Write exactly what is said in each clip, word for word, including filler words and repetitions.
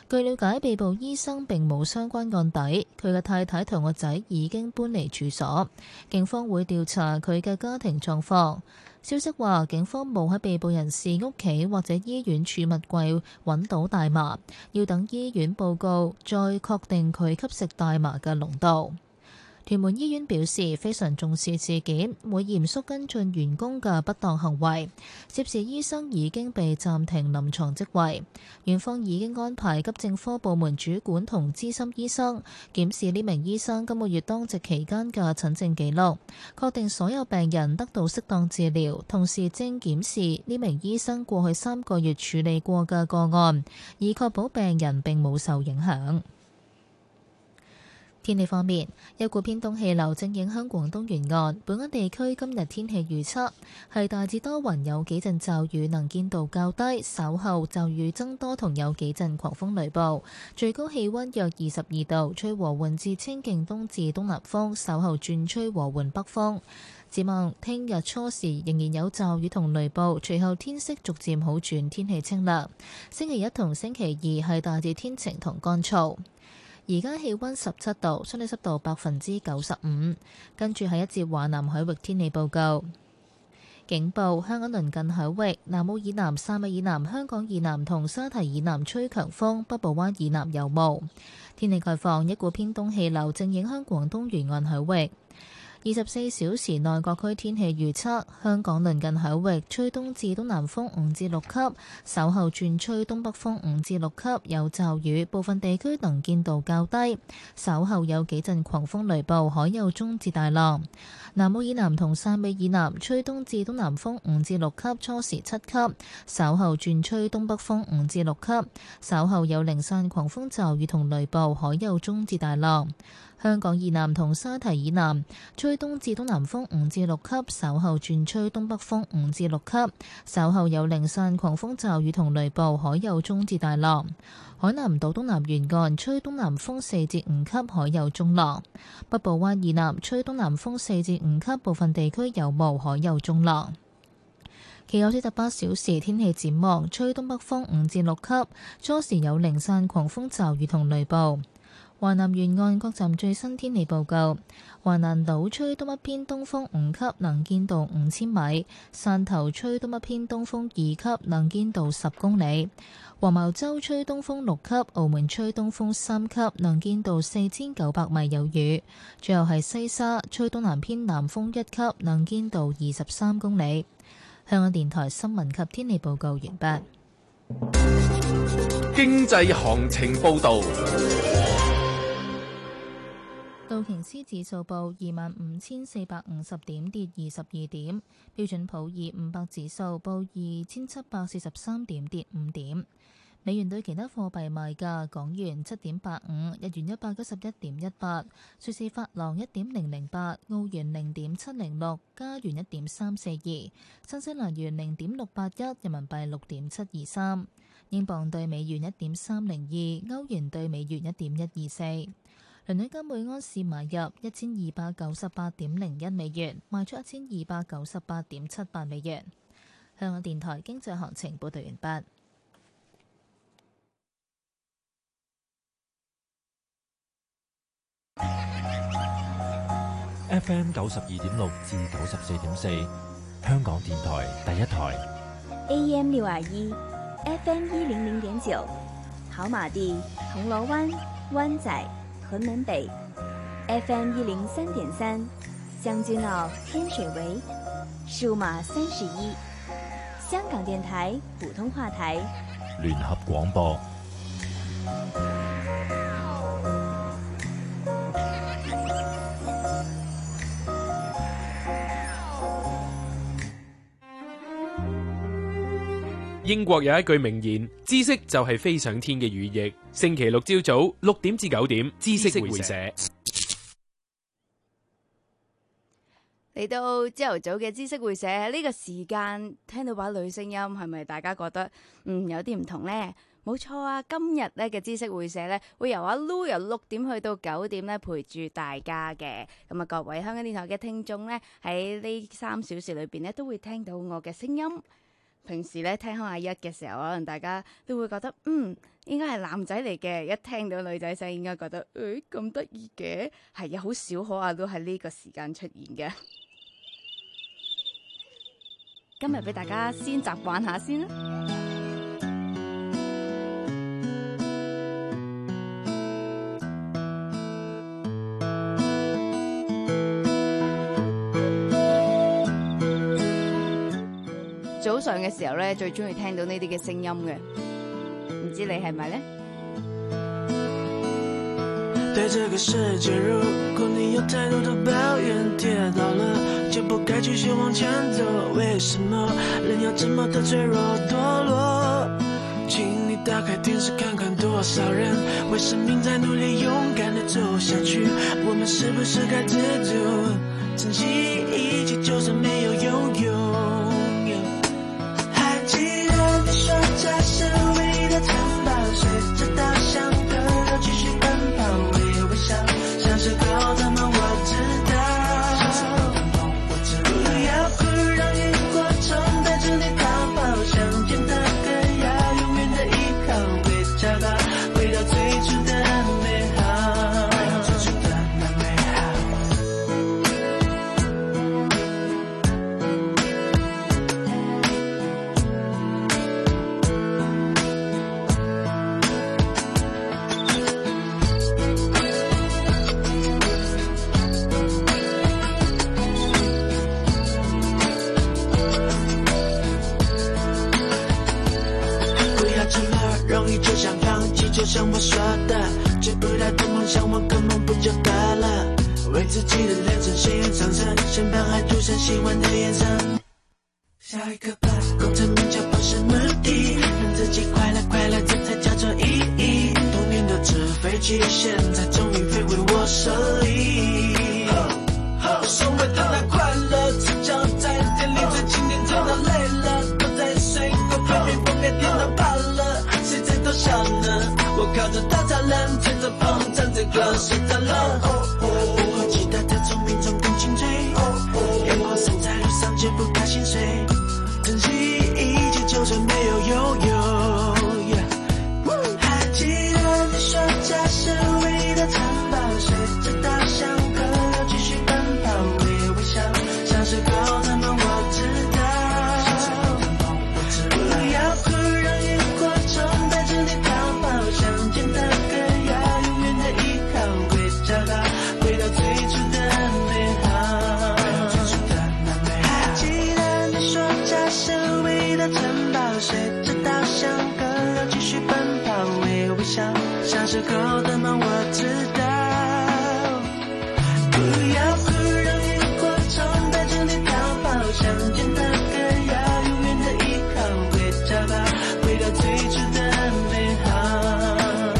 據了解，被捕醫生並冇相關案底，佢嘅太太同個仔已經搬離住所，警方會調查佢嘅家庭狀況。消息話，警方冇喺被捕人士屋企或者醫院儲物櫃揾到大麻，要等醫院報告再確定佢吸食大麻嘅濃度。屯門醫院表示非常重視事件，會嚴肅跟進員工嘅不當行為。涉事醫生已經被暫停臨床職位，院方已經安排急症科部門主管同資深醫生檢視呢名醫生今個月當值期間嘅診症記錄，確定所有病人得到適當治療，同時正檢視呢名醫生過去三個月處理過嘅個案，以確保病人並冇受影響。天氣方面，一股偏東氣流正影響廣東沿岸，本港地區今日天氣預測係大致多雲，有幾陣驟雨，能見度較低，稍後驟雨增多同有幾陣狂風雷暴，最高氣溫約二十二度，吹和緩至清勁東至東南風，稍後轉吹和緩北風。展望聽日初時仍然有驟雨同雷暴，隨後天色逐漸好轉，天氣清涼。星期一同星期二係大致天晴同乾燥。而家氣溫十七度，相對濕度百分之九十五。跟住係一節華南海域天氣報告。警報：香港鄰近海域、南澳以南、汕尾以南、香港以南同沙提以南吹強風，北部灣以南有霧。天氣概況：一股偏東氣流正影響廣東沿岸海域。二十四小時內各區天氣預測：香港鄰近海域吹東至東南風五至六級，稍後轉吹東北風五至六級，有驟雨，部分地區能見度較低，稍後有幾陣狂風雷暴，海有中至大浪。南澳以南同汕尾以南吹東至東南風五至六級，初時七級，稍後轉吹東北風五至六級，稍後有零散狂風驟雨同雷暴，海有中至大浪。香港以南同沙提以南吹東至東南風五至六級，稍後轉吹東北風五至六級，稍後有零散狂風驟雨同雷暴，海有中至大浪。海南島東南沿岸吹東南風四至五級，海有中浪。北部灣以南吹東南風四至五級，部分地區有霧，海有中浪。其後四十八小時天氣展望，吹東北風五至六級，初時有零散狂風驟雨同雷暴。華南沿岸各站最新天氣報告：華南島吹東北偏東風五級，能見度五千米；汕頭吹東北偏東風二級，能見度十公里；黃茅洲吹東風六級，澳門吹東風三級，能見度四千九百米有雨。最後係西沙吹東南偏南風一級，能見度二十三公里。香港電台新聞及天氣報告完畢。 經濟行情報導。 道瓊斯指數報二萬五千四百五十點，跌二十二點。標準普爾五百指數報二千七百四十三點，跌五點。美元對其他貨幣賣價：港元七點八五，日元一百一十一點一八，瑞士法郎一點零零八，澳元零點七零六，加元一點三四二，新西蘭元零點六八一，人民幣六點七二三，英鎊對美元一點三零二，歐元對美元一點一二四。倫敦金每安士買入一千二百九十八點零一美元，賣出一千二百九十八點七八美元。香港電台經濟行情報道完畢。 F M 九十二點六至九十四點四，香港電台第一台。 A M 六二一，F M 一零零點九，跑馬地、銅鑼灣、灣仔、屯門北 ，F M 一零三點三，將軍澳、天水圍，數碼三十一，香港電台普通話台， 聯合廣播。 英國有一句名言：知識就係飛上天嘅羽翼。星期六朝早六點至九點，知識會社嚟到朝頭早嘅知識會社呢個時間，聽到把女聲音，係咪大家覺得嗯有啲唔同呢？冇錯啊！今日咧嘅知識會社咧，會由阿 Lu 由六點去到九點咧陪住大家嘅。咁啊，各位香港電台嘅聽眾咧，喺呢三小時裏邊咧都會聽到我嘅聲音。 平時咧聽開阿一嘅時候，可能大家都會覺得嗯應該係男仔嚟嘅，一聽到女仔聲應該覺得誒咁得意嘅，係有好少可啊都喺呢個時間出現嘅。今日俾大家先習慣下先啦。早上嘅時候咧，最中意聽到呢啲嘅聲音嘅，唔知你係咪呢？ 對這個世界，如果你有太多的抱怨，跌倒了就不該繼續往前走。為什麼人要這麼的脆弱墮落？請你打開電視看看多少人為生命在努力勇敢的走下去。我們是不是該知足，珍惜一切就算沒有擁有。還記得你說這是唯一的城堡，隨着稻香河流繼續奔跑，微微笑，像是狗的夢我知道，像是狗的夢我知道。不要哭，讓螢火蟲帶着你逃跑，想見的歌要永遠的依靠，會找到回到最初的美好，回到最初的那美好。就想放棄，就像我說的，追不到的夢想，我根本不就得了？為自己的人生鮮豔上升，身旁還塗上希望的顏色。下一個吧，功成名就不是目的，讓自己快樂快樂，這才叫做意義。童年的紙飛機，現在終於飛回我手裡。所謂的那快樂，赤腳在店裡最經典，走到累了，都在睡過飛飛風給電腦跑了。誰在偷笑呢？我靠着大柵欄，吹着風唱着歌，睡着了。不會期待他從命中更精銳，陽光灑在路上絕不怕心碎，珍惜一切就算沒有擁有。還記得你說這是唯一的城堡，隨着稻香河流繼續奔跑，微微笑，像是狗的夢我知道，像是狗的夢我知道。不要哭，讓螢火蟲帶着你逃跑，想見的歌要永遠的依靠，會找到回到最初的美好，回到最初的那美好。還記得你說這是唯一的城堡，隨着稻香河流繼續奔跑，微微笑，像是狗的夢我知道。不要哭，讓螢火蟲帶着你逃跑，想見的歌要永遠的依靠，會找到回到最初的美好。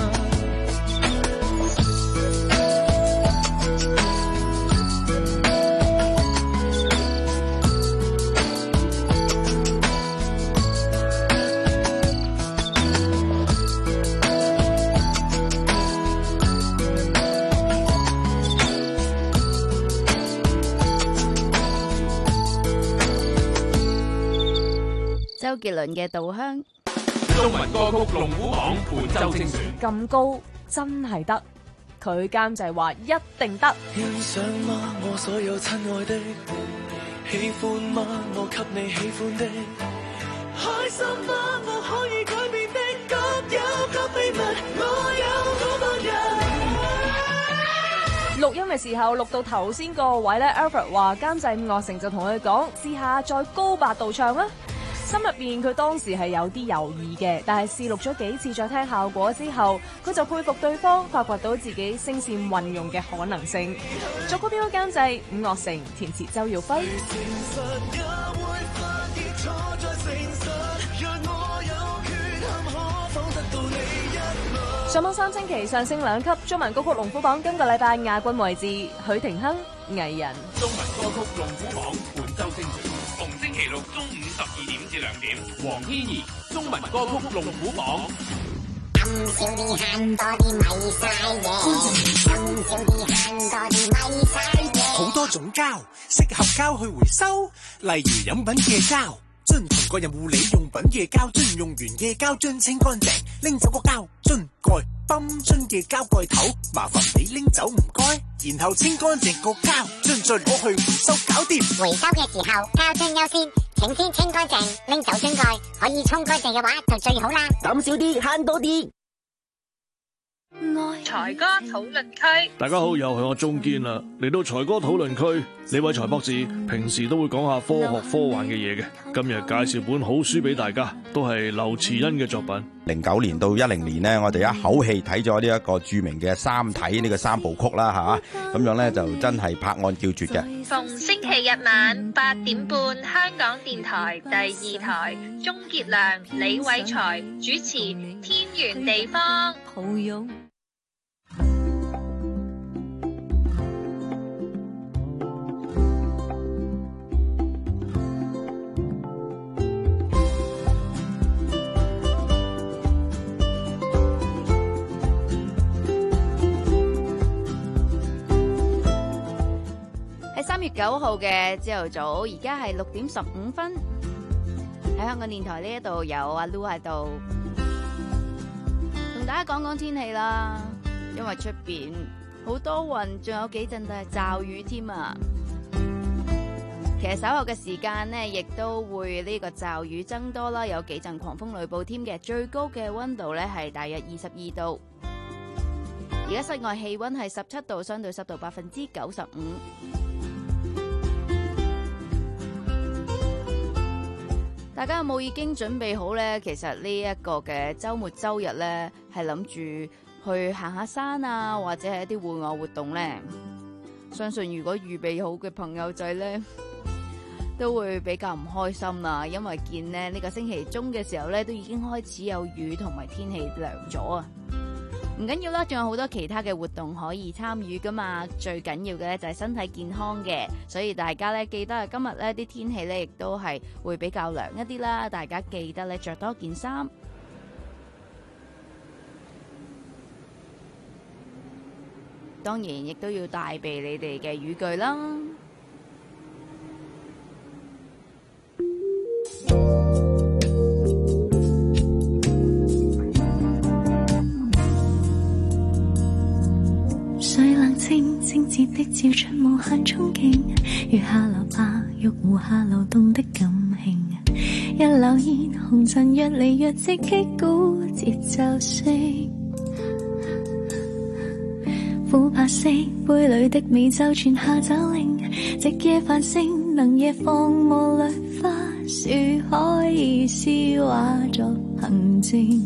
周杰倫嘅《稻香》。 中文歌曲龍虎榜本周精選。 咁高真係得，佢監製話一定得。 欣賞嗎？我所有親愛的，喜歡嗎？我給你喜歡的，開心嗎？我可以改變的，各有各秘密，我有好多人。 錄音嘅時候錄到頭先個位咧 Alfred 話監製伍樂城就同佢講，試下再高八度唱啦。心入邊佢當時係有啲猶豫嘅，但係試錄咗幾次再聽效果之後，佢就佩服對方發掘到自己聲線運用嘅可能性。作曲編曲監製伍樂城，填詞周耀輝。上榜三星期上升兩級，中文歌曲龍虎榜今個禮拜亞軍位置許廷鏗藝人。 中文歌曲龍虎榜本周精選，逢星期六中午十二點至兩點，黃天怡中文歌曲龍虎榜。咁少啲慳多啲咪晒嘢，咁少啲慳多啲咪晒嘢。好多種膠適合膠去回收，例如飲品嘅膠、 樽，同個人護理用品嘅膠樽，用完嘅膠樽清乾淨，拎走個膠樽蓋，泵樽嘅膠蓋頭，麻煩你拎走唔該，然後清乾淨個膠樽，再攞去回收搞掂。 回收嘅時候膠樽優先，請先清乾淨，拎走樽蓋，可以沖乾淨嘅話就最好啦。 抌少啲，慳多啲。 財哥討論區， 大家好，又係我鍾堅啦。嚟到財哥討論區，呢位財博士平時都會講下科學科幻嘅嘢嘅。今日介紹本好書俾大家，都係劉慈欣嘅作品。 零九年到一零年呢，我哋一口氣睇咗呢一個著名嘅三體呢個三部曲啦，吓咁樣咧就真係拍案叫絕嘅。 逢星期日晚八點半，香港電台第二台，鍾傑良、李偉才主持《天圓地方》。好勇。 喺三月九號嘅朝頭早，而家係六點十五分。喺香港電台呢一度有阿 Lu 喺度，同大家講講天氣啦。因為出邊好多雲，仲有幾陣都係驟雨添啊。其實稍後嘅時間呢，亦都會呢個驟雨增多啦，有幾陣狂風雷暴添嘅。最高嘅溫度呢係大約二十二度。而家室外氣溫係十七度，相對濕度百分之九十五。大家有冇已經準備好呢？其實呢一個嘅週末週日呢，係諗住去行下山啊，或者係一啲戶外活動呢。相信如果預備好嘅朋友仔呢，都會比較唔開心啦，因為見呢呢個星期中嘅時候呢，都已經開始有雨同埋天氣涼咗啊。唔緊要啦，仲有好多其他嘅活動可以參與噶嘛。最緊要嘅咧就係身體健康嘅，所以大家咧記得今日咧啲天氣咧亦都係會比較涼一啲啦。大家記得咧着多件衫，當然亦都要帶備你哋嘅雨具啦。 水冷清清澈的照出無限憧憬，如下流吧，玉湖下流動的感興，一縷煙紅塵越嚟越直擊鼓節奏聲，琥珀色杯裏的美酒傳下酒令，夕夜繁星能夜放霧裏花樹可以詩畫作行證，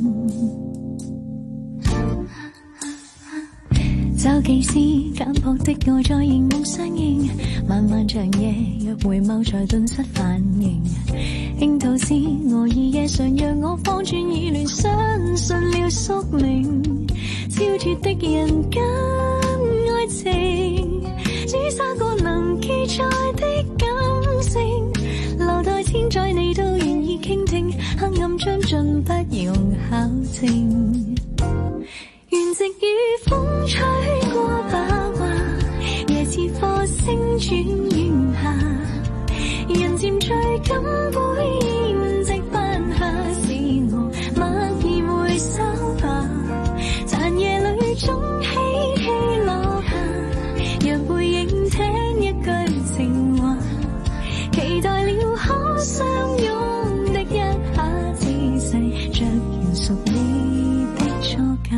找幾絲簡樸的愛在凝夢相映，漫漫長夜若回眸才頓失反應，興吐司我已夜常讓我放轉意亂，相信了宿命，超脫的人間愛情，只三個能記載的感性，留待千載你都願意傾聽，黑暗將盡不用考證，緣直與風吹過把話，夜似火星轉月下，人漸醉金杯宴席飯下，是我默然回首吧，殘夜裏總嬉戲落下，讓背影聽一句情話，期待了可相擁的一下姿勢，着原屬你的初嫁。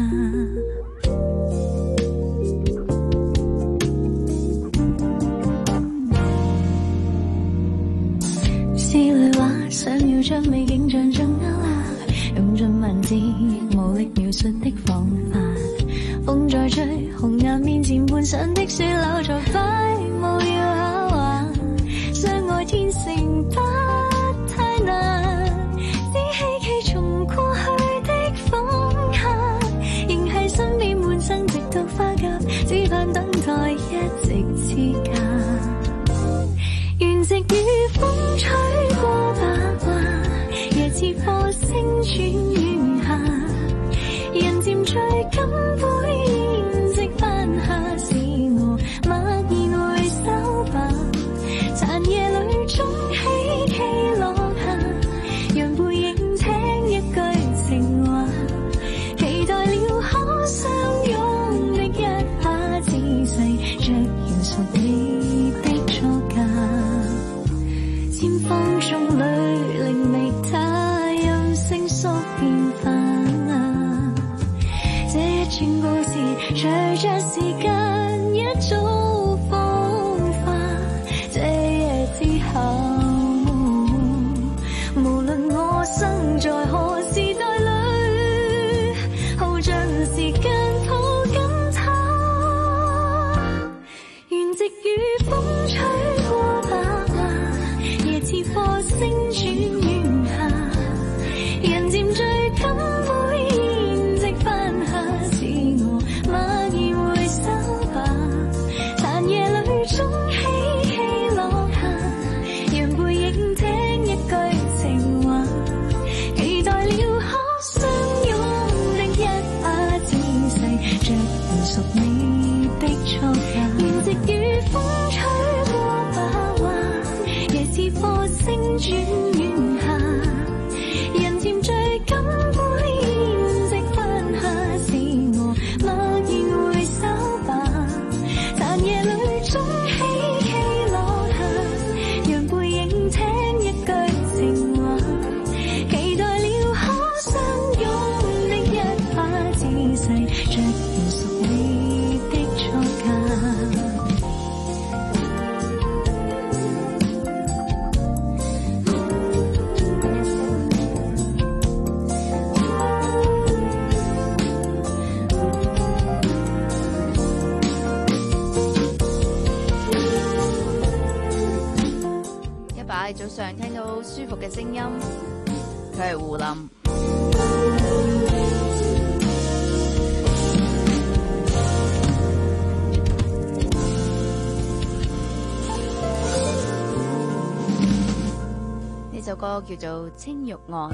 想要將美景像掌握啦，用盡文字亦無力描述的方法，風在吹，紅顏面前盤上的雪柳在擺，無要巧話，相愛天性不太難，只希冀從過去的風下，仍係身邊滿生直到花甲，只盼等待一直之家，緣直與風吹過吧，夜似火星轉月下，人漸醉金杯宴席飯下，是我默然回首吧，殘夜裏總嬉戲落下， 串故事，隨着時間一早風化。這夜之後，無論我生在何時代裏，耗盡時間抱緊他。原藉雨風吹過吧吧，夜似火星轉遠下，人漸醉感每現即分下，是我默然回首吧。殘夜裏總起起落下，讓背影聽一句情話，期待了可相擁的一把姿勢，着回屬你的初夏。原藉雨風吹過吧話，夜似火星轉遠下，人漸醉感每現即分下，是我默然回首吧。殘夜裏總起起落下，讓背影聽一句情話，期待了可相擁的一把姿勢，着回屬你的初夏。 一把早上聽到舒服嘅聲音，佢係胡林。呢首歌叫做《青玉案》。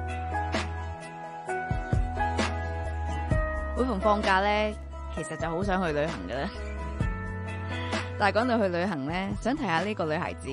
每逢放假咧，其實就好想去旅行嘅啦。但係講到去旅行咧，想提下呢個女孩子。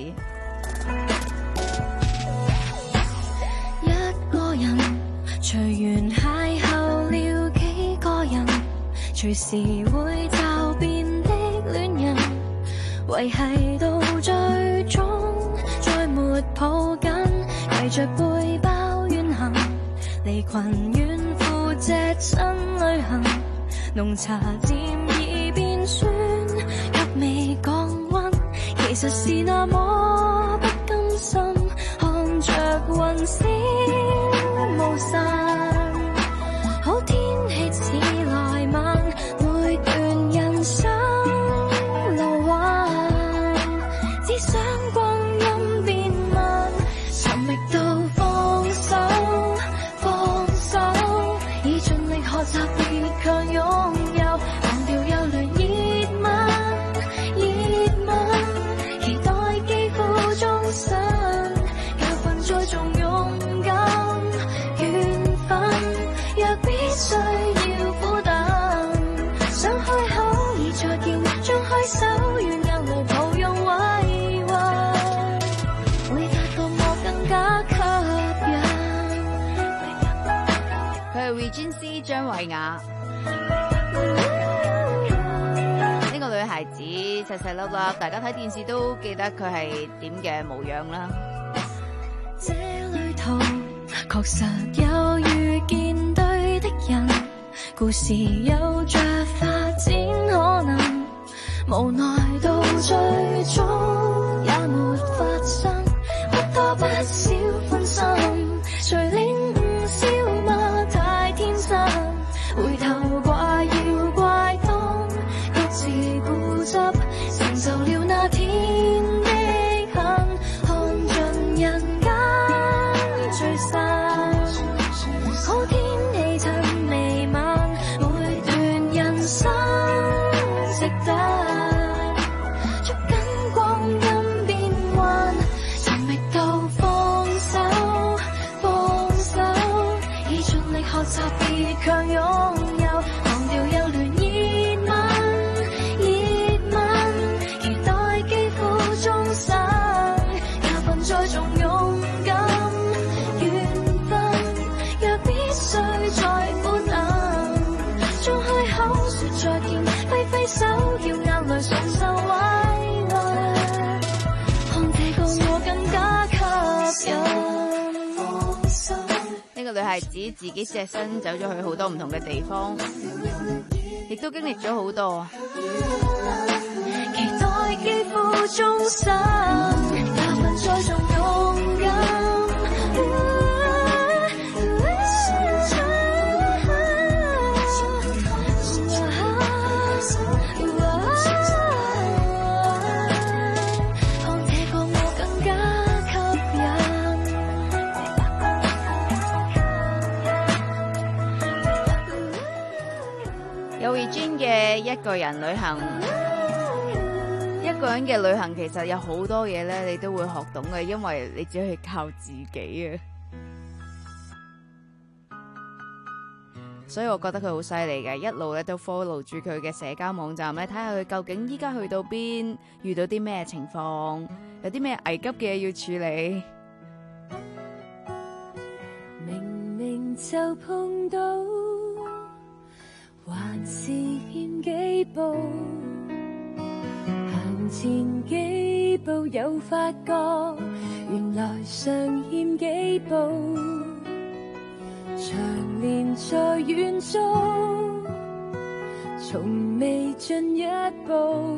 一個人隨緣邂逅了幾個人，隨時會驟變的戀人，維繫到最終再沒抱緊，攜着背包遠行，離群遠赴這親旅行，濃茶漸已變酸，卻未降溫，其實是那麼不甘心，看着雲閃霧散，好天氣似來晚，每段人生路橫，只想光陰變慢，尋覓到放手放手，已盡力學習別強擁有，忘掉有戀熱吻熱吻，期待肌膚終身，教訓再重勇敢，緣分若必須要苦等，想開口已再見，張開手與眼淚抱擁委屈，會發覺我更加吸引。 佢係 Regency 張慧雅。呢個女孩子細細粒粒，大家睇電視都記得佢係點嘅模樣啦。 這旅途確實有遇見對的人，故事有着發展可能，無奈到最終也沒發生，或多或少分心，誰領悟笑嗎太天真，回頭怪要怪當各自固執，承受了那天的恨，看盡人間聚散，好天氣趁未晚，每段人生值得，捉緊光陰變幻，尋覓到放手放手，已盡力學習別強擁有，忘掉有戀熱吻熱吻，期待肌膚終身，教訓再重勇敢，緣分若必須再苦等，張開口說再見，揮揮手叫眼淚順手委屈，看這個我更加吸引。 呢個女孩孩子自己隻身走咗去好多唔同嘅地方，亦都經歷咗好多。 期待肌膚終生，答問再受勇敢。 有 Regine 嘅一個人旅行，一個人嘅旅行其實有好多嘢咧，你都會學懂嘅，因為你只係靠自己啊。所以我覺得佢好犀利嘅，一路咧都 follow 住佢嘅社交網站咧，睇下佢究竟依家去到邊，遇到啲咩情況，有啲咩危急嘅嘢要處理。 明明就碰到，還是欠幾步，行前幾步又發覺，原來尚欠幾步，長年在遠足，從未進一步，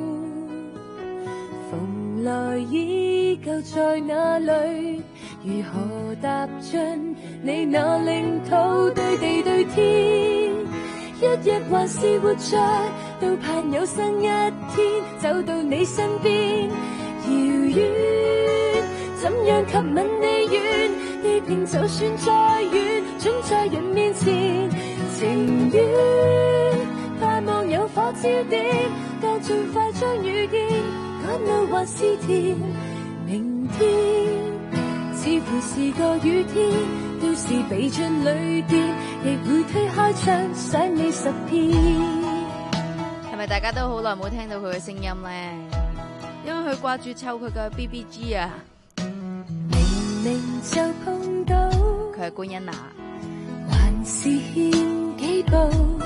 蓬來依舊在那裏，如何踏進你那領土，對地對天，一日還是活着，都盼有生一天走到你身邊。遙遠，怎樣及吻你遠？地平就算再遠，總在人面前。情願盼望有火焦點，但盡快將遇見，趕路還是甜。明天似乎是個雨天，都是被盡雷電，亦會推開窗想你十遍。 係咪大家都好耐冇聽到佢嘅聲音咧？因為佢掛住湊佢嘅 B B G 啊。 明明就碰到， 佢係官恩娜， 還是欠幾步，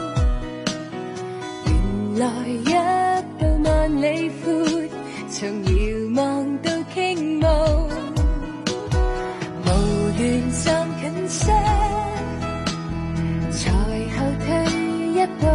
原來一道萬里闊，從遙望到傾慕，無緣站近些，才後退一步，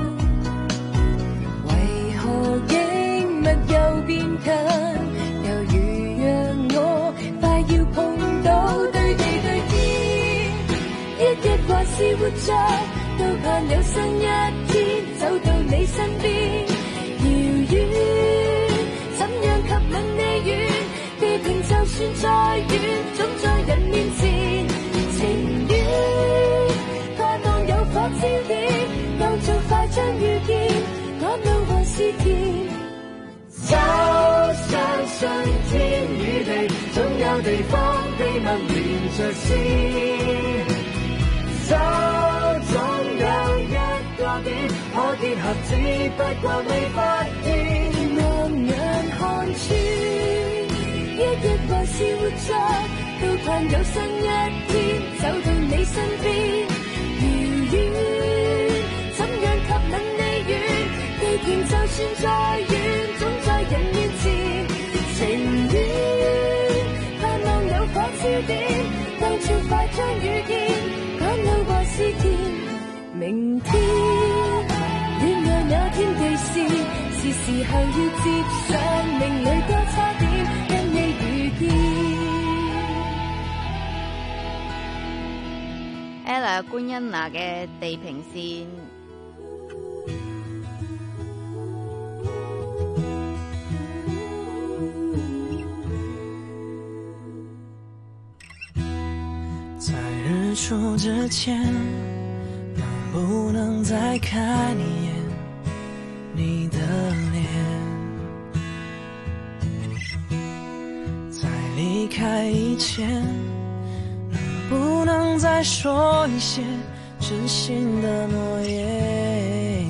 為何經密又變近，猶如讓我快要碰到，對地對天，一日還是活着，都盼有生一天走到你身邊。遙遠，怎樣及吻你遠？地平就算再遠，總在人面前。情願盼望有火焦點，當做快將遇見，趕路還是甜。 找相信天與地，總有地方秘密連着線。手總有一個點可結合，只不過未發現。 望眼看穿，一日還是活着，都盼有生一天走到你身邊。遙遠，怎樣及吻你遠？地平就算再遠，總在人面前。情願盼望有火焦點，當作快將遇見，趕路還是甜。明天戀愛那天地事，是時候要接上命裏多差點跟你遇見。 Ella 官恩娜嘅地平線。 在日出之前，能不能再看一眼你的臉？在離開以前，能不能再說一些真心的諾言？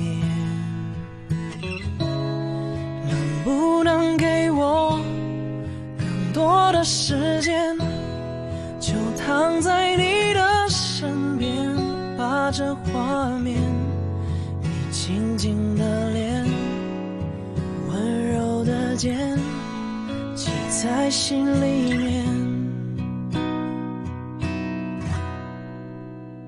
能不能給我更多的時間，就躺在你的身邊，把這畫面，你輕輕的臉，溫柔的肩，記在心裏面。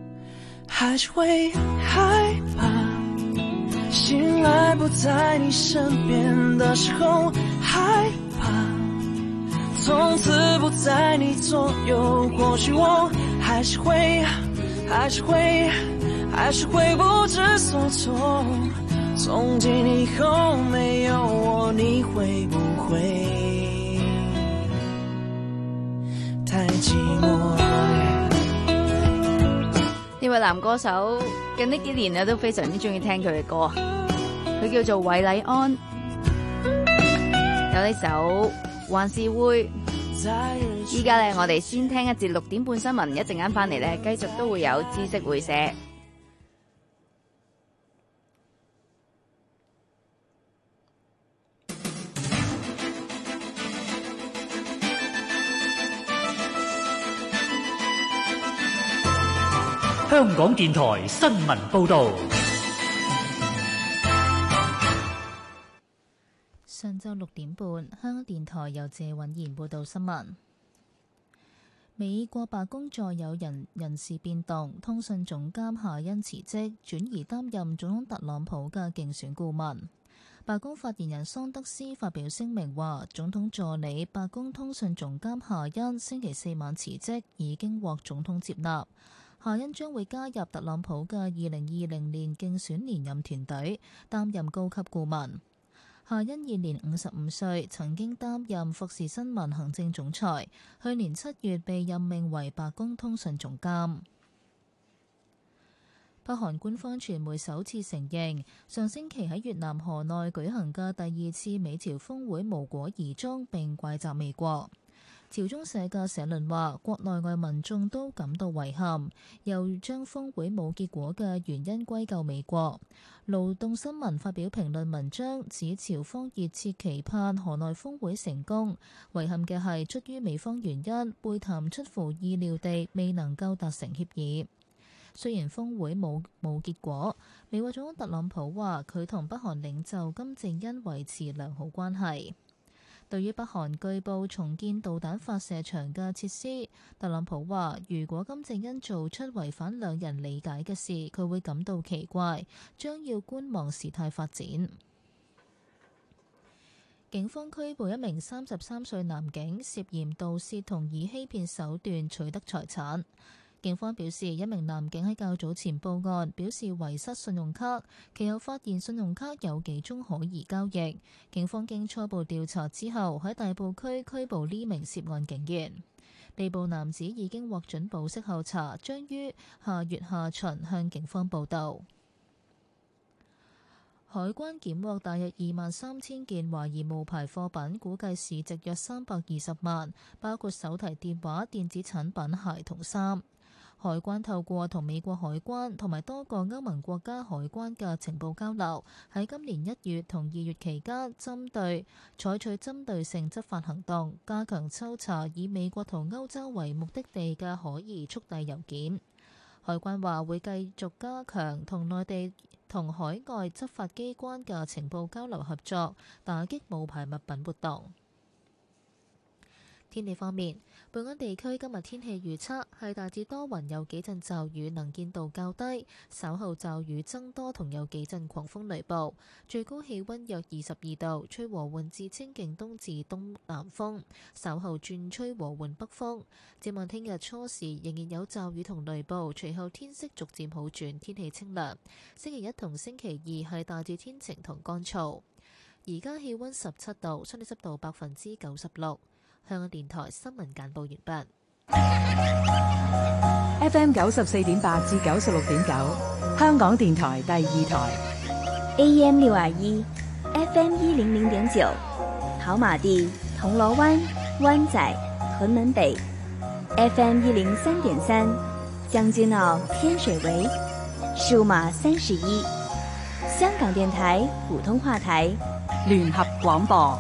还是会害怕。醒来不在你身边的时候，害怕从此不在你左右，或许我还是会，还是会，还是会不知所措。从今以后没有我，你会不會太寂寞？ 呢位男歌手近呢幾年咧都非常之中意聽佢嘅歌，佢叫做韋禮安，有呢首還是會。依家咧，我哋先聽一節六點半新聞，一陣間翻嚟咧，繼續都會有知識會社。 香港電台新聞報導。 上晝六點半，香港電台由謝允賢報道新聞。美國白宮再有人人事變動，通訊總監夏恩辭職，轉移擔任總統特朗普嘅競選顧問。白宮發言人桑德斯發表聲明話，總統助理白宮通訊總監夏恩星期四晚辭職，已經獲總統接納。夏恩將會加入特朗普嘅二零二零年競選連任團隊，擔任高級顧問。夏恩現年五十五歲，曾經擔任福士新聞行政總裁，去年七月被任命為白宮通訊總監。北韓官方傳媒首次承認，上星期喺越南河內舉行嘅第二次美朝峰會無果而終，並怪責美國。朝中社嘅社論話，國內外民眾都感到遺憾，又將峰會冇結果嘅原因歸咎美國。勞動新聞發表評論文章，指朝方熱切期盼河內峰會成功，遺憾嘅係出於美方原因，會談出乎意料地未能夠達成協議。雖然峰會冇冇結果，美國總統特朗普話佢同北韓領袖金正恩維持良好關係。對於北韓據報重建導彈發射場嘅設施，特朗普話：如果金正恩做出違反兩人理解嘅事，佢會感到奇怪，將要觀望事態發展。警方拘捕一名三十三歲男警，涉嫌盜竊同以欺騙手段取得財產。警方表示，一名男警喺較早前報案，表示遺失信用卡，其後發現信用卡有幾宗可疑交易。警方經初步調查之後，喺大埔區拘捕呢名涉案警員。被捕男子已經獲准保釋候查，將於下月下旬向警方報到。海關檢獲大約二萬三千件懷疑冒牌貨品，估計市值約三百二十萬，包括手提電話、電子產品、鞋同衫。海關透過同美國海關同埋多個歐盟國家海關嘅情報交流，喺今年一月同二月期間，針對採取針對性執法行動，加強抽查以美國同歐洲為目的地嘅可疑速遞郵件。海關話會繼續加強同內地同海外執法機關嘅情報交流合作，打擊冒牌物品活動。天氣方面，本港地區今日天氣預測係大致多雲，有幾陣驟雨，能見度較低，稍後驟雨增多同有幾陣狂風雷暴，最高氣溫約二十二度，吹和緩至清勁東至東南風，稍後轉吹和緩北風。展望聽日初時仍然有驟雨同雷暴，隨後天色逐漸好轉，天氣清涼。星期一同星期二係大致天晴同乾燥。而家氣溫十七度，相對濕度百分之九十六。香港電台新聞簡報完畢。 F M 九十四點八至九十六點九，香港電台第二台。 A M 六二一，F M 一零零點九，跑馬地、銅鑼灣、灣仔、屯門北。F M 一零三點三，將軍澳、天水圍。數碼三十一，香港電台普通話台， 聯合廣播。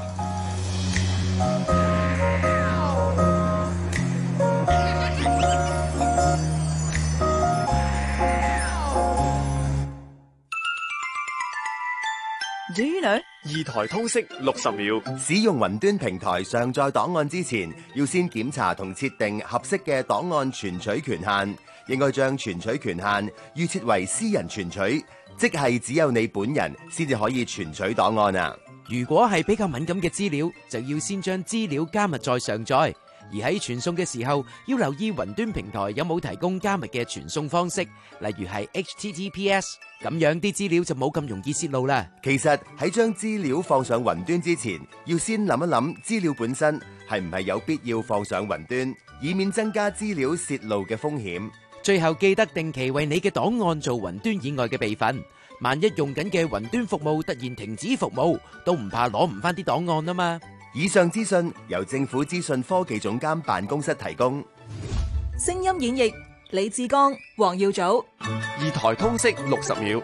二台通識六十秒。 使用雲端平台上載檔案之前，要先檢查同設定合適嘅檔案存取權限。 應該將存取權限預設為私人存取，即係只有你本人先至可以存取檔案啊。 如果係比較敏感嘅資料，就要先將資料加密再上載。而喺傳送嘅時候，要留意雲端平台有冇提供加密嘅傳送方式，例如係 H T T P S， 咁樣啲資料就冇咁容易泄露啦。 其實喺將資料放上雲端之前，要先諗一諗資料本身係唔係有必要放上雲端，以免增加資料泄露嘅風險。 最後記得定期為你嘅檔案做雲端以外嘅備份，萬一用緊嘅雲端服務突然停止服務，都唔怕攞唔返啲檔案啊嘛。 以上資訊由政府資訊科技總監辦公室提供。 聲音演繹李志剛、黃耀祖。 二台通識六十秒。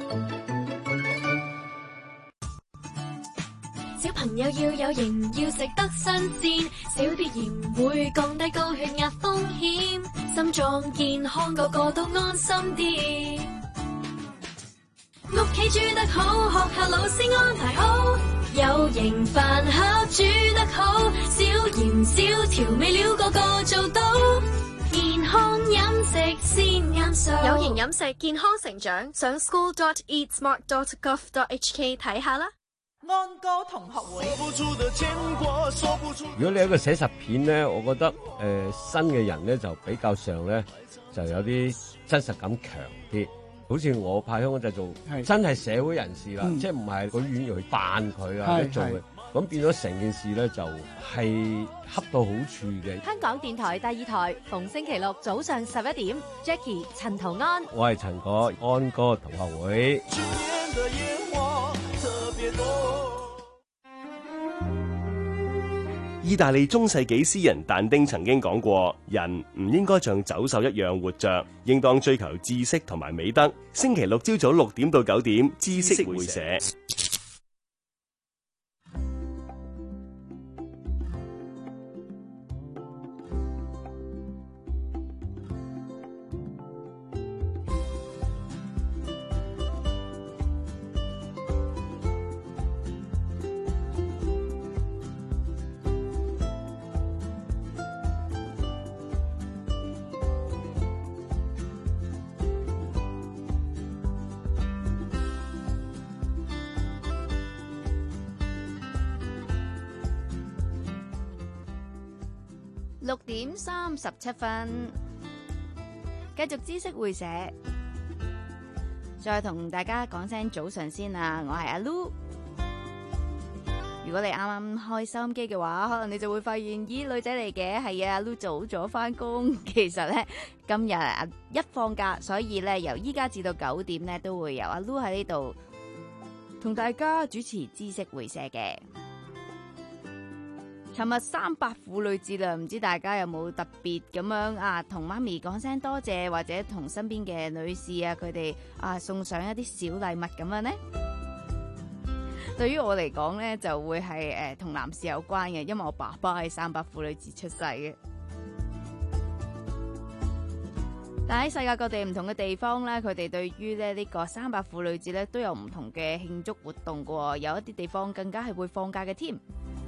小朋友要有型，要食得新鮮，少啲鹽會降低高血壓風險，心臟健康個個都安心啲。屋企煮得好，學校老師安排好，有型飯盒煮得好，少鹽少調味料個個做到，健康飲食先啱數。 有型飲食，健康成長，上 school dot eat smart dot gov dot h k 睇下啦。 安歌同學會。 如果你一個寫實片咧，我覺得誒、呃、新嘅人咧就比較上咧就有啲真實感強啲。好似我拍香港製造，真係社會人士啦，嗯、即係唔係嗰啲演員去扮佢啊，做嘅，咁變咗成件事咧就係恰到好處嘅。 香港電台第二台，逢星期六早上十一點 ，Jackie 陳圖安， 我係陳果，安歌同學會。 意大利中世紀詩人但丁曾經講過，人唔應該像走獸一樣活着，應當追求知識同埋美德。星期六朝早六點到九點，知識會社。 六點三十七分，繼續知識會社，再同大家講聲早晨先啊！我係阿 Lu。如果你啱啱開收音機嘅話，可能你就會發現，咦，女仔嚟嘅，係啊，阿 Lu 早咗翻工。其實咧，今日一放假，所以咧由依家至到九點咧，都會由阿 Lu 喺呢度同大家主持知識會社嘅。尋日三八婦女節啦，唔知大家有冇特別咁樣啊，同媽咪講聲多謝，或者同身邊嘅女士啊，佢哋啊送上一啲小禮物咁樣呢？對於我嚟講呢，就會係誒同男士有關嘅，因為我爸爸係三八婦女節出世嘅。但喺世界各地唔同嘅地方咧，佢哋對於咧呢個三八婦女節咧都有唔同嘅慶祝活動嘅，有一啲地方更加係會放假嘅添。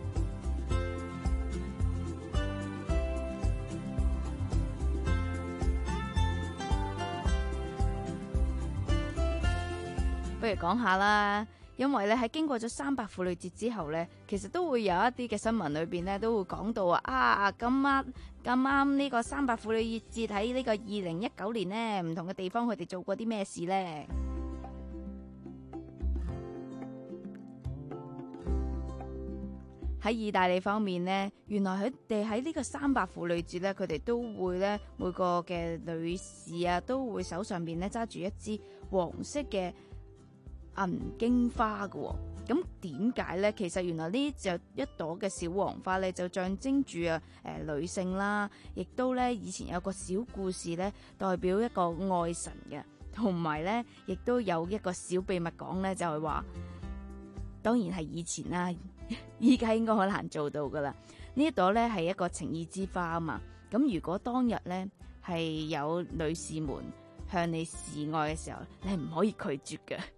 不如講下啦，因為咧喺經過咗三八婦女節之後咧，其實都會有一啲嘅新聞裏邊咧都會講到啊，啊咁啱咁啱呢個三八婦女節喺呢個二零一九年呢，唔同嘅地方佢哋做過啲咩事呢？喺意大利方面呢，原來佢哋喺呢個三八婦女節咧，佢哋都會咧每個嘅女士啊，都會手上邊咧揸住一支黃色嘅銀荊花嘅。咁點解呢？其實原來呢就一朵嘅小黃花咧，就象徵住啊誒女性啦，亦都咧以前有個小故事咧，代表一個愛神嘅，同埋咧亦都有一個小秘密講咧，就係話，當然係以前啦，依家應該好難做到噶啦。呢一朵咧係一個情意之花啊嘛。咁如果當日咧係有女士們向你示愛嘅時候，你係唔可以拒絕嘅。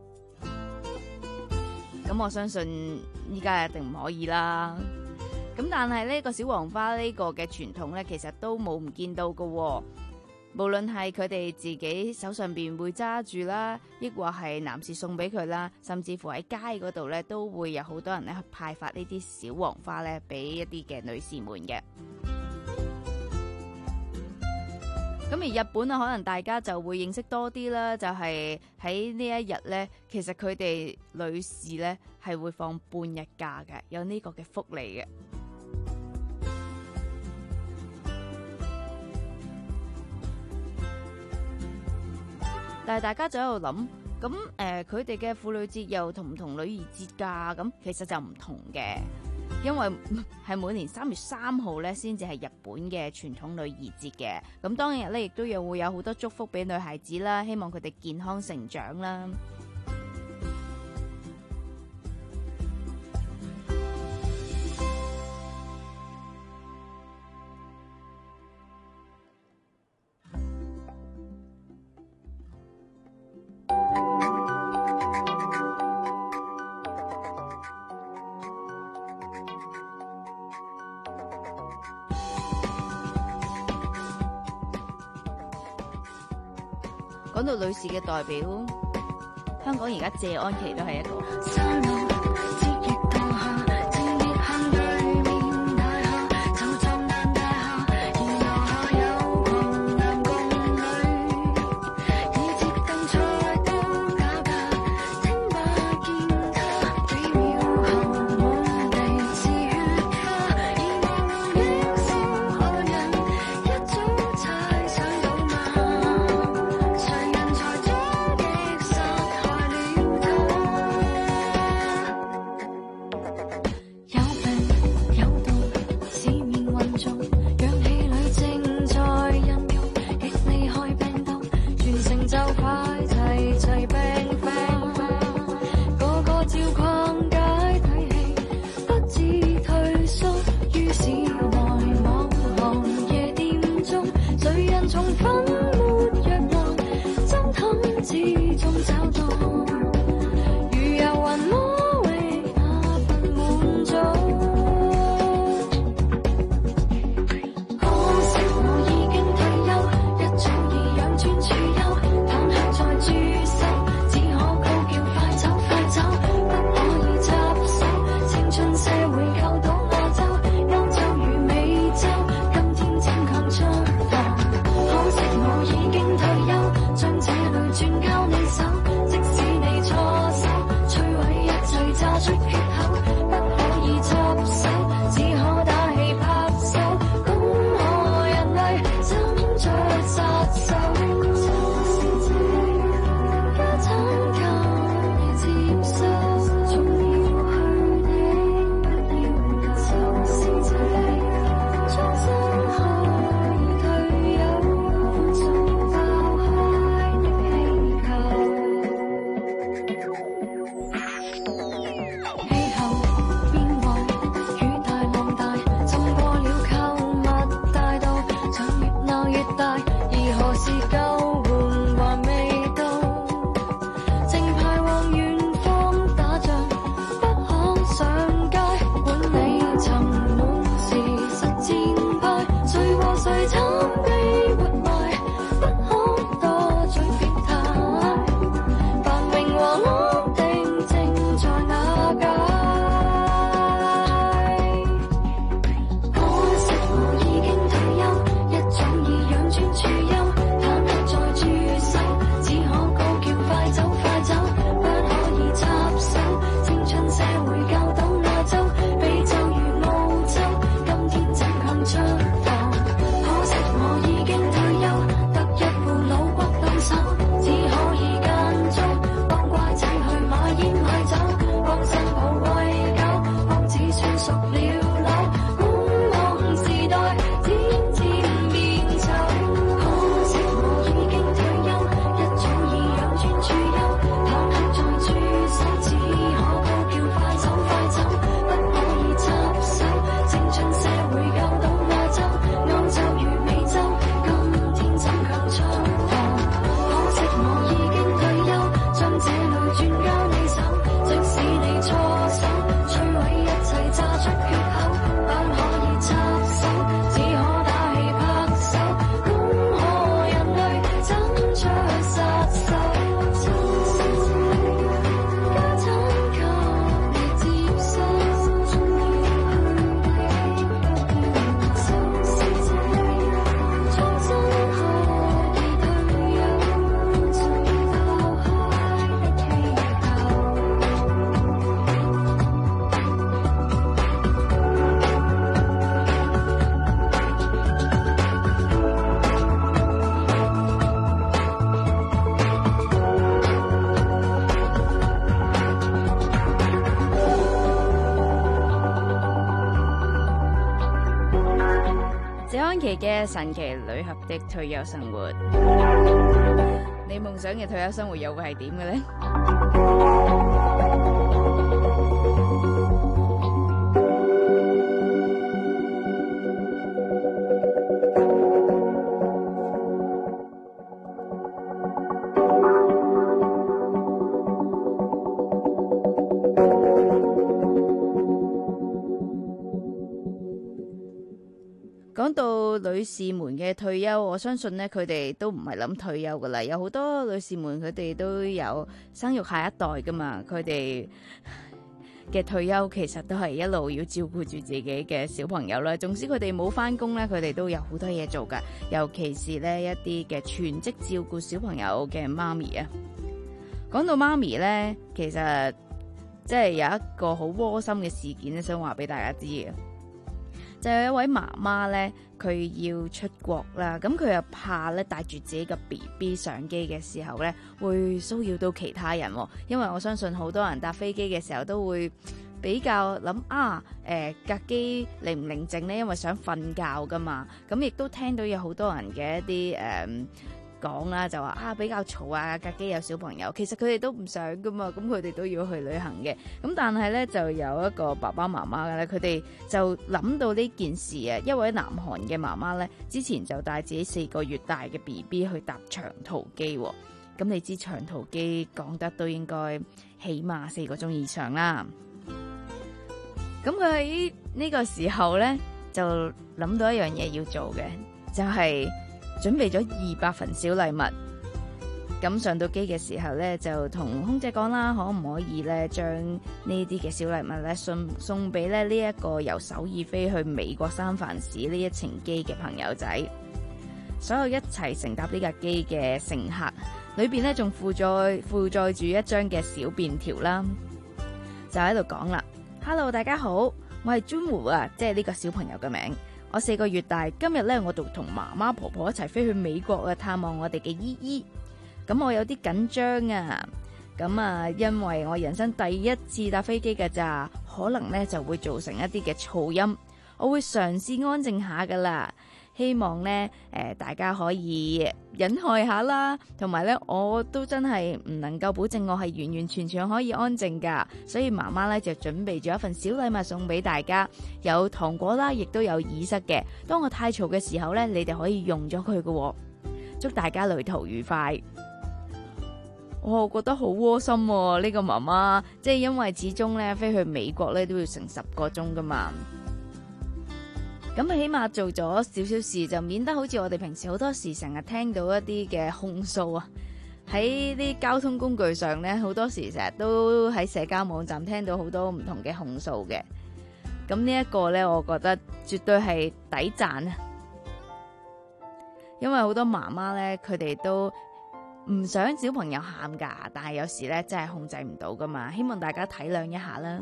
咁我相信依家一定唔可以啦。咁但係呢個小黃花呢個嘅傳統咧，其實都冇唔見到㗎喎。 無論係佢哋自己手上邊會揸住啦，抑或係男士送俾佢啦，甚至乎喺街嗰度咧，都會有好多人咧去派發呢啲小黃花咧，俾一啲嘅女士們嘅。咁而日本啊，可能大家就會認識多啲啦，就係喺呢一日咧，其實佢哋女士咧係會放半日假嘅，有呢個嘅福利嘅。但係大家就喺度諗，咁誒佢哋嘅婦女節又同唔同女兒節㗎？咁其實就唔同嘅，因為係每年三月三號咧先至係日本嘅傳統女兒節嘅。咁當日咧亦都有會有好多祝福俾女孩子啦，希望佢哋健康成長啦。講到女士嘅代表，香港而家謝安琪都係一個。 新奇嘅神奇女俠的退休生活，你夢想嘅退休生活又會係點嘅呢？講到女士們嘅退休，我相信呢，佢哋都唔係諗退休噶啦，有好多女士們佢哋都有生育下一代噶嘛，佢哋嘅退休其實都係一路要照顧住自己嘅小朋友啦。縱使佢哋冇翻工呢，佢哋都有好多嘢做噶，尤其是呢一啲嘅全職照顧小朋友嘅媽咪啊。講到媽咪呢，其實即係有一個好窩心嘅事件咧，想話俾大家知嘅。就有一位媽媽咧，佢要出國啦，咁佢又怕咧帶住自己嘅 B B 上機嘅時候咧，會騷擾到其他人喎。因為我相信好多人搭飛機嘅時候都會比較諗啊，誒架機寧唔寧靜咧，因為想瞓覺噶嘛。咁亦都聽到有好多人嘅一啲誒講啦，就話啊比較嘈啊，架機有小朋友，其實佢哋都唔想噶嘛，咁佢哋都要去旅行嘅。咁但係咧就有一個爸爸媽媽嘅咧，佢哋就諗到呢件事啊。一位南韓嘅媽媽咧，之前就帶自己四個月大嘅 B B 去搭長途機，咁你知長途機講得都應該起碼四個鐘以上啦。咁佢喺呢個時候咧就諗到一樣嘢要做嘅，就係、是。準備咗二百份小禮物，咁上到機嘅時候咧，就同空姐講啦，可唔可以咧將呢啲嘅小禮物咧送送俾咧呢一個由首爾飛去美國三藩市呢一程機嘅朋友仔。所有一齊乘搭呢架機嘅乘客裏邊咧，仲附載附載住一張嘅小便條啦，就喺度講啦 ：Hello， 大家好，我係 Junwoo 啊，即係呢個小朋友嘅名。我四個月大，今日咧我就同媽媽婆婆一齊飛去美國啊，探望我哋嘅姨姨。咁我有啲緊張啊，咁啊，因為我人生第一次搭飛機㗎咋，可能咧就會造成一啲嘅噪音，我會嘗試安靜下噶啦。希望咧，誒，大家可以忍耐下啦，同埋咧，我都真係唔能夠保證我係完完全全可以安靜噶，所以媽媽咧就準備咗一份小禮物送俾大家，有糖果啦，亦都有耳塞嘅。當我太嘈嘅時候咧，你哋可以用咗佢嘅。祝大家旅途愉快。我覺得好窩心喎，呢個媽媽，即係因為始終咧飛去美國咧都要成十個鐘噶嘛。咁啊，起碼做咗少少事，就免得好似我哋平時好多時成日聽到一啲嘅控訴啊。喺啲交通工具上咧，好多時成日都喺社交網站聽到好多唔同嘅控訴嘅。咁呢一個咧，我覺得絕對係抵讚啊！因為好多媽媽咧，佢哋都唔想小朋友喊噶，但係有時咧真係控制唔到噶嘛。希望大家體諒一下啦。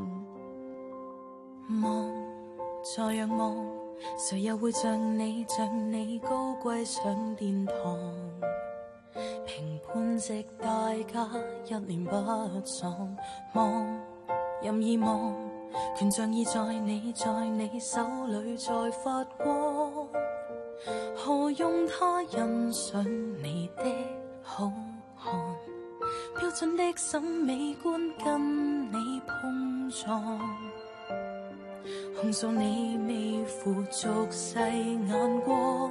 望，再仰望。誰又會像你像你高貴上殿堂，評判值大家一臉不爽，望任意望，權杖已在你在你手裏在發光，何用他欣賞你的好看，標準的審美觀跟你碰撞，控訴你未負俗世眼光，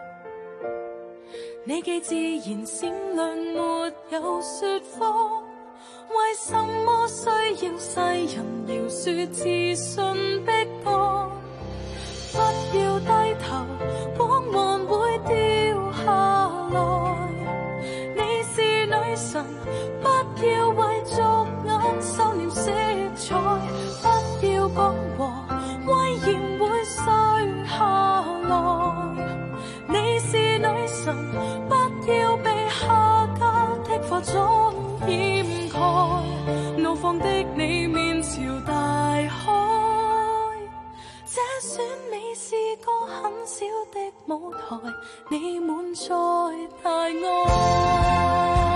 你既自然善良沒有說謊，為什麼需要世人饒恕自信逼降？不要低頭，光環會掉下來，你是女神，不要為俗眼收斂色彩，不要講和威嚴會碎下來，你是女神，不要被下家的化妝掩蓋，怒放的你面朝大海，這選美是個很小的舞台，你滿載大愛。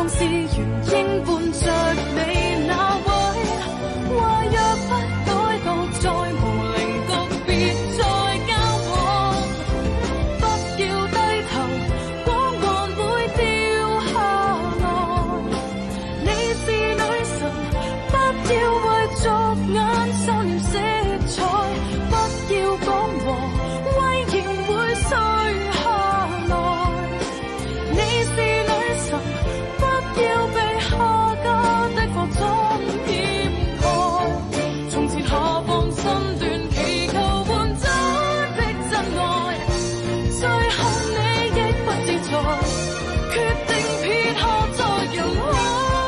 但是原應伴着你那位，話若不改到再無棱角，別再交往。不要低頭，光環會掉下來。你是女神，不要為着眼收斂色彩，不要講和威嚴會碎下來。你是女神，不要被下家的課裝掩蓋。從前下放身段，祈求換走的真愛，最後你亦不自在，決定撇下在人海。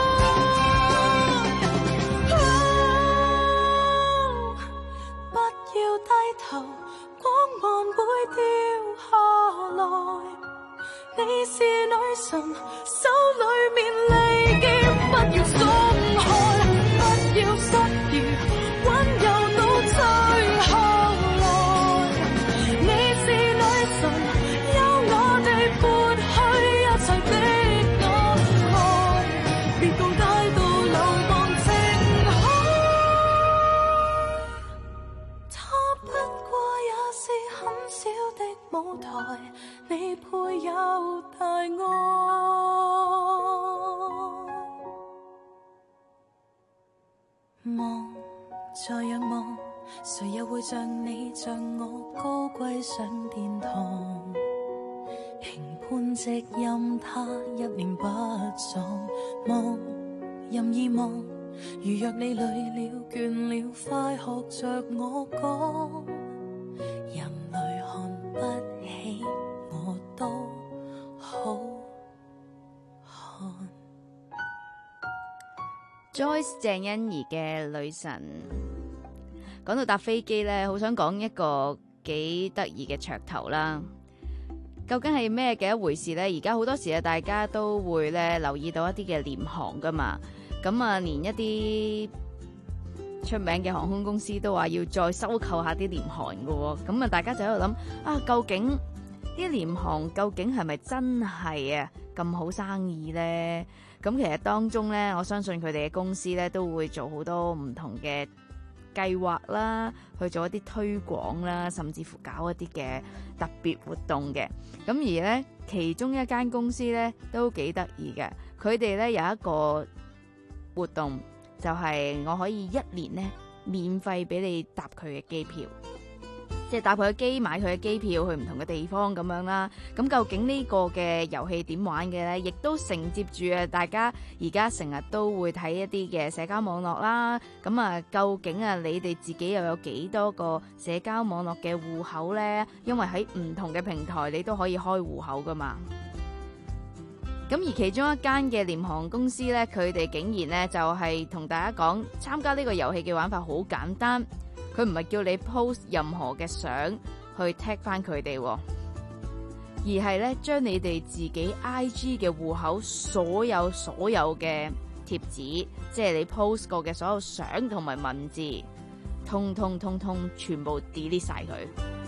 不要低頭，光環會掉下來。你是女神，手裏面利劍不要鬆開，不要失意，溫柔到最後來。你是女神，優雅地撥去一切的感慨，別告帶到流浪情海。它不過也是很小的舞台，你配有大愛。望，再仰望，誰又會像你像我高貴上殿堂？評判直任他一臉不爽，望任意望，如若你累了倦了，快學着我講。人類看不起我都好看。 Joyce 鄭欣宜嘅女神，講到搭飛機呢，好想講一個幾得意嘅噱頭啦。究竟係咩嘅一回事呢？而家好多時啊，大家都會咧留意到一啲嘅廉航噶嘛，咁啊，連一啲出名嘅航空公司都話要再收購下啲廉航噶喎，咁啊，大家就喺度諗啊，究竟啲廉航究竟係咪真係啊咁好生意呢？咁其實當中咧，我相信佢哋嘅公司咧都會做好多唔同嘅計劃啦，去做一啲推廣啦，甚至乎搞一啲嘅特別活動嘅。咁而咧，其中一間公司咧都幾得意嘅，佢哋咧有一個活動，就係我可以一年咧免費俾你搭佢嘅機票。即係搭佢嘅機，買佢嘅機票去唔同嘅地方咁樣啦。咁究竟呢個嘅遊戲點玩嘅呢？亦都承接住啊，大家而家成日都會睇一啲嘅社交網絡啦。咁啊，究竟啊，你哋自己又有幾多個社交網絡嘅戶口呢？因為喺唔同嘅平台，你都可以開戶口噶嘛。咁而其中一間嘅廉航公司呢，佢哋竟然呢就係同大家講，參加呢個遊戲嘅玩法好簡單。佢唔係叫你 post 任何嘅相去 tag 翻佢哋，而係咧將你哋自己 I G 嘅戶口所有所有嘅貼紙，即係你 post 過嘅所有相同埋文字，通通通通全部 delete 晒佢。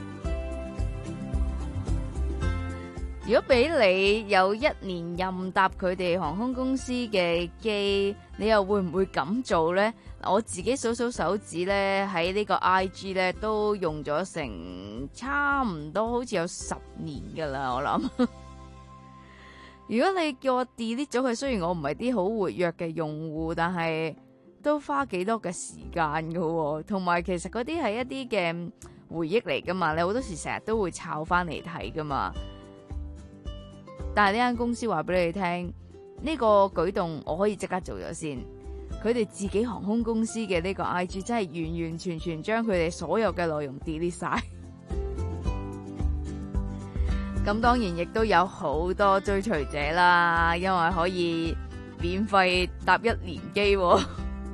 如果俾你有一年任搭佢哋航空公司嘅機，你又會唔會咁做呢？我自己數數手指咧，喺呢個 I G 咧都用咗成差唔多好似有十年噶啦，我諗。如果你叫我 delete 咗佢，雖然我唔係啲好活躍嘅用戶，但係都花幾多嘅時間噶喎，同埋其實嗰啲係一啲嘅回憶嚟噶嘛，你好多時成日都會抄翻嚟睇噶嘛。但係呢間公司話俾你聽，呢個舉動我可以即刻做咗先。佢哋自己航空公司嘅呢個 I G 真係完完全全將佢哋所有嘅內容 delete 晒。咁當然亦都有好多追隨者啦，因為可以免費搭一年機喎。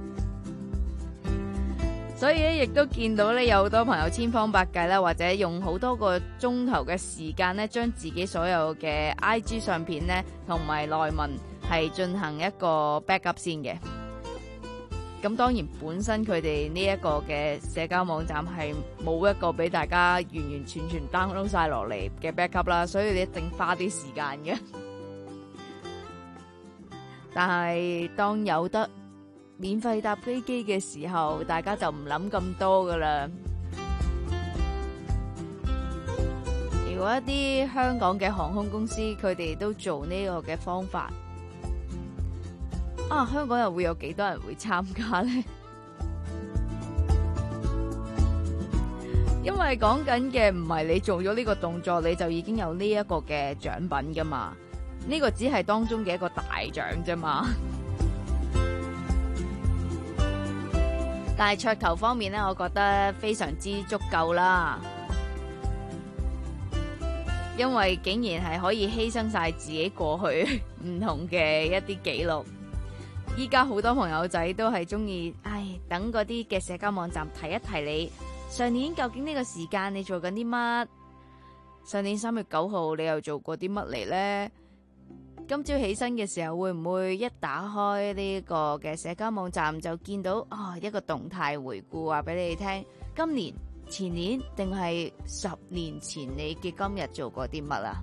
所以咧，亦都見到咧，有好多朋友千方百計啦，或者用好多個鐘頭嘅時間咧，將自己所有嘅 I G 相片咧，同埋內文係進行一個 backup 先嘅。咁當然本身佢哋呢一個嘅社交網站係冇一個俾大家完完全全 download 晒落嚟嘅 backup 啦，所以你一定花啲時間嘅。 但係當有得免費搭飛機嘅時候，大家就唔諗咁多噶啦。如果一啲香港嘅航空公司佢哋都做呢個嘅方法，啊，香港又會有幾多人會參加呢？因為講緊嘅唔係你做咗呢個動作你就已經有呢一個嘅獎品噶嘛，呢個只係當中嘅一個大獎啫嘛。但係噱頭方面呢，我覺得非常之足夠啦，因為竟然係可以犧牲晒自己過去唔同嘅一啲記錄。依家好多朋友仔都係中意，唉，等嗰啲嘅社交網站提一提你，上年究竟呢個時間你做緊啲乜？上年三月九號你又做過啲乜嚟呢？今朝起身嘅時候會唔會一打開呢個嘅社交網站就見到啊、哦、一個動態回顧話俾你聽，今年、前年定係十年前你嘅今日做過啲乜啊？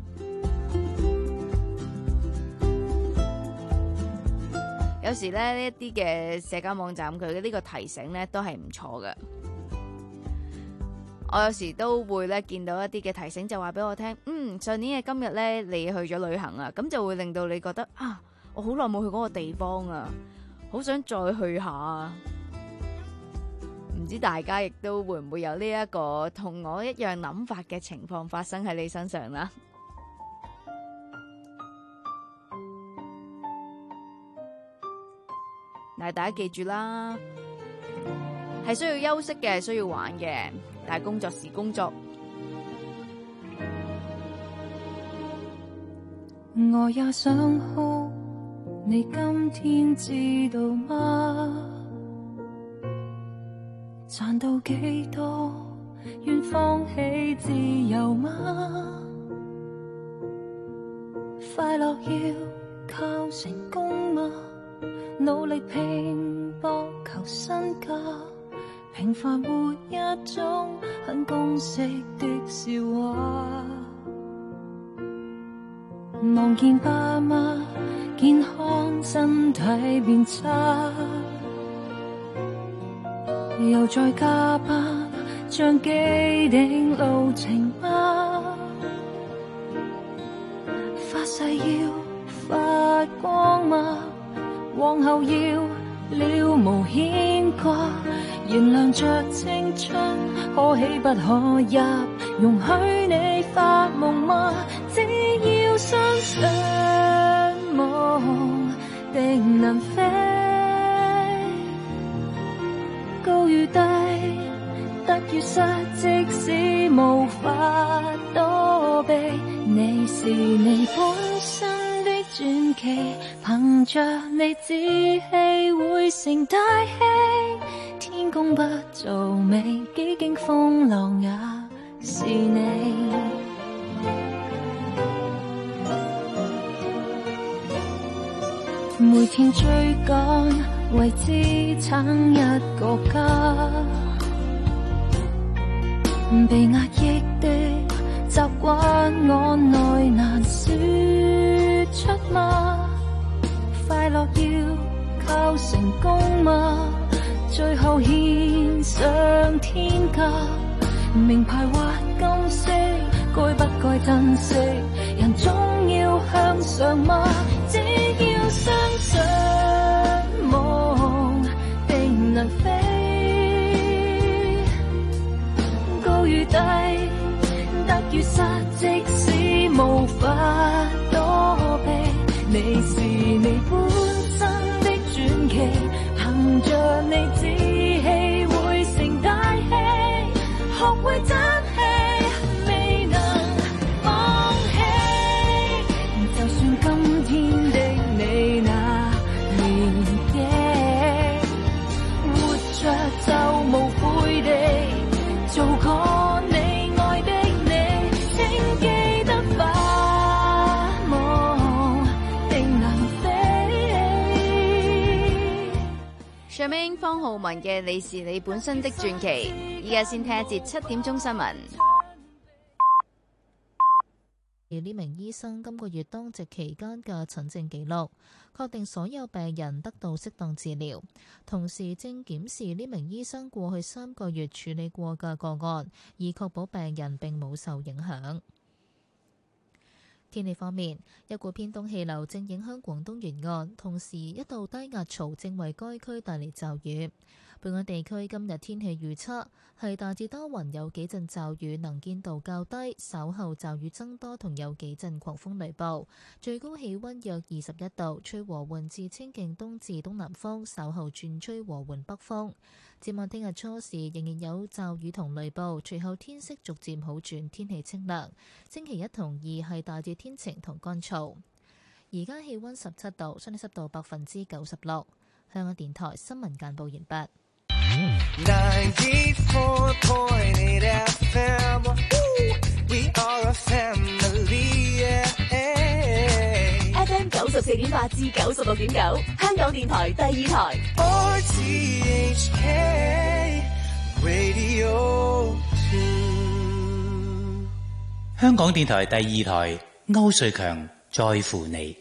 有時咧呢一啲嘅社交網站佢嘅呢個提醒咧都係唔錯嘅。我有時都會咧見到一啲嘅提醒就話俾我聽，嗯，上年嘅今日咧你去咗旅行啊，咁就會令到你覺得啊，我好耐冇去嗰個地方啊，好想再去下啊。唔知大家亦都會唔會有呢一個同我一樣諗法嘅情況發生喺你身上啦？但係大家記住啦，係需要休息嘅，需要玩嘅，但係工作是工作。 我也想哭，你今天知道嗎？賺到幾多，願放棄自由嗎？快樂要靠成功嗎？努力拼搏求身價，平凡活一種很公式的笑話。望見爸媽健康身體變差，又再加班像既定路程嗎？發誓要發光嗎？往後要了無牽掛，原諒着青春可喜不可入，容許你發夢嗎？只要相信夢定能飛，高與低得與失，即使無法躲避，你是你本身的傳奇，憑着你志氣會成大器，天公不造美，幾經風浪也是你。每天追趕為支撐一個家，被壓抑的習慣我內難說出嗎？快樂要靠成功嗎？最後獻上天價，名牌或金色該不該珍惜？人總要向上嗎？只要相信夢定能飛，高與低得與失，即使無法躲避，你是你本身的傳奇，憑着你志氣會成大器，學會爭氣未能放棄，就算今天的你那年紀，活着就無悔地做過你愛的你，請記得發夢定能飛。 上面方浩文嘅你是你本身的傳奇，依家先聽一節七點鐘新聞。 而呢名醫生今個月當值期間嘅診症記錄，確定所有病人得到適當治療，同時正檢視呢名醫生過去三個月處理過嘅個案，以確保病人並冇受影響。天氣方面，一股偏東氣流正影響廣東沿岸，同時一道低壓槽正為該區帶嚟驟雨。本港地區今日天氣預測係大致多雲，有幾陣驟雨，能見度較低，稍後驟雨增多同有幾陣狂風雷暴，最高氣溫約二十一度，吹和緩至清勁東至東南風，稍後轉吹和緩北風。展望聽日初時仍然有驟雨同雷暴，隨後天色逐漸好轉，天氣清涼。星期一同二係大致天晴同乾燥。而家氣溫十七度，相對濕度百分之九十六。香港電台新聞簡報完畢。 ninety-four point eight F M We are a family F M 九十四點八至九十六點九，香港電台第二台 R T H K Radio two 香港電台第二台歐瑞強在乎你。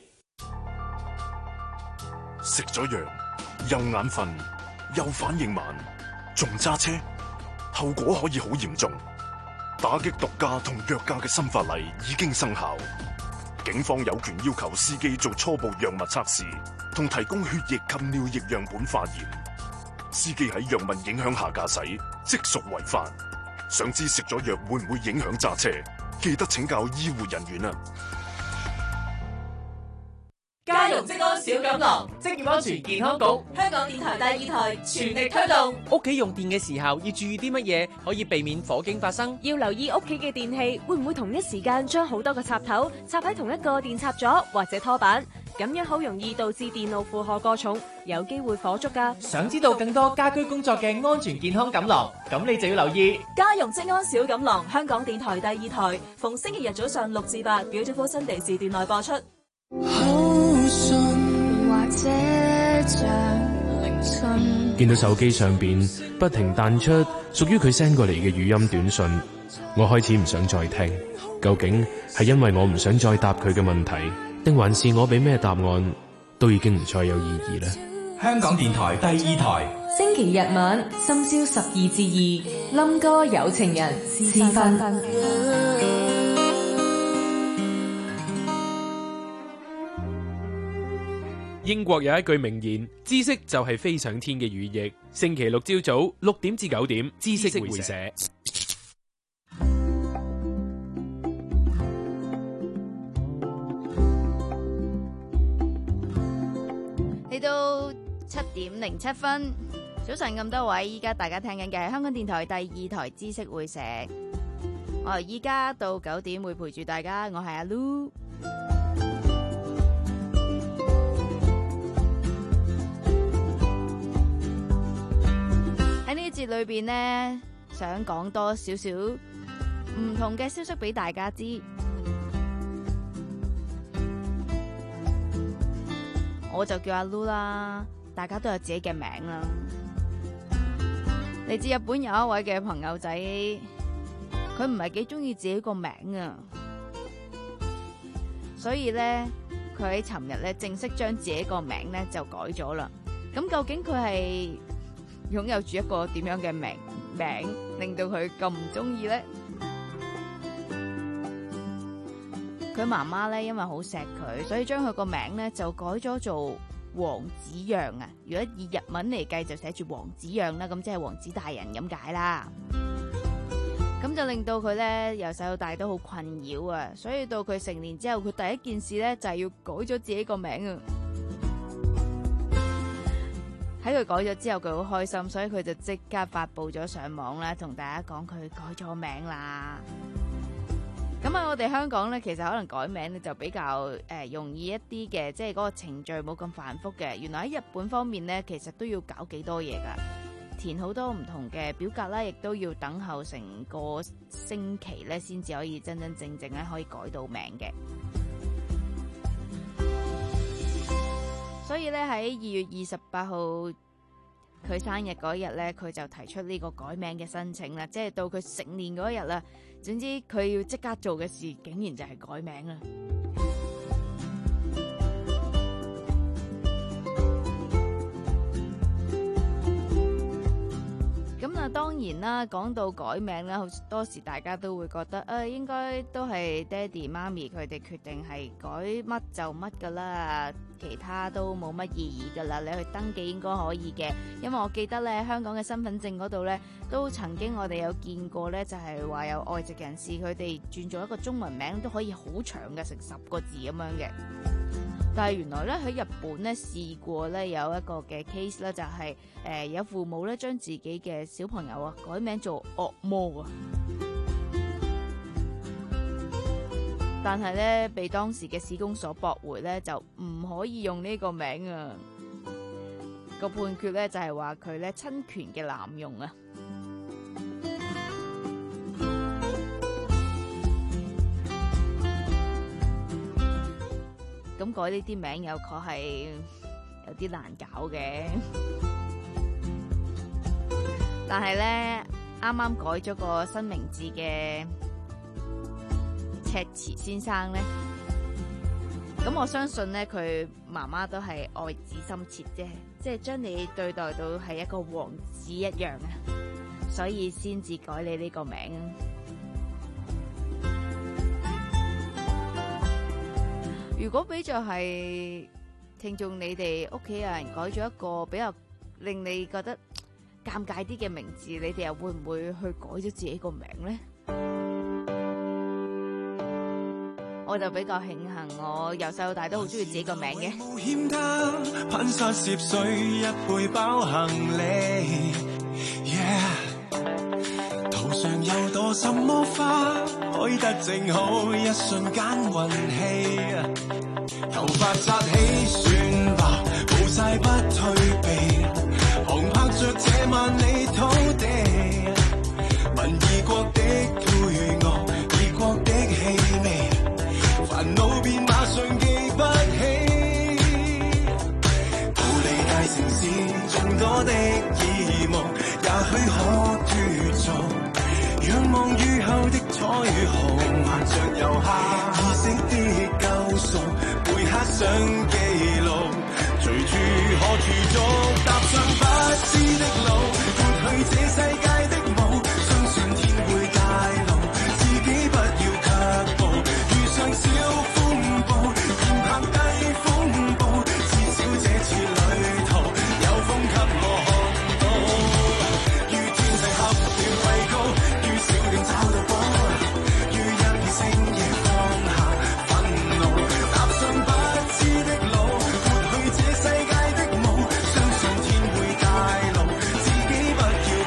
食咗藥又眼瞓又反應慢，仲揸車，後果可以好嚴重。打擊毒駕同藥駕嘅新法例已經生效，警方有權要求司機做初步藥物測試，同提供血液及尿液樣本化驗。司機喺藥物影響下駕駛，即屬違法。想知食咗藥會唔會影響揸車？記得請教醫護人員啊！ 家用職安小錦囊，職業安全健康局，香港電台第二台全力推動。 屋企用電嘅時候要注意啲乜嘢，可以避免火警發生？ 要留意屋企嘅電器會唔會同一時間將好多個插頭插喺同一個電插座或者拖板，咁樣好容易導致電路負荷過重，有機會火燭㗎。 想知道更多家居工作嘅安全健康錦囊，咁你就要留意家用職安小錦囊，香港電台第二台，逢星期日早上六至八 Beautiful Sunday 時段內播出。 見到手機上邊不停彈出屬於佢 send 過嚟嘅語音短信，我開始唔想再聽。究竟係因為我唔想再答佢嘅問題，定還是我俾咩答案都已經唔再有意義呢？ 香港電台第二台， 星期日晚深宵十二至二，冧歌有情人私分。 英國有一句名言，知識就係飛上天嘅羽翼。星期六朝早六點至九點，知識會社。 嚟到七點零七分，早晨咁多位，依家大家聽緊嘅係香港電台第二台知識會社。我由依家到九點會陪住大家，我係阿 Lu。喺呢節裏邊呢，想講多少少唔同嘅消息俾大家知。我就叫阿 Lu 啦，大家都有自己嘅名啦。嚟自日本有一位嘅朋友仔，佢唔係幾中意自己個名啊，所以咧佢喺尋日咧正式將自己個名咧就改咗啦。咁究竟佢係擁有住一個點樣嘅名名，令到佢咁唔中意咧？佢媽媽咧因為好錫佢，所以將佢個名咧就改咗做王子陽啊。如果以日文嚟計，就寫住王子陽啦，咁即係王子大人咁解啦。咁就令到佢咧由細到大都好困擾啊。所以到佢成年之後，佢第一件事咧就係要改咗自己個名啊。喺佢改咗之後，佢好開心，所以佢就即刻發佈咗上網啦，同大家講佢改咗名啦。咁喺我哋香港咧，其實可能改名咧就比較誒、呃、容易一啲嘅，即係嗰個程序冇咁繁複嘅。原來喺日本方面咧，其實都要搞幾多嘢噶，填好多唔同嘅表格啦，亦都要等候成個星期咧，先至可以真真正正咧可以改到名嘅。所以咧喺二月二十八號佢生日嗰日咧，佢就提出呢個改名嘅申請啦。即係到佢成年嗰日啦，總之佢要即刻做嘅事，竟然就係改名啦。咁啊，當然啦，講到改名啦，好多時大家都會覺得，誒、呃，應該都係爹哋媽咪佢哋決定係改乜就乜噶啦，其他都冇乜意義噶啦，你去登記應該可以嘅。因為我記得咧，香港嘅身份證嗰度咧，都曾經我哋有見過咧，就係話有外籍人士佢哋轉做一個中文名都可以好長嘅，成十個字咁樣嘅。但係原來咧喺日本咧試過咧有一個嘅 case 咧，就係、是、誒、呃、有父母咧將自己嘅小朋友啊改名做惡魔啊，但係咧被當時嘅市公所駁回咧，就唔可以用呢個名啊。個判決咧就係話佢咧侵權嘅濫用啊。咁改呢啲名又確係有啲難搞嘅，但係咧啱啱改咗個新名字嘅赤池先生咧，咁我相信咧佢媽媽都係愛子心切啫，即係將你對待到係一個王子一樣啊，所以先至改你呢個名。如果比作係聽眾你哋屋企有人改咗一個比較令你覺得尷尬啲嘅名字，你哋又會唔會去改咗自己個名呢？我就比較慶幸，我由細到大都好中意自己個名嘅。 冒險家攀山涉水一背包行李 yeah 途上有朵什麼花開得正好，一瞬間運氣，頭髮紮起算吧，冇晒不退避，航拍着這萬里土地，聞異國的配樂，異國的氣味，煩惱便馬上記不起，逃離大城市眾多的耳目，也許可脫俗。仰望雨後的彩虹，伴着遊客意識的救贖，背刻上記錄，隨處可駐足，踏上不知的路，撥去這世界的霧，相信天會帶路，自己不要卻步，遇上小風暴，便拍低風暴，至少這次旅途有風給我看到，於天際合了畏高。找到寶，於一片星夜放下憤怒，踏上不知的路，撥去這世界的霧，相信天會帶路，自己不要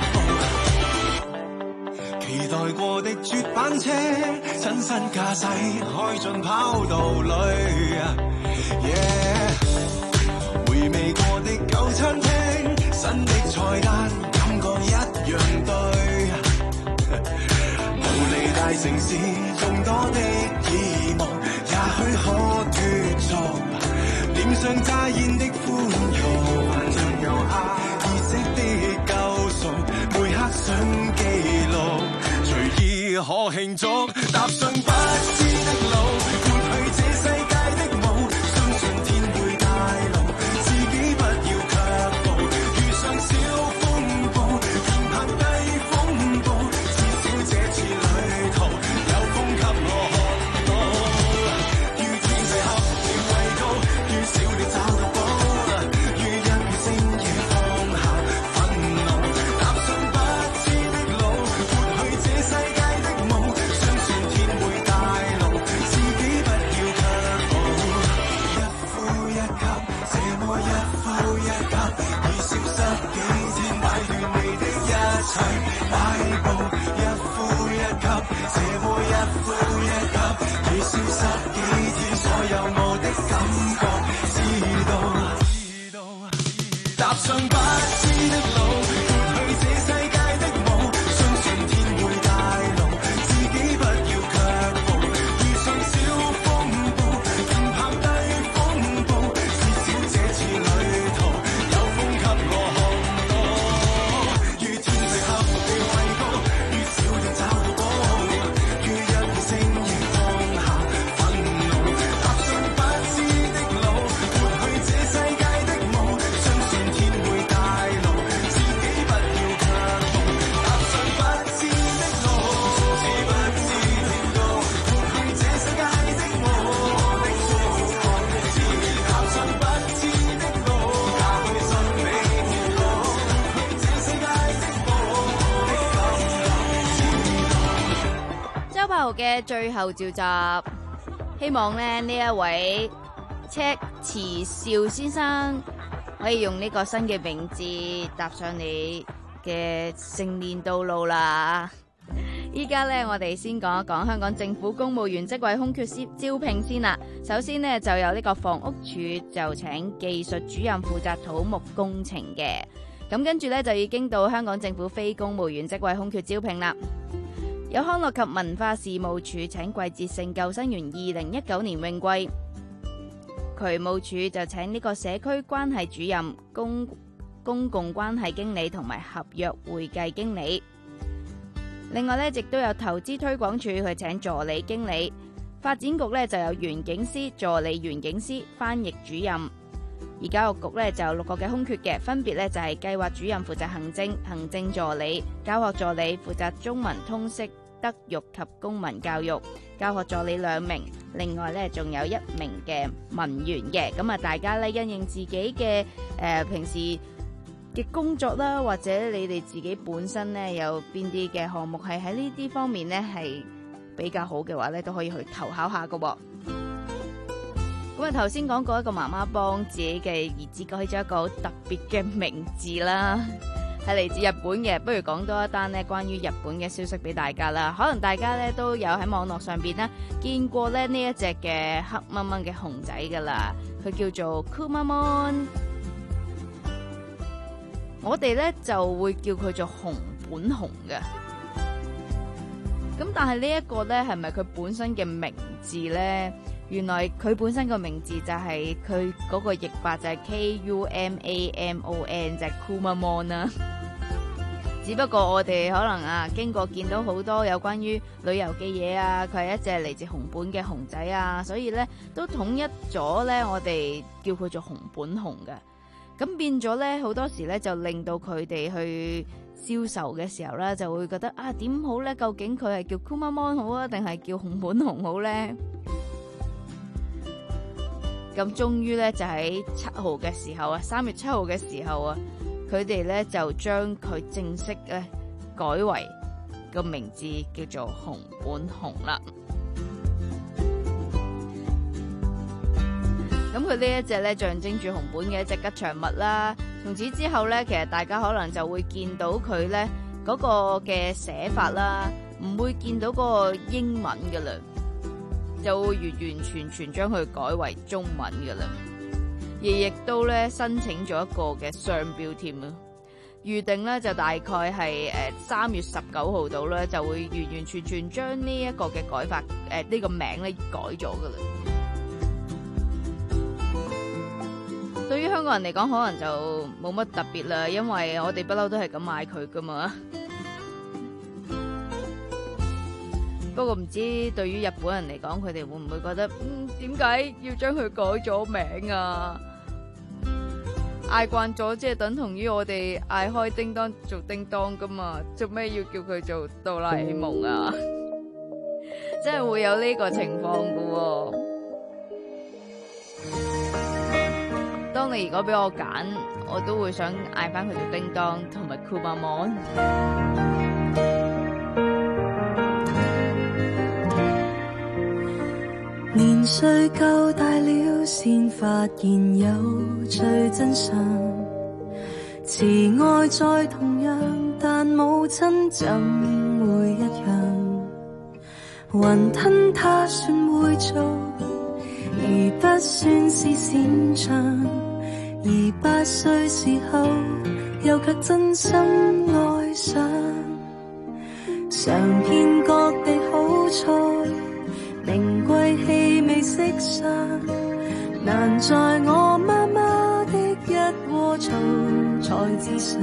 卻步。期待過的絕版車，親身駕駛開進跑道裏 yeah 回味過的舊餐廳，新的菜單感覺一樣對，大城市眾多的耳目，也許可脫俗，臉上乍現的歡容，像遊客意識的救贖，每刻想記錄，隨意可慶祝，踏上不知的路，撥去這世界的霧，相信天會帶路，自己不要卻步，遇上小風暴，便拍低風暴，至少這次旅有風給我看到，於天際合了畏高，於小地找到寶，於一片星夜放下憤怒，踏上不知的路，撥去這世界的霧，相信天會嘅最後召集，希望咧呢一位赤池少先生可以用呢個新嘅名字踏上你嘅成年道路啦。依家咧，我哋先講一講香港政府公務員職位空缺招聘先啦。首先呢，就有呢個房屋署就請技術主任負責土木工程嘅，咁跟住咧就已經到香港政府非公務員職位空缺招聘啦。有康樂及文化事務署請季節性救生員二零一九年泳季，渠務署就請呢個社區關係主任、公公共關係經理同埋合約會計經理。另外咧，亦都有投資推廣署去請助理經理，發展局咧就有園景師、助理園景師、翻譯主任。而教育局咧就有六個嘅空缺嘅，分別咧就係計劃主任負責行政、行政助理、教學助理負責中文通識、德育及公民教育，教學助理兩名，另外咧仲有一名嘅文員嘅。咁啊，大家咧因應自己嘅誒、呃、平時嘅工作啦，或者你哋自己本身咧有邊啲嘅項目係喺呢啲方面咧係比較好嘅話咧，都可以去投考下噶。咁啊，頭先講過一個媽媽幫自己嘅兒子改咗一個好特別嘅名字啦，係嚟自日本嘅。不如講多一單咧關於日本嘅消息俾大家啦。可能大家咧都有喺網絡上邊咧見過咧呢一隻嘅黑掹掹嘅熊仔噶啦，佢叫做 Kumamon。我哋咧就會叫佢做熊本熊嘅，咁但係呢一個咧係咪佢本身嘅名字咧？原來佢本身個名字就係佢嗰個譯法就係 K U M A M O N， 就係 Kumamon 啦。只不過我哋可能啊經過見到好多有關於旅遊嘅嘢啊，佢係一隻嚟自熊本嘅熊仔啊，所以咧都統一咗咧，我哋叫佢做熊本熊嘅。咁變咗咧，好多時咧就令到佢哋去銷售嘅時候咧，就會覺得啊點好咧？究竟佢係叫 Kumamon 好啊，定係叫熊本熊好咧？咁終於咧就喺七號嘅時候啊，三月七號嘅時候啊，佢哋咧就將佢正式咧改為個名字叫做熊本熊啦。咁佢呢一隻咧象徵住熊本嘅一隻吉祥物啦。從此之後咧，其實大家可能就會見到佢咧嗰個嘅寫法啦，唔會見到嗰個英文噶啦，就會完完全全將佢改為中文噶啦。而亦都咧申請咗一個嘅商標添啊，預定咧就大概係誒三月十九號到咧，就會完完全全將呢一個嘅改法誒呢、呃這個名咧改咗噶啦。對於香港人嚟講，可能就冇乜特別啦，因為我哋不嬲都係咁嗌佢噶嘛。不過唔知對於日本人嚟講，佢哋會唔會覺得，嗯，點解要將佢改咗名啊？嗌慣咗，即係等同於我哋嗌開叮當做叮當噶嘛，做咩要叫佢做哆啦 A 夢啊？真係會有呢個情況噶喎。當你如果俾我揀，我都會想嗌翻佢做叮當同埋 Kumamon。 年歲夠大了，先發現有最真相。慈愛再同樣，但母親怎會一樣？雲吞他算會做，而不算是擅長。而八歲時候，又卻真心愛上，嘗遍各地好菜，名貴氣味色相，難在我媽媽的一鍋醋菜之上，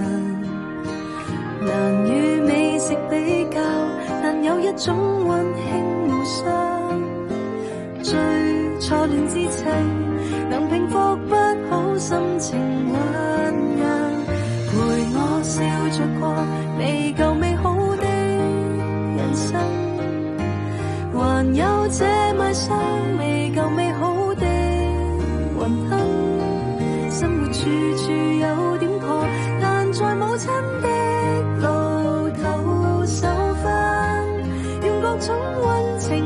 難與美食比較，但有一種溫馨互相，最初戀之情能平復不好心情醞釀，陪我笑着過未夠美好的人生，還有這賣相未夠美好的雲吞，生活處處有點破，但在母親的路頭受訓，用各種溫情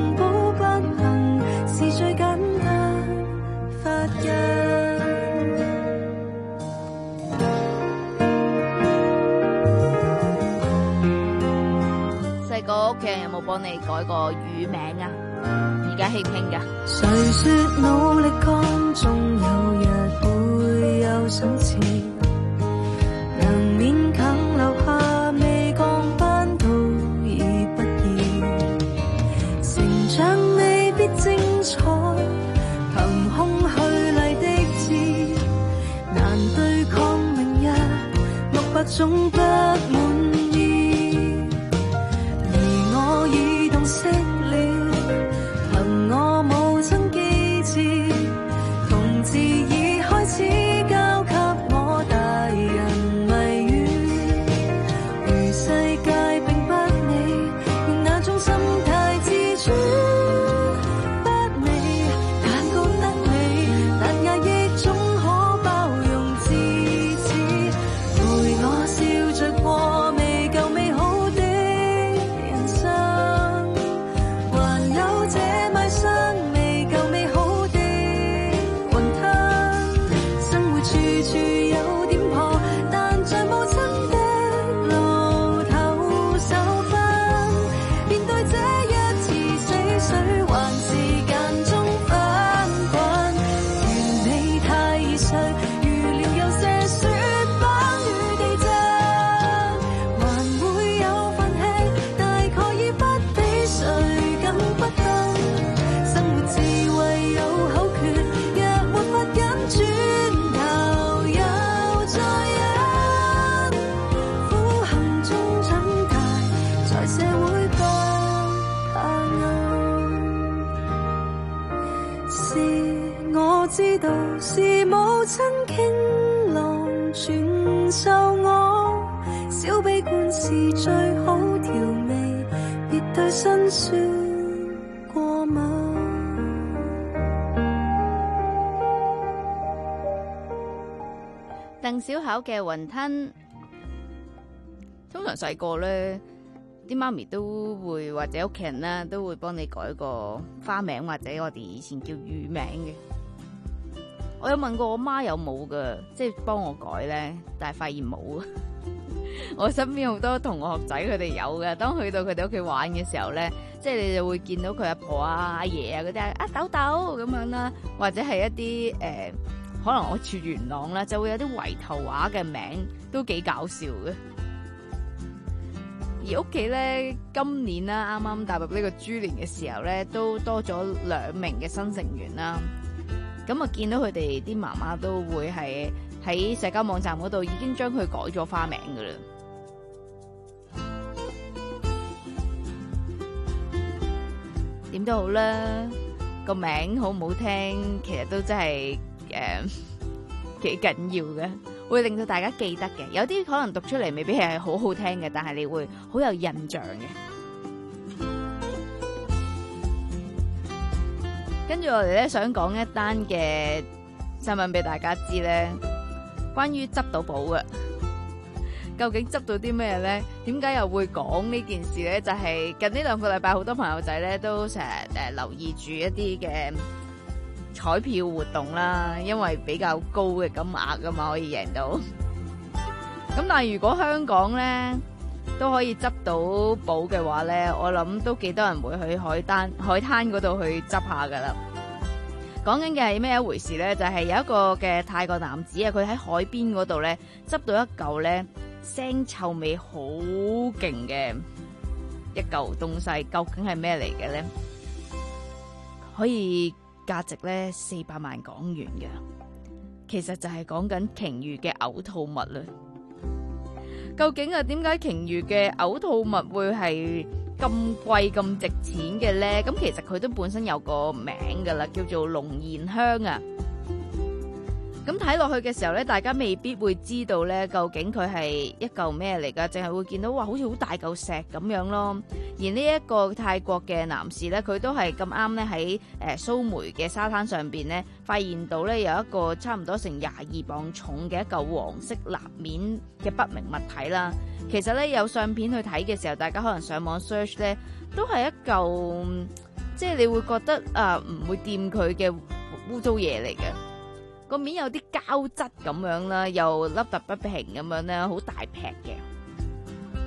幫你改個乳名啊？而家興唔興㗎？ 誰說努力幹，終有日會有賞賜，能勉強留下未降班都已不易，成長未必精彩，憑空虛麗的字，難對抗明日六百種不滿意，而我已洞悉了，憑我無曾機智，同志已開始交給我大人迷語，如世界並不美，用那種心態自主，不美但覺得美，但壓抑總可包容自此，陪我笑着過未夠美好的人生，還有這迷失未夠美好的雲吞，生活處處有點破，但在母親的路頭受分，面對這一次死水，還是間中翻滾，完美太易碎，預料有些雪崩與地震，還會有飯吃，大概已不比誰更不幸，生活智慧有口訣，若沒法忍，轉頭又再忍，苦行中長大，在社會不怕暗，是我知道，是母親傾囊傳授我，小悲觀是最好調味，別對辛酸過敏。 鄧小巧嘅雲吞，通常細個咧，啲媽咪都會或者屋企人啦，都會幫你改個花名或者我哋以前叫乳名嘅。我有問過我媽有冇噶，即係幫我改咧，但係發現冇啊。我身邊好多同學仔佢哋有嘅，當去到佢哋屋企玩嘅時候咧，即係你就會見到佢阿婆啊、阿爺啊嗰啲啊豆豆咁樣啦，或者係一啲誒、呃，可能我住元朗啦，就會有啲圍頭話嘅名，都幾搞笑嘅。而屋企咧，今年啦，啱啱踏入呢個豬年嘅時候咧，都多咗兩名嘅新成員啦。咁啊，見到佢哋啲媽媽都會係喺社交網站嗰度已經將佢改咗花名噶啦。點都好啦，個名好唔好聽，其實都真係誒幾緊要嘅，會令到大家記得嘅。有啲可能讀出嚟未必係好好聽嘅，但係你會好有印象嘅。跟住我哋咧想講一單嘅新聞俾大家知咧，關於執到寶嘅，究竟執到啲咩咧？點解又會講呢件事咧？就係、是、近呢兩個禮拜，好多朋友仔咧都成日誒留意住一啲嘅彩票活動啦，因為比較高嘅金額噶嘛，可以贏到。咁但係如果香港咧都可以執到寶嘅話咧，我諗都幾多人會去海灘海灘嗰度去執下噶啦。講緊嘅係咩一回事咧？就係、是、有一個嘅泰國男子啊，佢喺海邊嗰度咧執到一嚿咧腥臭味好勁嘅一嚿東西，究竟係咩嚟嘅咧？可以價值咧四百萬港元嘅，其實就係講緊鯨魚嘅嘔吐物啦。究竟啊，點解鯨魚嘅嘔吐物會係咁貴咁值錢嘅咧？咁其實佢都本身有個名噶啦，叫做龍涎香啊。咁睇落去嘅時候咧，大家未必會知道咧，究竟佢係一嚿咩嚟噶，淨係會見到哇，好似好大嚿石咁樣咯。而呢一個泰國嘅男士咧，佢都係咁啱咧喺誒蘇梅嘅沙灘上邊咧，發現到咧有一個差唔多成廿二磅重嘅一嚿黃色立面嘅不明物體啦。其實咧有相片去睇嘅時候，大家可能上網 search 咧，都係一嚿即係你會覺得啊唔會掂佢嘅污糟嘢嚟嘅。個面有啲膠質咁樣啦，又凹凸不平咁樣咧，好大劈嘅。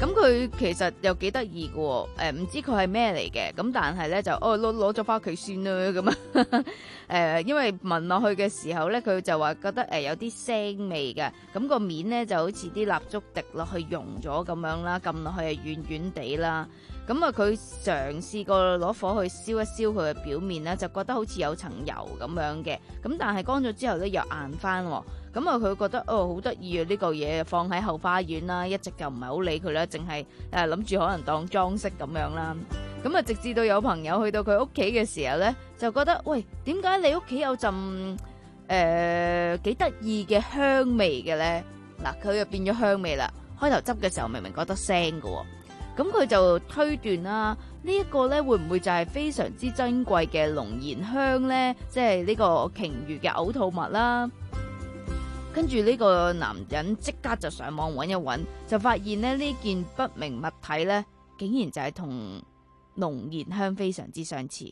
咁佢其實又幾得意嘅喎，誒唔知佢係咩嚟嘅，咁但係咧就哦攞攞咗翻屋企先啦咁啊，誒因為聞落去嘅時候咧，佢就話覺得誒有啲腥味嘅，咁個面咧就好似啲蠟燭滴落去溶咗咁樣啦，撳落去係軟軟地啦，咁啊佢嘗試過攞火去燒一燒佢嘅表面咧，就覺得好似有層油咁樣嘅，咁但係乾咗之後咧又硬翻喎。咁啊，佢覺得哦好得意啊！呢個嘢放喺後花園啦，一直就唔係好理佢啦，淨係誒諗住可能當裝飾咁樣啦。咁啊，直至到有朋友去到佢屋企嘅時候咧，就覺得喂，點解你屋企有陣誒幾得意嘅香味嘅咧？嗱，佢就變咗香味啦。開頭執嘅時候明明覺得腥㗎喎，咁佢就推斷啦，呢一個咧會唔會就係非常之珍貴嘅龍涎香咧？即係呢個鯨魚嘅嘔吐物啦。跟住呢個男人即刻就上網揾一揾，就發現咧呢件不明物體咧，竟然就係同龍涎香非常之相似。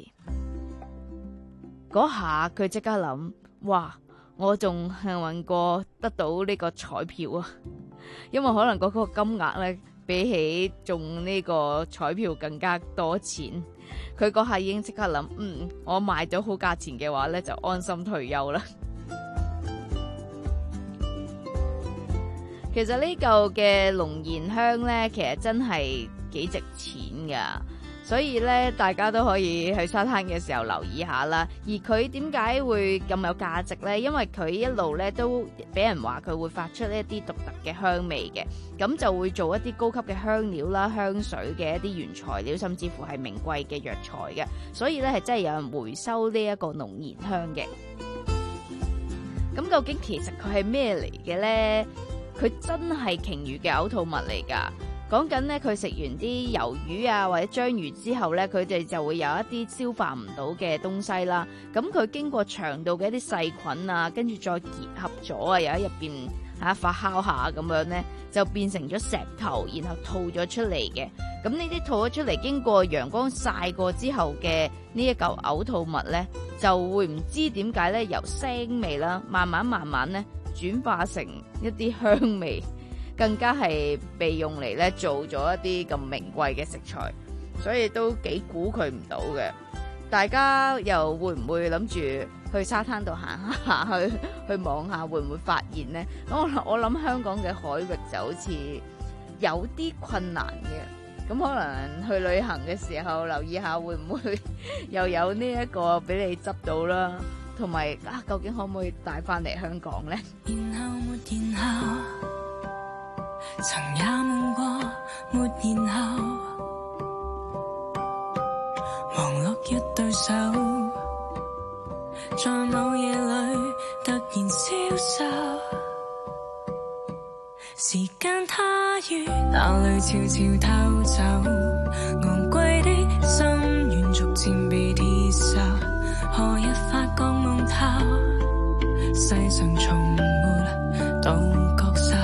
嗰下佢即刻諗，哇！我仲幸運過得到呢個彩票啊，因為可能嗰個金額咧比起中呢個彩票更加多錢。佢嗰下已經即刻諗，嗯，我賣咗好價錢嘅話咧，就安心退休啦。其實呢嚿嘅龍涎香呢，其實真係幾值錢噶，所以呢，大家都可以去沙灘嘅時候留意下啦。而佢點解會咁有價值呢？因為佢一路呢都俾人話佢會發出一啲獨特嘅香味嘅，咁就會做一啲高級嘅香料啦、香水嘅一啲原材料，甚至乎係名貴嘅藥材嘅。所以呢，係真係有人回收呢一個龍涎香嘅。咁究竟其實佢係咩嚟嘅呢？佢真係鯨魚嘅嘔吐物嚟噶，講緊呢，佢食完啲魷魚啊或者章魚之後呢，佢哋就會有一啲消化唔到嘅東西啦。咁佢經過腸道嘅一啲細菌啊，跟住再結合咗啊，又喺入邊吓發酵下咁樣呢，就變成咗石頭，然後吐咗出嚟嘅。咁呢啲吐咗出嚟，經過陽光曬過之後嘅呢一嚿嘔吐物呢，就會唔知點解呢，由腥味啦，慢慢慢慢呢，轉化成一啲香味，更加係被用嚟咧做咗一啲咁名貴嘅食材，所以都幾估佢唔到嘅。大家又會唔會諗住去沙灘度行下去去望下，會唔會發現呢？咁我我諗香港嘅海域就好似有啲困難嘅，咁可能去旅行嘅時候留意下，會唔會又有呢一個俾你執到啦？同埋啊，究竟可唔可以帶翻嚟香港呢？ 然後沒然後，曾也夢過沒然後，忙碌一對手，在某夜裏突然消失，時間它於那裏悄悄偷走，昂貴的心願逐漸被鐵砂。何日發覺夢透，世上從沒獨角獸，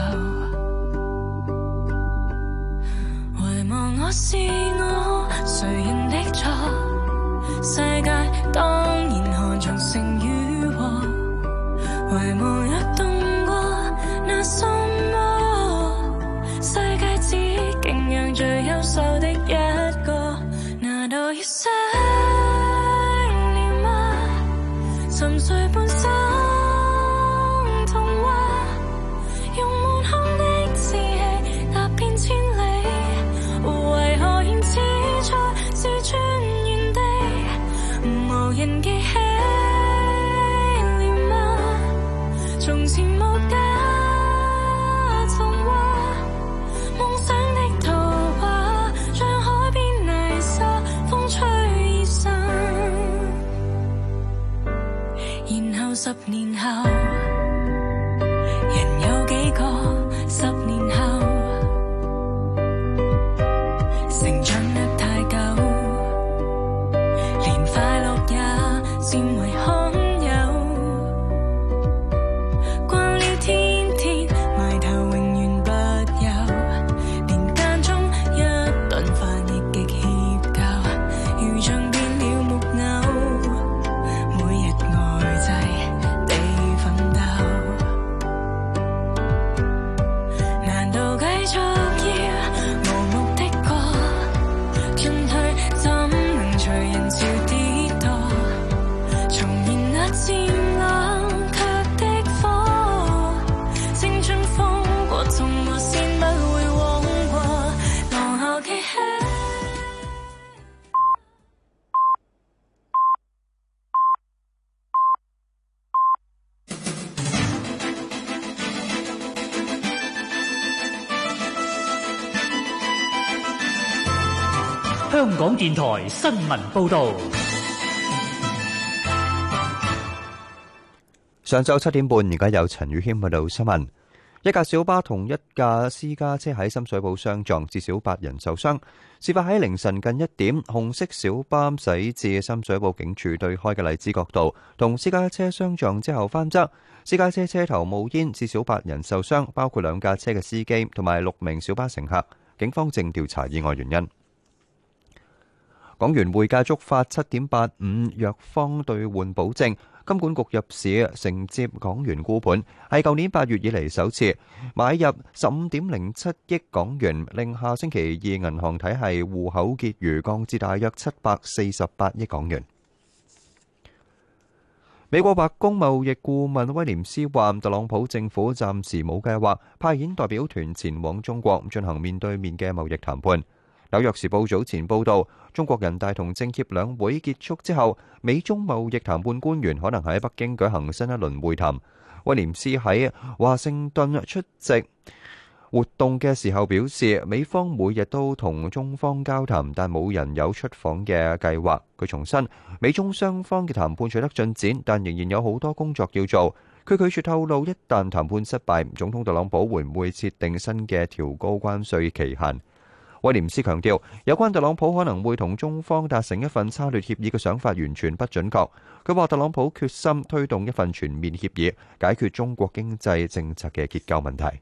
遺忘我是我，誰人的錯？世界當然看重勝與和，遺忘若動過那什麼，世界只敬仰最優秀的一個，那道要死沉睡半生童話，用滿腔的志氣踏遍千里，為何現此才是專緣地，無人記起了嗎？從前無假童話，夢想的圖畫，像海邊泥沙，風吹而散。然後十年後，人有幾個？十年後，成長得太久，連快樂也漸為罕有。慣了天天埋頭永遠不休，連間中一頓飯亦極協教，如像變了木偶，每日呆滯地奮鬥。難道繼續要無香港電台新聞報道。 上晝七點半，而家有陳宇謙報道新聞。一架小巴同一架私家車喺深水埗相撞，至少八人受傷。事發喺凌晨近一點，紅色小巴駛至深水埗警署對開嘅荔枝角道，同私家車相撞之後翻側。私家車車頭冒煙，至少八人受傷，包括兩架車嘅司機同埋六名小巴乘客。警方正調查意外原因。港元匯價觸發七點八五弱方兌換保證。金管局入市承接港元沽盤，係舊年八月以嚟首次買入十五點零七億港元，令下星期二銀行體系戶口結餘降至大約七百四十八億港元。美國白宮貿易顧問威廉斯話，特朗普政府暫時冇計劃派遣代表團前往中國進行面對面嘅貿易談判。紐約時報早前報道，中國人大同政協兩會結束之後，美中貿易談判官員可能喺北京舉行新一輪會談。威廉斯喺華盛頓出席活動嘅時候表示，美方每日都同中方交談，但冇人有出訪嘅計劃。佢重申，美中雙方嘅談判取得進展，但仍然有好多工作要做。佢拒絕透露一旦談判失敗，總統特朗普會唔會設定新嘅調高關稅期限。威廉斯強調，有關特朗普可能會同中方達成一份差劣協議嘅想法完全不準確。佢話特朗普決心推動一份全面協議，解決中國經濟政策嘅結構問題。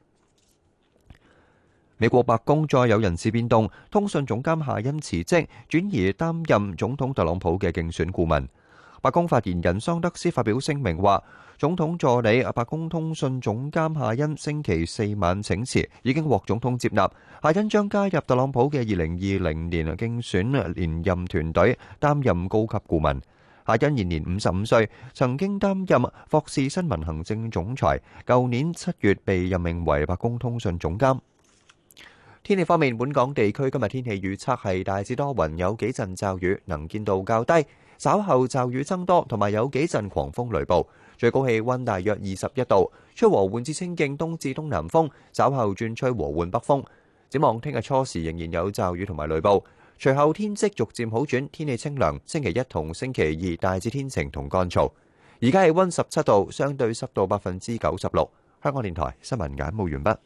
美國白宮再有人事變動，通訊總監夏恩辭職，轉移擔任總統特朗普嘅競選顧問。白宮發言人桑德斯發表聲明話，總統助理白宮通訊總監夏恩星期四晚請辭，已經獲總統接納。夏恩將加入特朗普嘅二零二零年競選連任團隊，擔任高級顧問。夏恩現年五十五歲，曾經擔任霍士新聞行政總裁，舊年七月被任命為白宮通訊總監。天氣方面，本港地區今日天氣預測係大致多雲，有幾陣驟雨，能見度較低。稍後驟雨增多，同埋有幾陣狂風雷暴，最高氣溫大約二十一度，吹和緩至清勁東至東南風，稍後轉吹和緩北風。展望聽日初時仍然有驟雨同埋雷暴，隨後天色逐漸好轉，天氣清涼。星期一同星期二大致天晴同乾燥。而家氣溫十七度，相對濕度百分之九十六。香港電台新聞簡報完畢。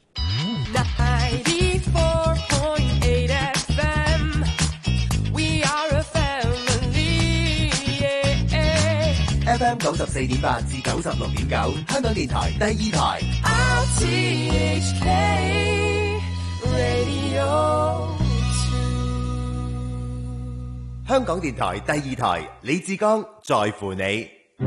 F M 九十四點八至九十六點九，香港電台第二台。 R T H K Radio 香港電台第二台，李志剛在乎你。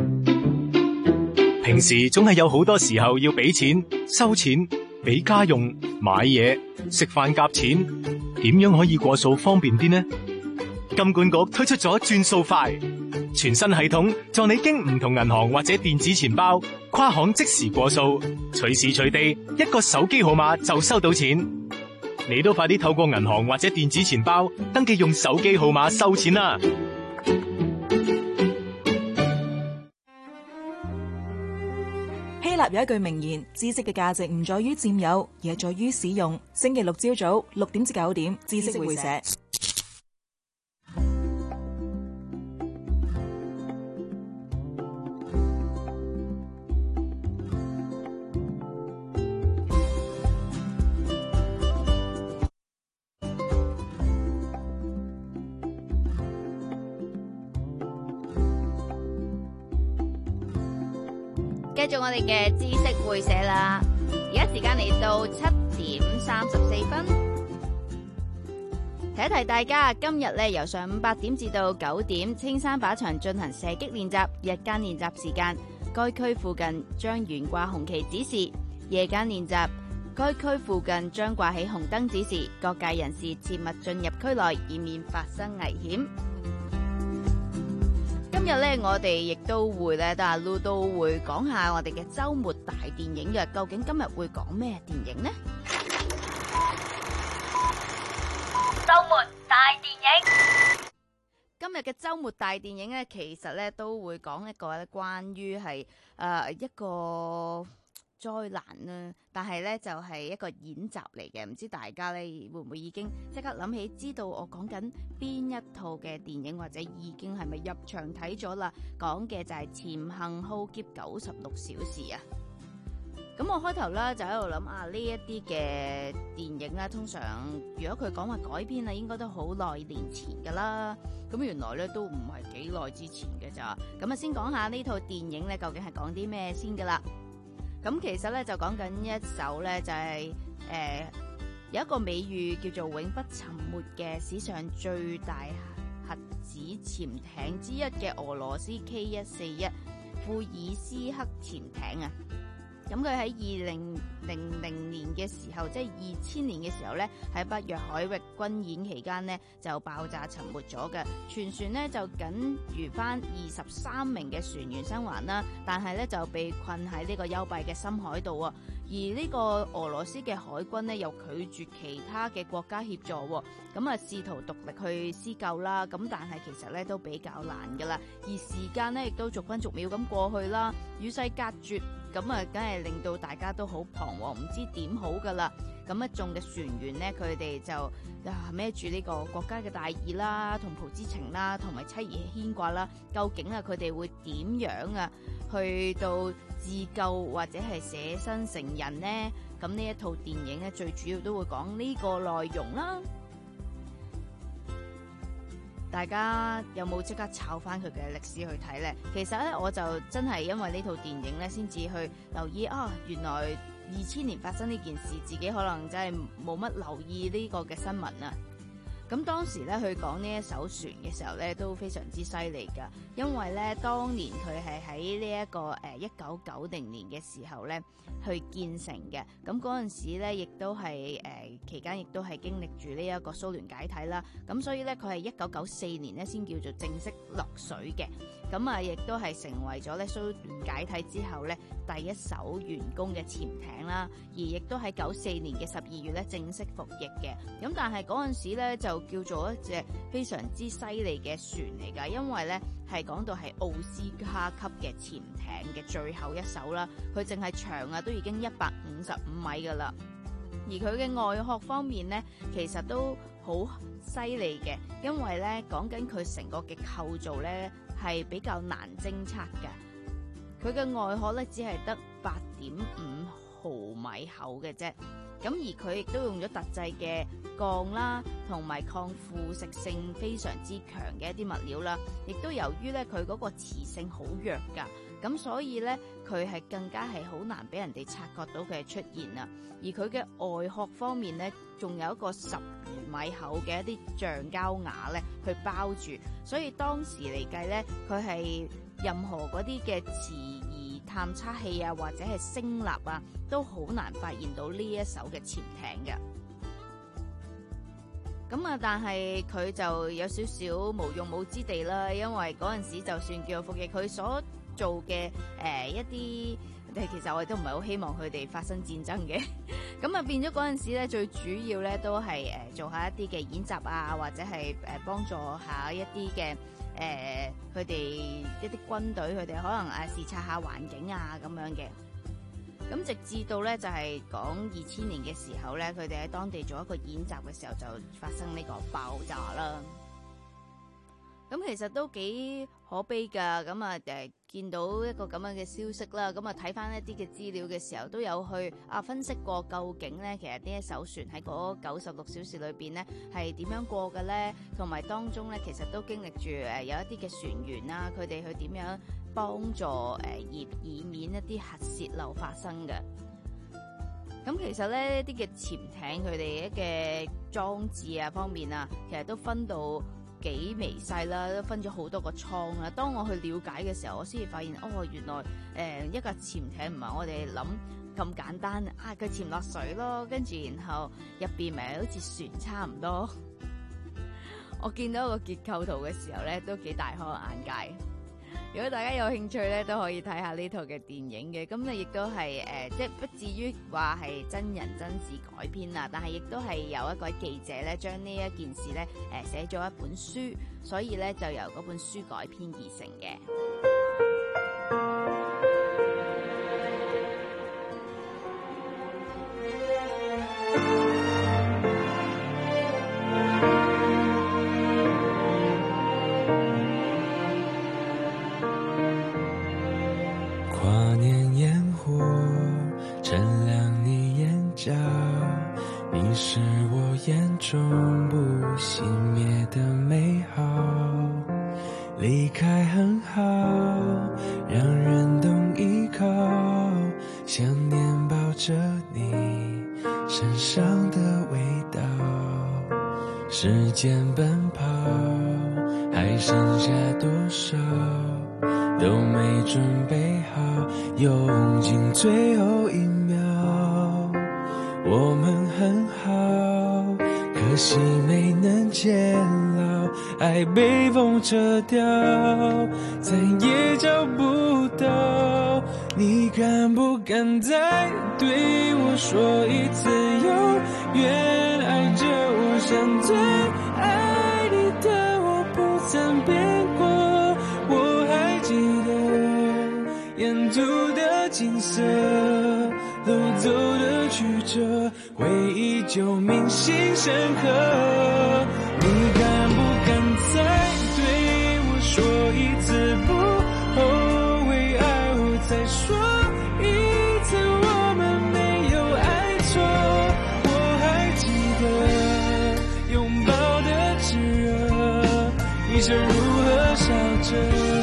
平時總係有好多時候要俾錢、收錢、俾家用、買嘢、食飯夾錢，點樣可以過數方便啲呢？金管局推出咗轉數快全新系統，助你經唔同銀行或者電子錢包跨行即時過數，隨時隨地一個手機號碼就收到錢。你都快啲透過銀行或者電子錢包登記用手機號碼收錢啦！ 希臘有一句名言：知識嘅價值唔在於佔有，而係在於使用。星期六朝早六點至九點，知識會社。 繼續我哋嘅知識會社啦，而家時間嚟到七點三十四分，提一提大家，今日咧由上午八點至到九點，青山靶場進行射擊練習，日間練習時間，該區附近將懸掛紅旗指示；夜間練習，該區附近將掛起紅燈指示，各界人士切勿進入區內，以免發生危險。今日咧，我哋亦都會咧，阿 Lu 都會講下我哋嘅週末大電影嘅。究竟今日會講咩電影呢？週末大電影，今日嘅週末大電影咧，其實咧都會講一個咧關於係誒一個災難啦，但係咧就係一個演習嚟嘅，唔知大家咧會唔會已經即刻諗起知道我講緊邊一套嘅電影，或者已經係咪入場睇咗啦？講嘅就係《潛行浩劫九十六小時》啊！咁我開頭咧就喺度諗啊，呢一啲嘅電影咧，通常如果佢講話改編啊，應該都好耐年前噶啦。咁原來咧都唔係幾耐之前嘅咋。咁啊，先講下呢套電影咧究竟係講啲咩先噶啦。咁其實咧就講緊一艘咧就係、是、誒、呃、有一個美譽叫做永不沉沒嘅史上最大核子潛艇之一嘅俄羅斯 K 一四一庫爾斯克潛艇啊。咁佢喺二零零零年嘅時候，即係二千年嘅時候呢，喺北約海域軍演期間呢，就爆炸沉沒咗嘅。全船呢，就僅餘翻二十三名嘅船員生還啦，但係呢，就被困喺呢個幽閉嘅深海度啊。而呢個俄羅斯嘅海軍呢，又拒絕其他嘅國家協助，咁啊試圖獨立去施救啦。咁但係其實呢，都比較難噶啦，而時間呢，亦都逐分逐秒咁過去啦，與世隔絕。咁啊，梗係令到大家都好彷徨，唔知點好噶啦。咁一眾嘅船員呢，佢哋就啊孭住呢個國家嘅大義啦、同袍之情啦、同埋妻兒牽掛啦。究竟啊，佢哋會點樣啊去到自救或者係捨身成仁呢？咁呢一套電影呢，最主要都會講呢個內容啦。大家有冇即刻抄翻佢嘅歷史去睇呢？其實咧，我就真係因為呢套電影咧，先至去留意啊，原來二千年發生呢件事，自己可能真係冇乜留意呢個嘅新聞啊。咁當時咧，佢講呢一艘船嘅時候咧，都非常之犀利噶，因為咧當年佢係喺呢一個誒一九九零年嘅時候咧去建成嘅。咁嗰陣時咧，亦都係誒、呃、期間亦都係經歷住呢一個蘇聯解體啦。咁所以咧，佢係一九九四年咧先叫做正式落水嘅。咁啊，亦都係成為咗咧蘇聯解體之後咧第一艘完工嘅潛艇啦。而亦都喺九四年嘅十二月咧正式服役嘅。咁但係嗰陣時咧就叫做一隻非常之犀利嘅船嚟㗎，因為咧係講到係奧斯卡級嘅潛艇嘅最後一艘啦，佢淨係長啊都已經一百五十五米㗎啦，而佢嘅外殼方面咧其實都好犀利嘅，因為咧講緊佢成個嘅構造咧係比較難偵測嘅，佢嘅外殼咧只係得八點五毫米厚嘅啫。咁而佢亦都用咗特製嘅鋼啦，同埋抗腐蝕性非常之強嘅一啲物料啦，亦都由於咧佢嗰個磁性好弱噶，咁所以咧佢係更加係好難俾人哋察覺到佢嘅出現啊。而佢嘅外殼方面咧，仲有一個十餘米厚嘅一啲橡膠瓦咧去包住，所以當時嚟計咧，佢係任何嗰啲嘅磁探測器啊，或者係聲納啊，都好難發現到呢一艘嘅潛艇嘅。咁啊，但係佢就有少少無用武之地啦，因為嗰陣時就算叫服役，佢所做嘅誒、呃、一啲，其實我哋都唔係好希望佢哋發生戰爭嘅。咁啊，變咗嗰陣時咧，最主要咧都係誒做下一啲嘅演習啊，或者係誒幫助下一啲嘅。誒，佢哋、呃、一啲軍隊，佢哋可能誒視察下環境啊咁樣嘅。咁直至到咧就係講二千年嘅時候咧，佢哋喺當地做一個演習嘅時候就發生呢個爆炸啦。咁其實都幾可悲噶。咁啊誒見到一個咁樣嘅消息啦，咁啊睇翻一啲嘅資料嘅時候，都有去啊分析過究竟咧，其實呢一艘船喺嗰九十六小時裏邊咧係點樣過嘅咧，同埋當中咧其實都經歷住誒有一啲嘅船員啦，佢哋去點樣幫助誒以以免一啲核泄漏發生嘅。咁其實咧啲嘅潛艇佢哋嘅裝置啊方面啊，其實都分到幾微細啦，都分咗好多個艙啦。當我去了解嘅時候，我先至發現，哦，原來誒、呃、一架潛艇唔係我哋諗咁簡單啊！佢潛落水咯，跟住然後入邊咪好似船差唔多。我見到個結構圖嘅時候咧，都幾大開眼界。如果大家有興趣咧，都可以睇下呢套嘅電影嘅。咁你亦都係誒、呃，即係不至於話係真人真事改編啦，但係亦都係有一個記者咧，將呢一件事咧誒寫咗一本書，所以咧就由嗰本書改編而成嘅。 你是我眼中不熄滅的美好，離開很好，讓人懂依靠，想念抱着你身上的味道，時間奔跑，還剩下多少都沒準備好，用盡最後一秒，我們很好，可惜沒能見老，愛被風扯掉，再也找不到，你敢不敢再對我說一次永遠愛着我，像最愛你的我不曾變過，我還記得沿途的景色，路走的曲折，回憶就銘心深刻，你敢不敢再對我說一次不後悔，愛我再說一次我們沒有愛錯，我還記得擁抱的炙熱，你是如何笑着，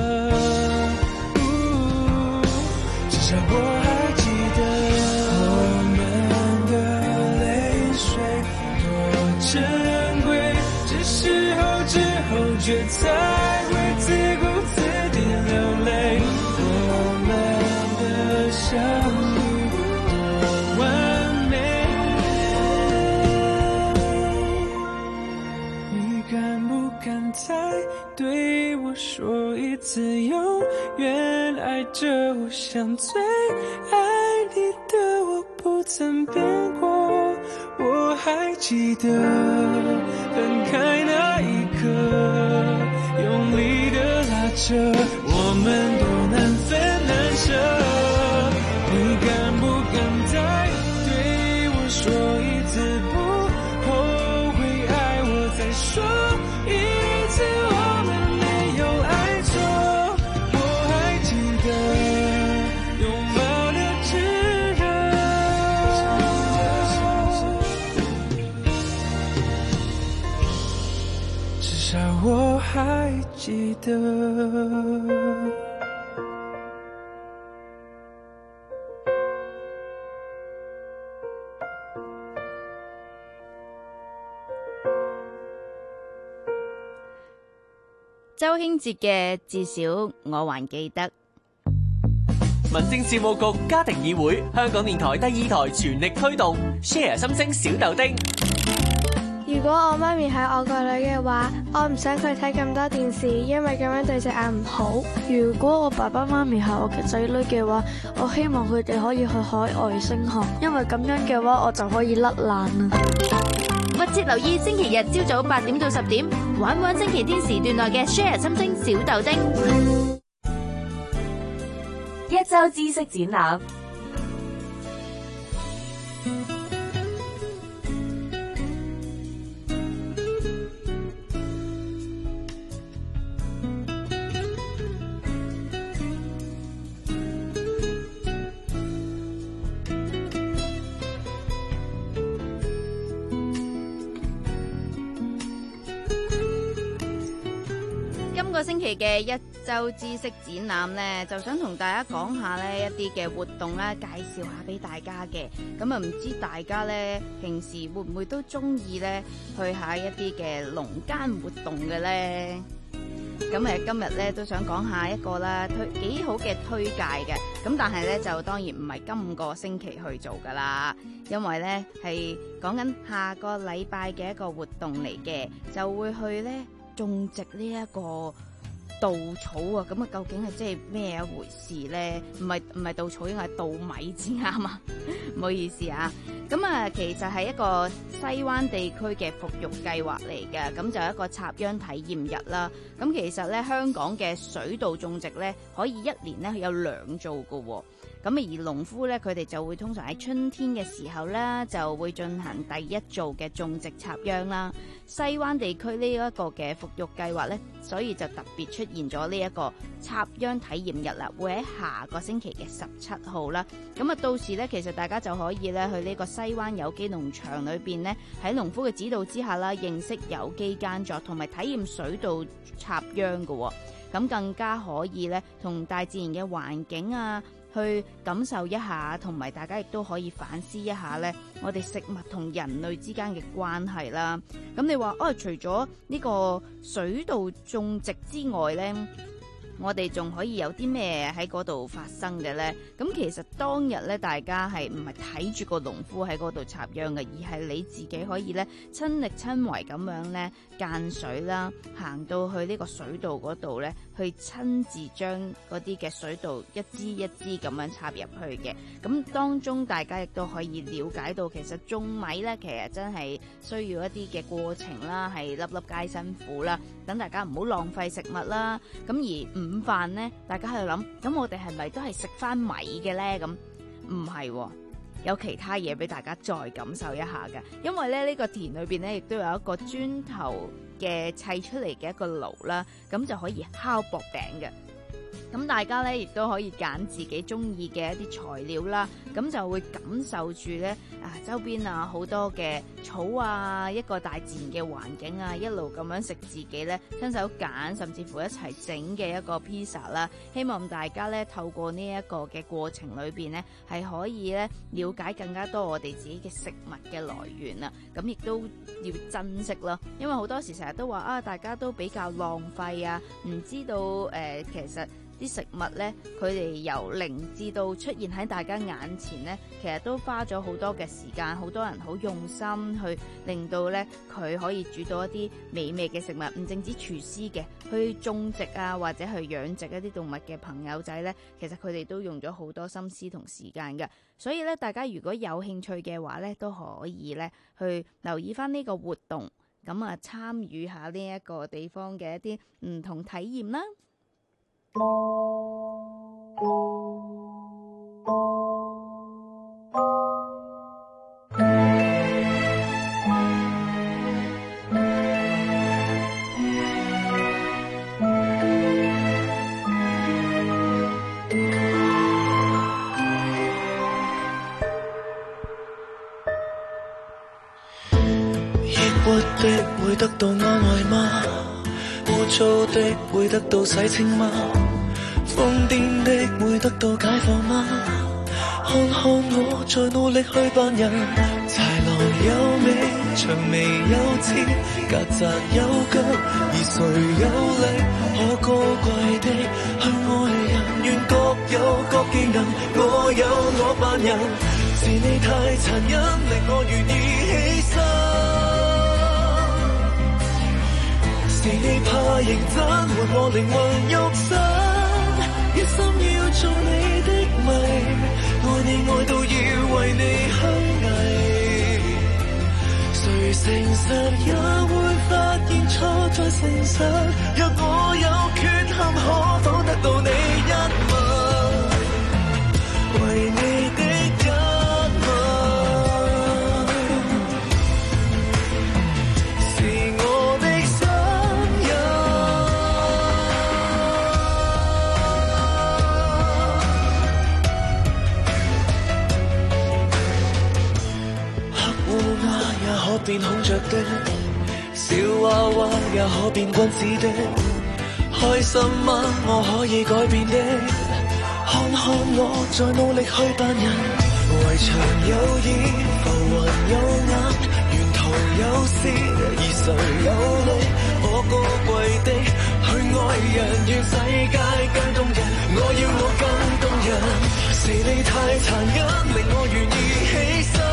至少我還記得我們的淚水多珍貴，這時候之後卻才會自顧自地流淚，我們的相遇多完美，你敢不敢再對我說一次永遠愛着我，像最愛你的我不曾變過，我還記得分開那一刻用力的拉扯，我們多難分難捨，你敢不敢再對我說一次不後悔，愛我再說一次我們沒有愛錯，我還記得擁抱的炙熱，至少我還記得。 周興哲嘅至少我還記得。 民政事務局家庭議會，香港電台第二台全力推動 Share 心聲小豆丁。 如果我媽咪係我個女嘅話，我唔想佢睇咁多電視，因為咁樣對隻眼唔好。如果我爸爸媽咪係我嘅仔女嘅話，我希望佢哋可以去海外升學，因為咁樣嘅話我就可以甩爛啦。 密切留意星期日朝早八點到十點，玩玩星期天時段內嘅 Share 心聲小豆丁。 一周知識展覽。 今個星期嘅一周知識展覽呢，就想同大家講下呢一啲嘅活動咧，介紹下俾大家嘅。咁啊，唔知大家呢平時會唔會都中意呢去下一啲嘅農間活動嘅呢？咁誒，今日呢都想講下一個啦，推幾好嘅推介嘅。咁但係呢，就當然唔係今個星期去做噶啦，因為呢係講緊下個禮拜嘅一個活動嚟嘅，就會去呢種植呢一個稻草啊，咁啊究竟係即係咩一回事咧？唔係唔係稻草，應該係稻米至啱啊！唔好意思啊，咁啊其實係一個西灣地區嘅復育計劃嚟嘅，咁就一個插秧體驗日啦。咁其實咧香港嘅水稻種植咧可以一年咧有兩造㗎喎。咁而農夫咧，佢哋就會通常喺春天嘅時候咧，就會進行第一造嘅種植插秧啦。西灣地區呢一個嘅復育計劃咧，所以就特別出現咗呢一個插秧體驗日啦，會喺下個星期嘅十七號啦。咁啊，到時咧，其實大家就可以咧去呢個西西灣有機農場裏邊呢，喺農夫嘅指導之下啦，認識有機耕作同埋體驗水稻插秧嘅，咁更加可以咧同大自然嘅環境啊去感受一下，同埋大家亦都可以反思一下咧，我哋食物同人類之間嘅關係啦。咁你話哦，除咗呢個水稻種植之外咧，我哋仲可以有啲咩喺嗰度發生嘅呢？咁其實當日咧，大家係唔係睇住個農夫喺嗰度插秧嘅，而係你自己可以咧親力親為咁樣咧間水啦，行到去呢個水稻嗰度咧，去親自將嗰啲嘅水稻一支一支咁樣插入去嘅。咁當中大家亦都可以了解到，其實種米咧，其實真係需要一啲嘅過程啦，係粒粒皆辛苦啦。等大家唔好浪費食物啦。咁而午飯呢，大家喺度諗，咁我哋係咪都係食翻米嘅呢？咁唔係，有其他嘢俾大家再感受一下嘅。因為咧呢個田裏邊呢，亦都有一個磚頭嘅砌出嚟嘅一個爐啦，咁就可以烤薄餅嘅。咁大家咧亦都可以揀自己中意嘅一啲材料啦，咁就會感受住咧啊周邊啊好多嘅草啊，一個大自然嘅環境啊，一路咁樣食自己咧親手揀，甚至乎一齊整嘅一個 pizza 啦。希望大家咧透過呢一個嘅過程裏邊咧，係可以咧了解更加多我哋自己嘅食物嘅來源啊。咁亦都要珍惜咯，因為好多時成日都話啊，大家都比較浪費啊，唔知道誒、呃、其實。啲食物呢，佢哋由零至到出現喺大家眼前呢，其實都花咗好多嘅時間，好多人好用心去令到呢佢可以煮到一啲美味嘅食物，唔淨止廚師嘅，去種植啊或者去養殖一啲動物嘅朋友仔呢，其實佢哋都用咗好多心思同時間嘅。所以呢，大家如果有興趣嘅話呢，都可以呢去留意翻呢個活動，咁啊參與下呢一個地方嘅一啲唔同體驗啦。 抑鬱的會得到安慰嗎？污糟的會得到洗清嗎？瘋癲的會得到解放嗎？看看我在努力去扮人，豺狼有尾，薔薇有刺，曱甴有腳，而誰有力可高貴的去愛人？願各有各技能，我有我扮人，是你太殘忍，令我願意犧牲，是你怕認真，換我靈魂肉身。一心要做你的迷，愛你愛到要為你虛偽，誰誠實也會發現錯在誠實，若我有缺陷可否得到你一吻，為你的一吻，是我的心。變孔雀的小娃娃也可變君子的，開心嗎？我可以改變的，看看我在努力去扮人，圍牆有意，浮雲有眼，沿途有詩，而誰有淚？我高貴的去愛人，願世界更動人，我要我更動人，是你太殘忍，令我願意犧牲。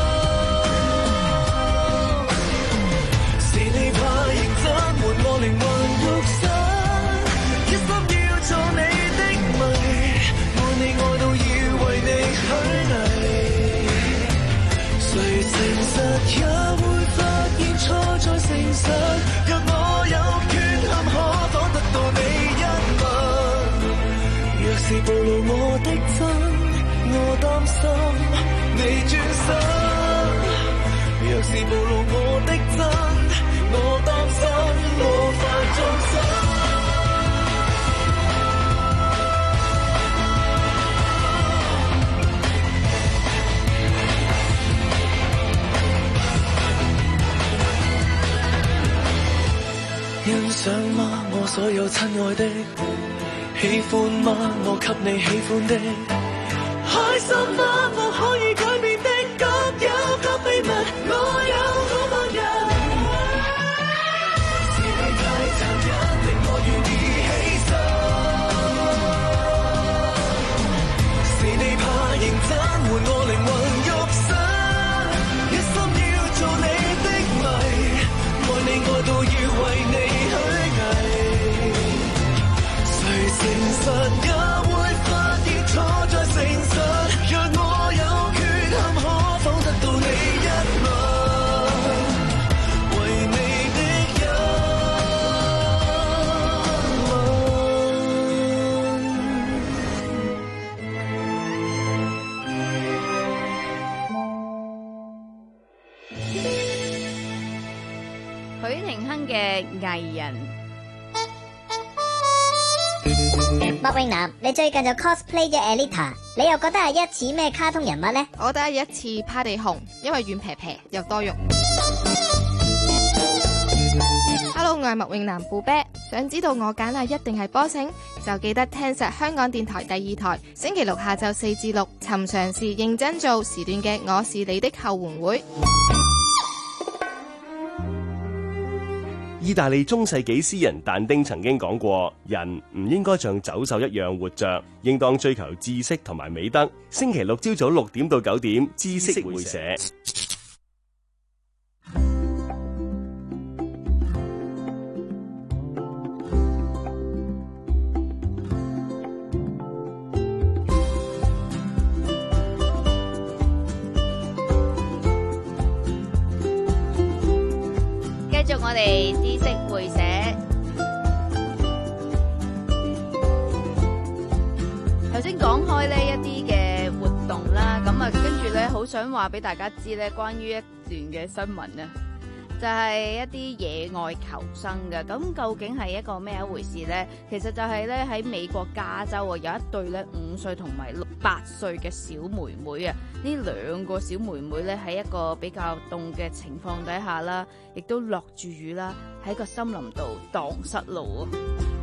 你怕認真，換我靈魂肉身，一心要做你的迷，愛你愛到要為你虛偽，誰誠實也會發現錯在誠實，若我有缺陷可否得到你一吻，若是暴露我的真，我擔心你轉身，若是暴露我的真，我擔心無法縱身。 想嗎？我所有親愛的，喜歡嗎？我給你喜歡的，開心嗎？我可以改變的，各有各秘密，我有我默認。是你太殘忍，令我願意犧牲。是你怕認真，換我靈魂肉身，一心要做你的迷，愛你愛到要為你虛偽。誰誠實也會發現錯在誠實，若我有缺陷，可否得到你一吻？為你的一許廷鏗嘅藝人。 麥詠南，你最近就 cosplay 咗 Alita， 你又覺得係一似咩卡通人物呢？ 我覺得係一似趴地熊，因為軟皮皮又多肉。Hello， 我係麥詠南布啤，想知道我揀係一定係波星，就記得聽實香港電台第二台，星期六下晝四至六，尋常是認真做時段嘅我是你的後援會。 意大利中世紀詩人但丁曾經講過，人唔應該像走獸一樣活着，應當追求知識同埋美德。星期六朝早六點到九點，知識會社。 繼續我哋知識會社，頭先講開呢一啲嘅活動啦，咁啊跟住咧好想話俾大家知咧，關於一段嘅新聞啊，就係一啲野外求生嘅，咁究竟係一個咩一回事呢？其實就係咧喺美國加州啊，有一對咧五歲同埋六八歲嘅小妹妹啊，呢兩個小妹妹咧喺一個比較凍嘅情況底下啦，亦都落住雨啦，喺個森林度蕩失路啊！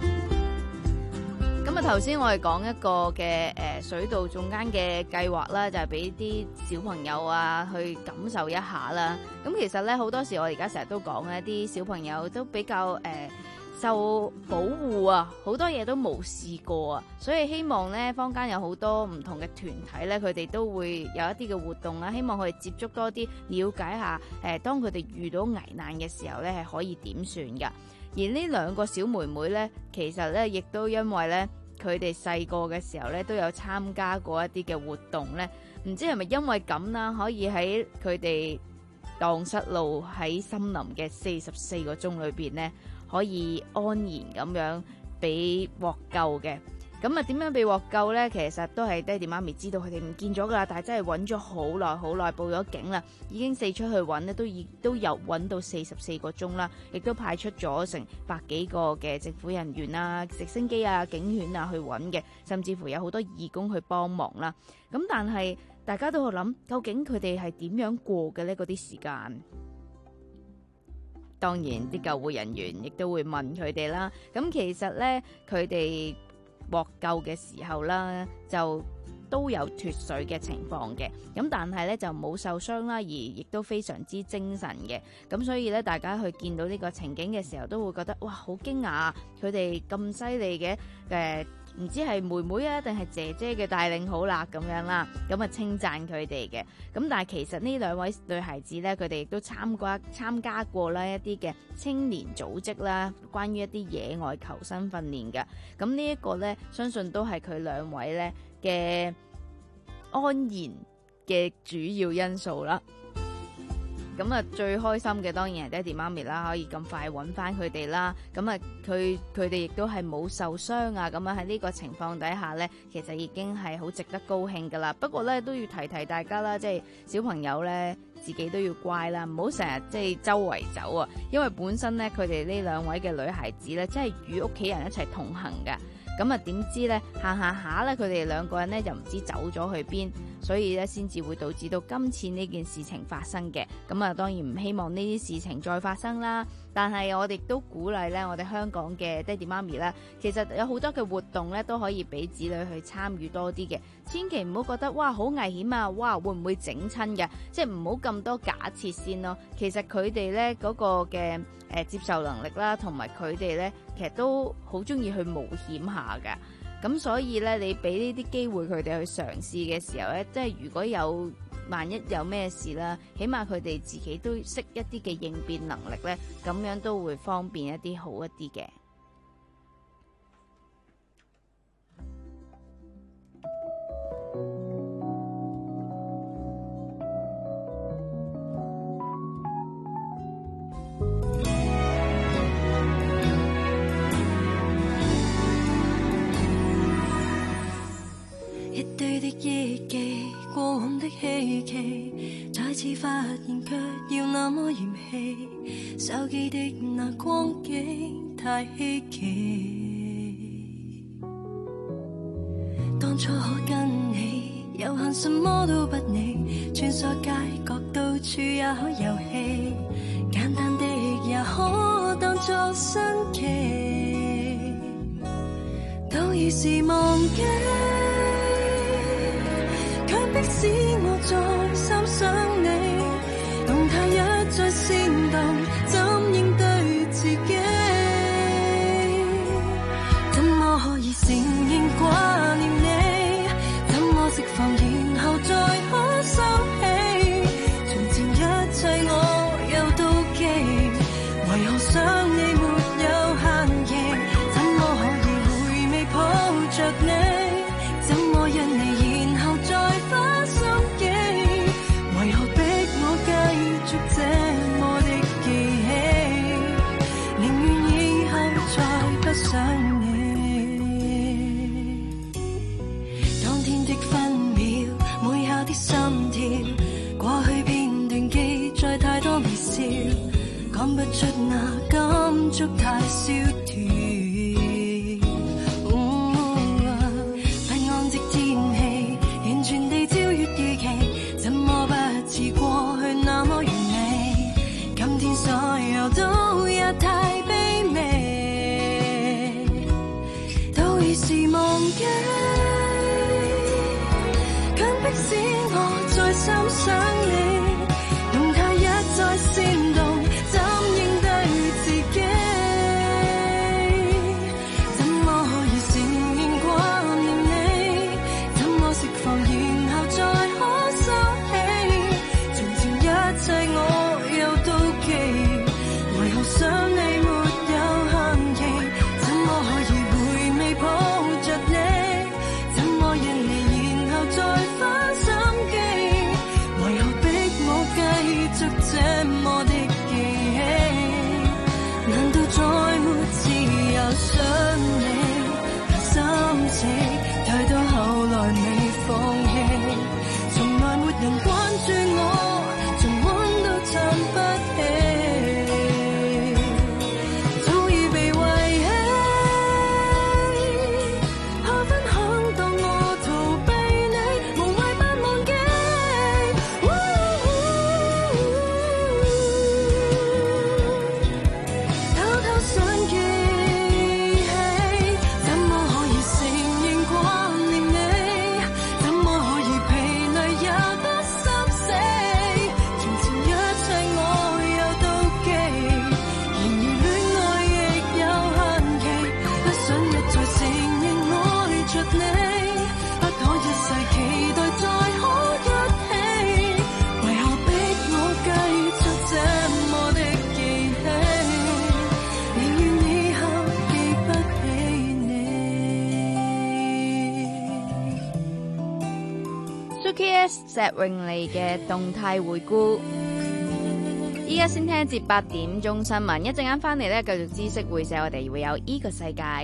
咁啊，頭先我哋講一個嘅誒水稻種耕嘅計劃啦，就係俾啲小朋友啊去感受一下啦。咁其實咧好多時我而家成日都講咧，啲小朋友都比較誒、呃、受保護啊，好多嘢都冇試過啊，所以希望咧坊間有好多唔同嘅團體咧，佢哋都會有一啲嘅活動啦，希望佢哋接觸多啲，了解下誒、呃、當佢哋遇到危難嘅時候咧係可以點算㗎。而呢兩個小妹妹咧，其實咧亦都因為咧佢哋細個嘅時候咧都有參加過一啲嘅活動咧，唔知係咪因為咁啦，可以喺佢哋蕩失路喺森林嘅四十四個鐘裏邊咧，可以安然咁樣被獲救嘅。咁啊點樣被獲救呢？其實都係爹哋媽咪知道佢哋唔見咗噶啦，但係真係揾咗好耐好耐，報咗警啦，已經四出去揾咧，都已都有揾到四十四個鐘啦，亦都派出咗成百幾個嘅政府人員啊、直升機啊、警犬啊去揾嘅，甚至乎有好多義工去幫忙啦。咁但係大家都會諗，究竟佢哋係點樣過嘅呢？嗰啲時間，當然啲救護人員亦都會問佢哋啦。咁其實呢，佢哋獲救嘅時候啦，就都有脫水嘅情況嘅，咁但係咧就冇受傷啦，而亦都非常之精神嘅，咁所以咧大家去見到呢個情景嘅時候，都會覺得哇好驚訝，佢哋咁犀利嘅，誒唔知係妹妹啊定係姐姐嘅帶領好啦咁樣啦，咁啊稱讚佢哋嘅，咁但係其實呢兩位女孩子咧，佢哋亦都參加參加過啦一啲嘅青年組織啦，關於一啲野外求生訓練嘅，咁呢一個咧，相信都係佢兩位咧嘅安然嘅主要因素啦。咁啊，最開心嘅當然係爹哋媽咪啦，可以咁快揾翻佢哋啦。咁啊，佢佢哋亦都係冇受傷啊。咁啊喺呢個情況底下呢，其實已經係好值得高興噶啦。不過呢，都要提提大家啦，即係小朋友呢，自己都要乖啦，唔好成日即係周圍走啊。因為本身呢，佢哋呢兩位嘅女孩子呢，真係與屋企人一齊同行噶。咁啊，點知咧行行下咧，佢哋兩個人咧就唔知走咗去邊， 所以咧先至會導致到今次呢件事情發生嘅。咁啊，當然唔希望呢啲事情再發生啦。但係我哋都鼓勵咧，我哋香港嘅爹哋媽咪咧，其實有好多嘅活動咧都可以俾子女去參與多啲嘅。千祈唔好覺得哇好危險啊，哇會唔會整親嘅？即係唔好咁多假設先咯。其實佢哋咧嗰個嘅誒、呃、接受能力啦，同埋佢哋咧其實都好中意去冒險下㗎。咁所以咧，你俾呢啲機會佢哋去嘗試嘅時候咧，即係如果有萬一有咩事啦，起碼佢哋自己都識一啲嘅應變能力咧，咁樣都會方便一啲，好一啲嘅。 一堆的憶記，過往的希冀，再次發現卻要那麼嫌棄，手機的那光景太稀奇。當初可跟你悠閒什麼都不理，穿梭街角到處也可遊戲，簡單的也可當作新奇，都已是忘記，迫使我再三想你，動態一再煽動，怎應對自己？怎麼可以承認掛念你？怎麼釋放然後再可收起？從前一切我又妒忌，為何想你沒有限期？怎麼可以回味抱着你？怎麼因你然後再花心機？為何逼我繼續這麼的記起？寧願以後再不想你。當天的分秒，每下的心跳，過去片段記載太多微笑，講不出那感觸太蕭條。全地超越預期，怎麼不似過去那麼完美？今天所有都也太卑微，都已是忘記，強迫使我再三想你，動態一再煽動，怎應對自己？怎麼可以承認掛念你？怎麼釋放然後再可收起？從前一切我又妒忌，為何想你沒有限期？怎麼可以回味抱着你？怎麼因你然後再花心機？為何逼我繼續這麼的記起？難道再沒自由想你？心死太多後來未放棄，從來沒人關注我，重溫都撐不起，早已被遺棄，怕分享當我逃避你，無謂不忘記，偷偷想記起，怎麼可以承認掛念你？怎麼可以疲累也不心死？從前一切我又妒忌，然而戀愛亦有限期，不想一再承認愛着你，不可一世期待再可一起，為何逼我繼續這麼的記起？寧願以後記不起你。 Suki S 石詠莉嘅動態回顧，依家先聽一節八點鐘新聞，一陣間翻嚟咧，繼續知識會社，我哋會有依個世界。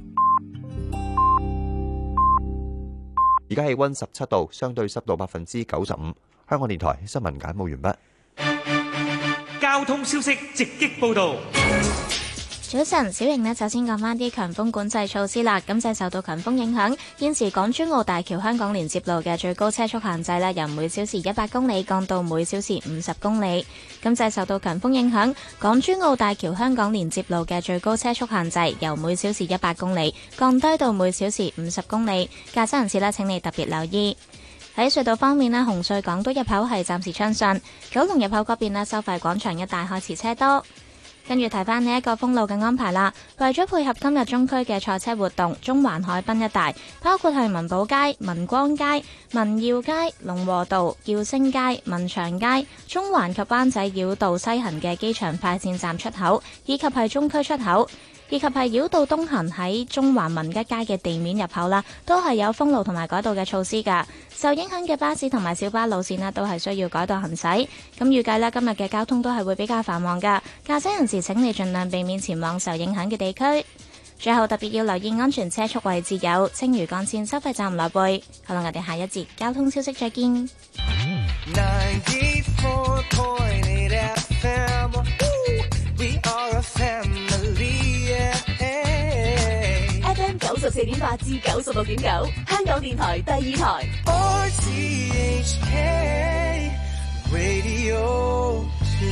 而家氣溫十七度，相對濕度百分之九十五。香港電台新聞簡報完畢。 交通消息直擊報道。 早晨，小瑩呢，首先講翻啲強風管制措施啦。咁就係受到強風影響，現時港珠澳大橋香港連接路嘅最高車速限制呢，由每小時一百公里降到每小時五十公里。咁就係受到強風影響，港珠澳大橋香港連接路嘅最高車速限制由每小時一百公里降低到每小時五十公里。駕駛人士呢，請你特別留意。喺隧道方面呢，紅隧港島入口係暫時暢順，九龍入口嗰邊呢，收費廣場一帶開始車多。跟住提翻呢一個封路嘅安排啦，為咗配合今日中區嘅賽車活動，中環海濱一帶，包括係民寶街、民光街、民耀街、龍和道、耀星街、民祥街、中環及灣仔繞道西行嘅機場快線站出口，以及係中區出口，以及係繞道東行喺中環民吉街嘅地面入口啦，都係有封路同埋改道嘅措施㗎。受影響嘅巴士同埋小巴路線呢，都係需要改道行駛。咁預計呢，今日嘅交通都係會比較繁忙㗎，駕駛人士請你盡量避免前往受影響嘅地區。最後特別要留意安全車速位置有青嶼幹線收費站來回。好啦，我哋下一節交通消息再見。 F M 九十四點八至九十六點九，香港電台第二台。 R T H K Radio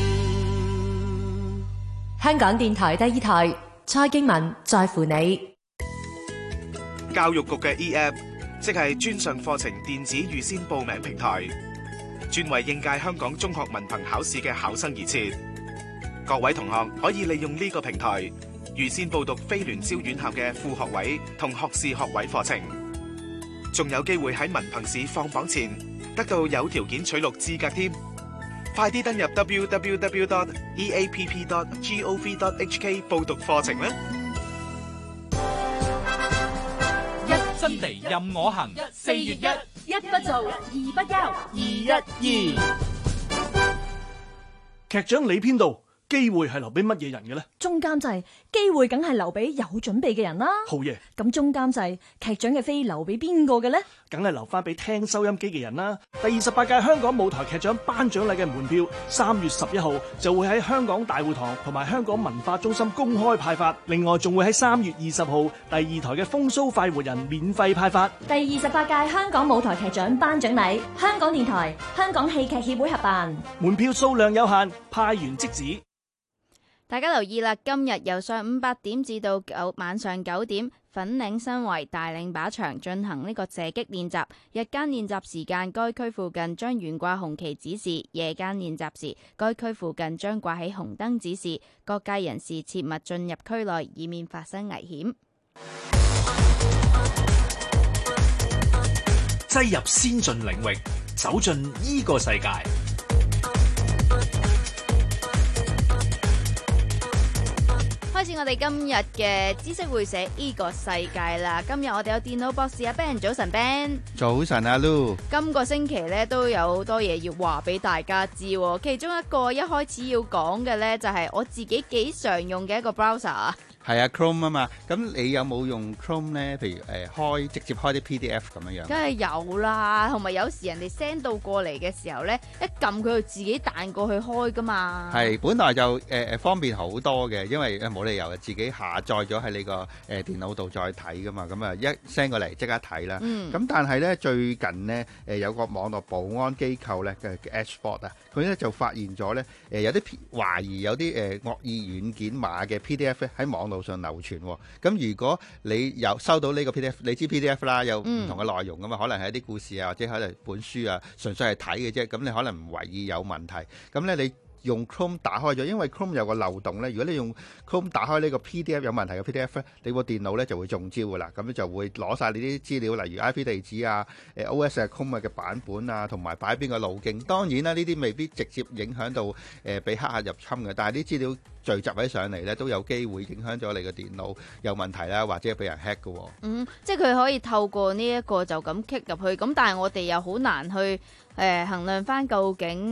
香港電台第二台，蔡經文在乎你。 教育局嘅 E A P， 即係專上課程電子預先報名平台，專為應屆香港中學文憑考試嘅考生而設。各位同學可以利用呢個平台預先報讀非聯招院校嘅副學位同學士學位課程，仲有機會喺文憑試放榜前得到有條件取錄資格添。快啲登入 double-u double-u double-u dot e a p p dot gov dot h k 報讀課程啦！ 一真地任我行，四月一， 一不做，二不休， 二一二。 劇長你編導，機會係留俾乜嘢人嘅呢？ 中監製，機會梗係留俾有準備嘅人啦。 好嘢。 咁中監製，劇長嘅飛留俾邊個嘅呢？ 梗係留翻俾聽收音機嘅人啦。第二十八屆香港舞台劇獎頒獎禮嘅門票，三月十一號就會喺香港大會堂同埋香港文化中心公開派發。另外仲會喺三月二十號第二台嘅風騷快活人免費派發。 第二十八屆香港舞台劇獎頒獎禮，香港電台、香港戲劇協會合辦。 門票數量有限，派完即止。 大家留意啦，今日由上午八點至到九晚上九點，粉嶺新圍大嶺靶場進行呢個射擊練習。日間練習時間，該區附近將懸掛紅旗指示；夜間練習時，該區附近將掛起紅燈指示。各界人士切勿進入區內，以免發生危險。 擠入先進領域，走進呢個世界。 開始我哋今日嘅知識會社呢個世界啦。今日我哋有電腦博士阿 Ben， 早晨 Ben。 早晨阿 Lu。今個星期咧都有好多嘢要話俾大家知，其中一個一開始要講嘅咧就係我自己幾常用嘅一個 browser 啊。 係啊 Chrome 啊嘛，咁你有冇用 Chrome 咧？譬如誒開直接開啲 P D F 咁樣樣？ 梗係有啦，同埋有時人哋 send 到過嚟嘅時候咧，一撳佢就自己彈過去開噶嘛。 係，本來就誒誒方便好多嘅，因為誒冇理由自己下載咗喺你個誒電腦度再睇噶嘛，咁啊一 send 過嚟即刻睇啦。嗯。咁但係咧最近咧誒有個網絡保安機構咧嘅 Ashford 啊，佢咧就發現咗咧誒有啲懷疑有啲誒惡意軟件碼嘅 P D F 咧喺網路上流傳，咁如果你有收到呢個 P D F， 你知 P D F 啦，有唔同嘅內容噶嘛，可能係一啲故事啊，或者可能本書啊，純粹係睇嘅啫，咁你可能唔懷疑有問題，咁咧你用 Chrome 打開咗，因為 Chrome 有個漏洞咧，如果你用 Chrome 打開呢個 P D F 有問題嘅 P D F 咧，你部電腦咧就會中招噶啦，咁就會攞晒你啲資料，例如 I P 地址啊、誒 O S 啊、Chrome 嘅版本啊，同埋擺邊個路徑。當然啦，呢啲未必直接影響到誒俾黑客入侵嘅，但係啲資料聚集起上嚟咧，都有機會影響咗你嘅電腦有問題啦，或者俾人 hack 嘅。 嗯，即係佢可以透過呢一個就咁 kick 入去，咁但係我哋又好難去誒、呃、衡量翻究竟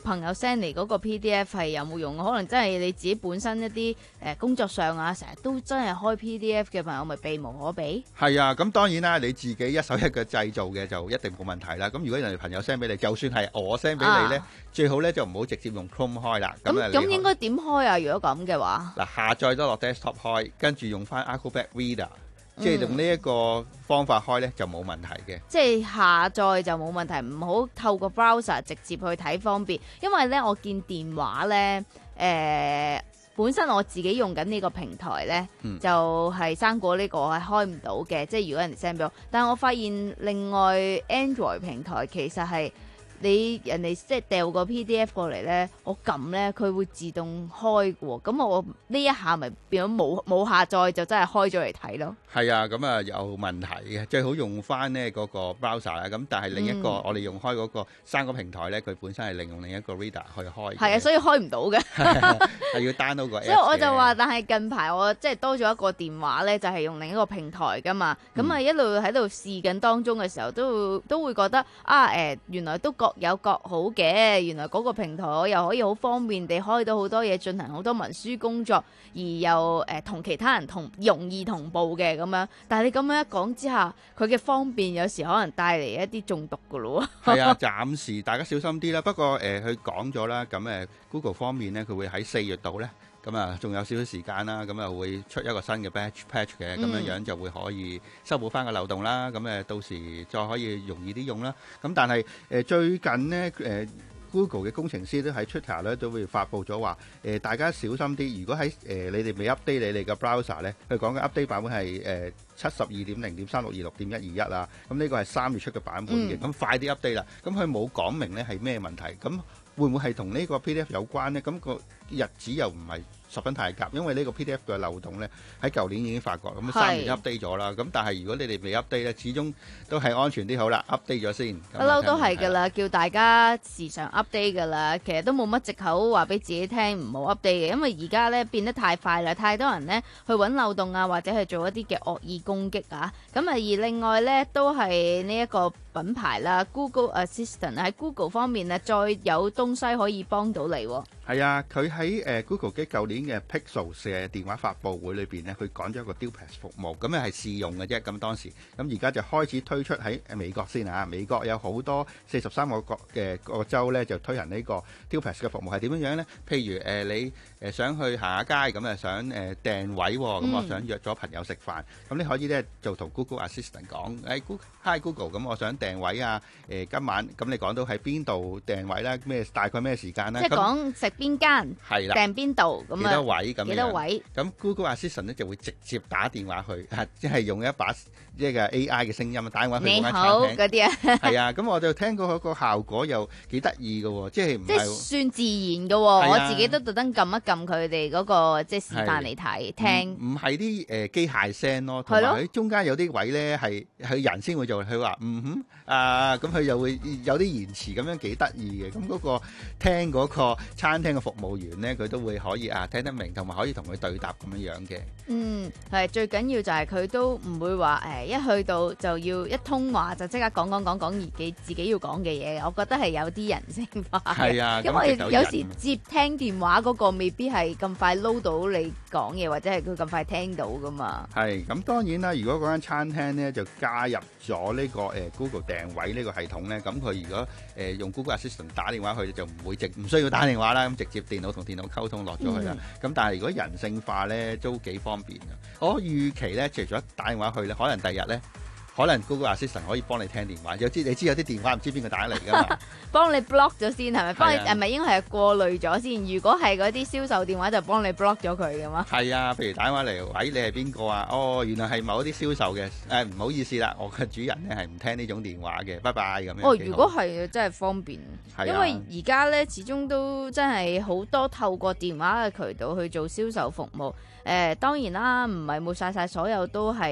朋友 send 嚟嗰個 P D F 係有冇用？可能真係你自己本身一啲誒工作上啊，成日都真係開 P D F 嘅朋友，咪避無可避。 係啊，咁當然啦，你自己一手一腳製造嘅就一定冇問題啦。咁如果人哋朋友 send 俾你，就算係我 send 俾你咧，最好咧就唔好直接用 Chrome 開啦。 咁咁應該點開啊？如果咁嘅話， 嗱，下載咗落 desktop 開，跟住用翻 Acrobat Reader。即係用呢一個方法開呢，就冇問題嘅。 即係下載就冇問題，唔好透過 browser 直接去睇方便。因為呢，我見電話呢，誒、呃、本身我自己用緊呢個平台呢，嗯、就係生果呢個係開唔到嘅。即係如果人哋 send 俾我，但係我發現另外 Android 平台其實係。你人哋即係掉個 P D F 過嚟咧，我撳咧佢會自動開嘅喎，咁我呢一下咪變咗冇冇下載就真係開咗嚟睇咯。 係啊，咁啊有問題嘅，最好用翻呢嗰個 browser 啦。咁但係另一個、嗯、我哋用開嗰個生果平台咧，佢本身係利用另一個 reader 去開。係啊，所以開唔到嘅。 係要 download 個 app。所以我就話，但係近排我即係多咗一個電話咧，就係、是、用另一個平台噶嘛。咁啊、嗯、一路喺度試緊當中嘅時候，都都會覺得啊誒、呃，原來都各有各好嘅。原來嗰個平台我又可以好方便地開到好多嘢，進行好多文書工作，而又誒同、呃、其他人同容易同步嘅咁樣。但係你咁樣一講之下，佢嘅方便有時可能帶嚟一啲中毒噶咯喎。 係啊，暫時大家小心啲啦。不過誒，佢講咗啦，咁誒 Google 方面咧，佢會喺四月度咧，咁啊仲有少少時間啦，咁啊會出一個新嘅 batch patch 嘅，咁樣樣就會可以修補翻個漏洞啦。咁誒到時再可以容易啲用啦。咁但係誒最近咧誒。Google 嘅工程師都喺 Twitter 咧都會發布咗話，誒、呃、大家小心啲。如果喺誒、呃、你哋未 update 你哋嘅 browser 咧，佢講嘅 update 版本係誒七十二點零點三六二六點一二一啦。咁呢個係三月出嘅版本嘅，咁、嗯、快啲 update 啦。咁佢冇講明咧係咩問題，咁會唔會係同呢個 P D F 有關呢？咁、個日子又唔係十分太夾，因為呢個 P D F 嘅漏洞咧喺舊年已經發覺，咁三年 update 咗啦。咁但係如果你哋未 update 咧，始終都係安全啲好啦，update 咗先。 不嬲都係㗎啦，叫大家時常 update 㗎啦。其實都冇乜藉口話俾自己聽唔好 update 嘅，因為而家咧變得太快啦，太多人咧去揾漏洞啊，或者係做一啲嘅惡意攻擊啊。咁啊，而另外咧都係呢一個品牌啦 ，Google Assistant 喺 Google 方面啊，再有東西可以幫到你。 係啊，佢喺誒 Google 嘅舊年嘅 Pixel 嘅電話發佈會裏邊咧，佢講咗一個 Dual Pass 服務，咁咧係試用嘅啫。咁當時，咁而家就開始推出喺美國先啊。美國有好多四十三個國嘅個州咧，就推行呢個 Dual Pass 嘅服務係點樣樣咧？譬如誒、呃、你誒想去行下街，咁啊想誒訂位，咁、嗯、我想約咗朋友食飯，咁你可以咧就同 Google Assistant 講，誒、哎、Hi Google，咁我想訂位啊，誒、呃、今晚咁你講到喺邊度訂位啦，咩大概咩時間啦？ 即係講食邊間， 係啦， 訂邊度咁啊？ 幾多位咁樣？ 幾多位？ 咁 Google Assistant 咧就會直接打電話去，啊、即係用一把即係 A I 嘅聲音打電話去嗰間餐廳。你好嗰啲啊，係啊，咁我就聽過個效果又幾得意嘅喎，即係唔係？即係算自然嘅喎，啊，我自己都特登撳一撳佢哋嗰個即係示範嚟睇聽。唔係啲誒機械聲咯，同埋佢中間有啲位咧係係人先會做，佢話嗯哼啊，咁佢又會有啲延遲咁樣幾得意嘅。咁嗰個聽嗰個餐廳嘅服務員咧，佢都會可以啊聽得明，同埋可以同佢對答咁樣樣嘅。嗯，係最緊要就係佢都唔會話誒一去到就要一通話就即刻講講講講自己自己要講嘅嘢。我覺得係有啲人性化嘅。係啊，因為有時接聽電話嗰個未必係咁快撈到你講嘢，或者係佢咁快聽到噶嘛。係咁，當然啦，如果嗰間餐廳咧就加入咗呢個誒 Google 訂位呢個系統咧，咁佢如果誒用 Google Assistant 打電話去就唔會直唔需要打電話啦，咁直接電腦同電腦溝通落咗去啦。咁、嗯、但係如果人性化咧都幾方便嘅。我預期咧除咗打電話去咧，可能第日咧。可能 Google Assistant 可以幫你聽電話，有知你知有啲電話唔知邊個打嚟㗎嘛？幫你 block 咗先係咪？幫你係咪應該係過濾咗先？如果係嗰啲銷售電話就幫你 block 咗佢㗎嘛？係啊，譬如打電話嚟，喂，你係邊個啊？哦，原來係某啲銷售嘅，誒唔好意思啦，我嘅主人咧係唔聽呢種電話嘅，拜拜咁樣。哦，如果係真係方便，因為而家咧始終都真係好多透過電話嘅渠道去做銷售服務。誒、呃、當然啦，唔係冇晒晒所有都係。誒、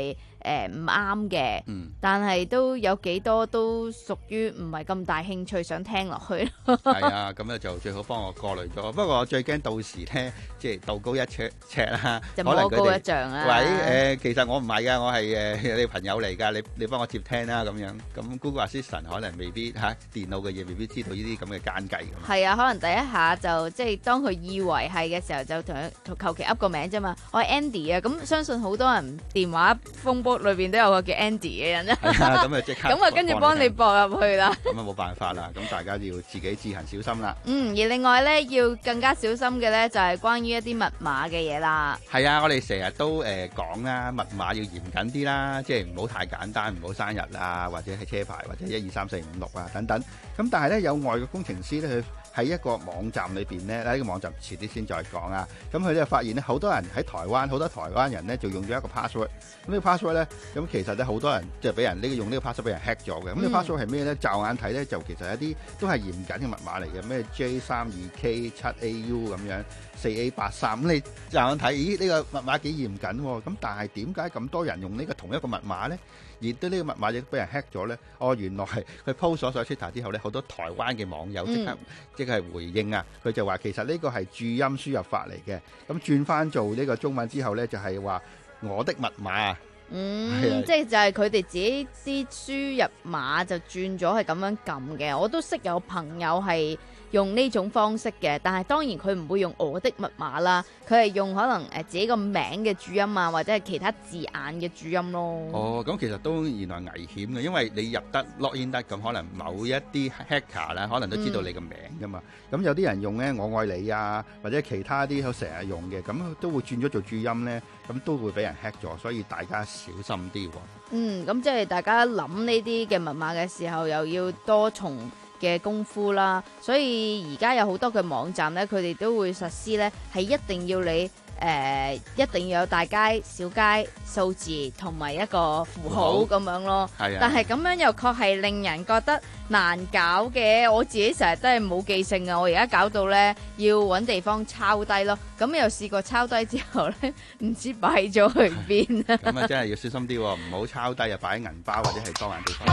誒唔啱嘅， 嗯但係都有幾多都屬於唔係咁大興趣想聽落去。 係啊，咁咧就最好幫我過濾咗。不過我最驚到時咧，即係道高一尺尺啦， 就可能佢哋魔高一丈啊！ 喂誒，其實我唔係㗎，我係誒你朋友嚟㗎，你你幫我接聽啦咁樣。咁 Google Assistant 可能未必嚇電腦嘅嘢，未必知道呢啲咁嘅奸計咁。 係啊，可能第一下就即係當佢以為係嘅時候，就同佢求其噏個名啫嘛。我係 Andy 啊，咁相信好多人電話風波裏邊都有個叫 Andy 嘅人啊。 係啊，咁啊即刻咁啊，跟住幫你駁入去啦。 咁啊冇辦法啦，咁大家要自己自行小心啦。 嗯，而另外咧要更加小心嘅咧就係關於一啲密碼嘅嘢啦。 係啊，我哋成日都誒講啦，密碼要嚴謹啲啦，即係唔好太簡單，唔好生日啊，或者係車牌，或者一二三四五六啊等等。咁但係咧有外國工程師咧，佢喺一個網站裏邊咧，喺個網站遲啲先再講啊。咁佢咧發現咧，好多人喺台灣，好多台灣人咧就用咗一個 password。咁呢個 password 咧，咁其實咧好多人即係俾人呢個用呢個 password 俾人 hack 咗嘅。咁呢個 password 係咩咧？驟眼睇咧就其實一啲都係嚴謹嘅密碼嚟嘅，咩 J 三二 K 七 A U 咁樣，四 A 八三。咁你驟眼睇，咦呢個密碼幾嚴謹喎？咁但係點解咁多人用呢個同一個密碼咧？而對呢個密碼亦都俾人 hack 咗咧？哦，原來係佢 post 咗上 Twitter 之後咧，好多台灣嘅網友即刻、嗯、即係回應啊！佢就話其實呢個係注音輸入法嚟嘅，咁轉翻做呢個中文之後咧，就係、是、話我的密碼。 嗯，即係就係佢哋自己啲輸入碼就轉咗係咁樣撳嘅。我都識有朋友係用呢種方式嘅，但係當然佢唔會用我的密碼啦，佢係用可能誒自己個名嘅注音啊，或者係其他字眼嘅注音咯。 哦，咁其實都原來危險嘅，因為你入得 login 得，咁可能某一啲 hacker 咧，可能都知道你個名噶嘛。咁、嗯、有啲人用咧我愛你啊，或者其他啲佢成日用嘅，咁都會轉咗做注音咧，咁都會俾人 hack 咗，所以大家小心啲喎。 嗯，咁即係大家諗呢啲嘅密碼嘅時候，又要多重嘅功夫啦。所以而家有好多嘅網站咧，佢哋都會實施咧，係一定要你誒、呃，一定要有大街、小街、數字同埋一個符號咁樣咯。係啊。但係咁樣又確係令人覺得難搞嘅。我自己成日都係冇記性啊，我而家搞到咧要揾地方抄低咯。咁又試過抄低之後咧，唔知擺咗去邊啊！ 咁啊，真係要小心啲，唔好抄低啊，擺喺銀包或者係當眼地方。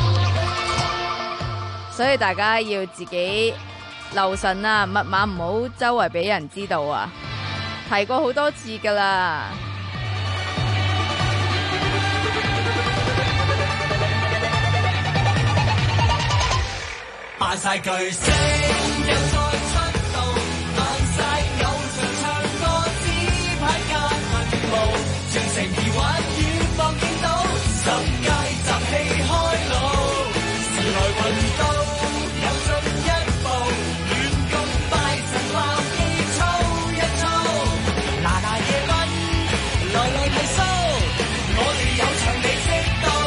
所以大家要自己留神啊，密碼唔好周圍俾人知道啊！提過好多次噶啦。 扮晒巨星，又再出道，扮晒偶像唱歌，只派夾份務，全城疑幻遠望見到，十佳集氣開路，時來運到，有進一步，亂咁拜神爆機操一操，嗱嗱夜瞓，來來提數，我哋有場你知道。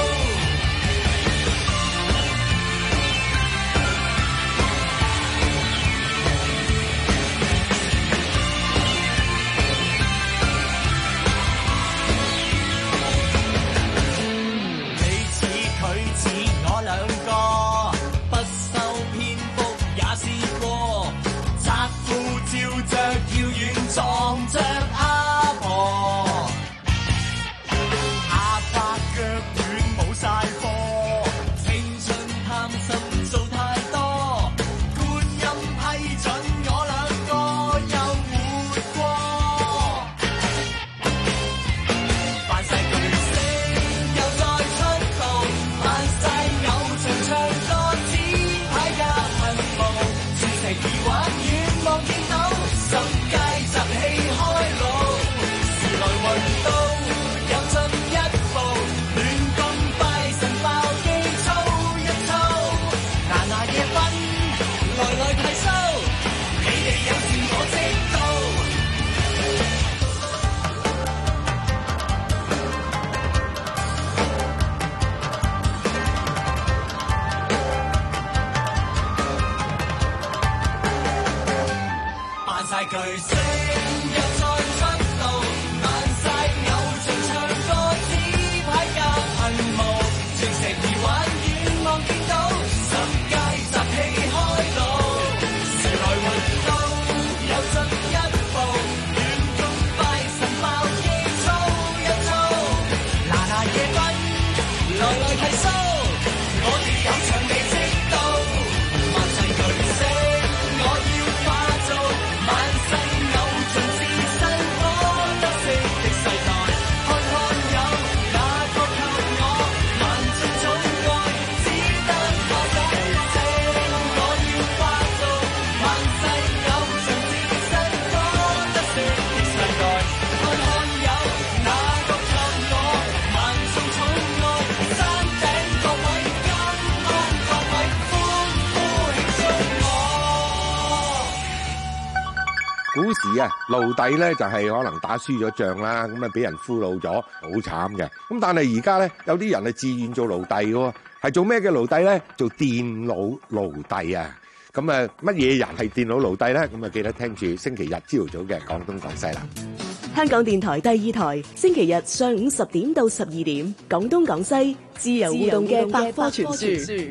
撞着阿婆，阿伯腳軟冇晒貨，青春貪心做太多，觀音批准我兩個又活過，扮晒巨星又再出道，扮晒偶像唱歌，只派夾份務，全城疑幻遠望見到，十佳集氣開路，時來運到，有進一步，亂咁拜神爆機操一操，嗱嗱夜瞓，來來提數，你哋有事我知道。扮晒巨星。 時啊，奴隸咧就係可能打輸咗仗啦，咁啊俾人俘虜咗，好慘嘅。咁但係而家咧有啲人係自願做奴隸嘅，係做咩嘅奴隸咧？做電腦奴隸啊！咁啊乜嘢人係電腦奴隸咧？咁啊記得聽住星期日朝早嘅廣東廣西啦。 香港電台第二台，星期日上午十點到十二點，廣東廣西自由互動嘅百科全書。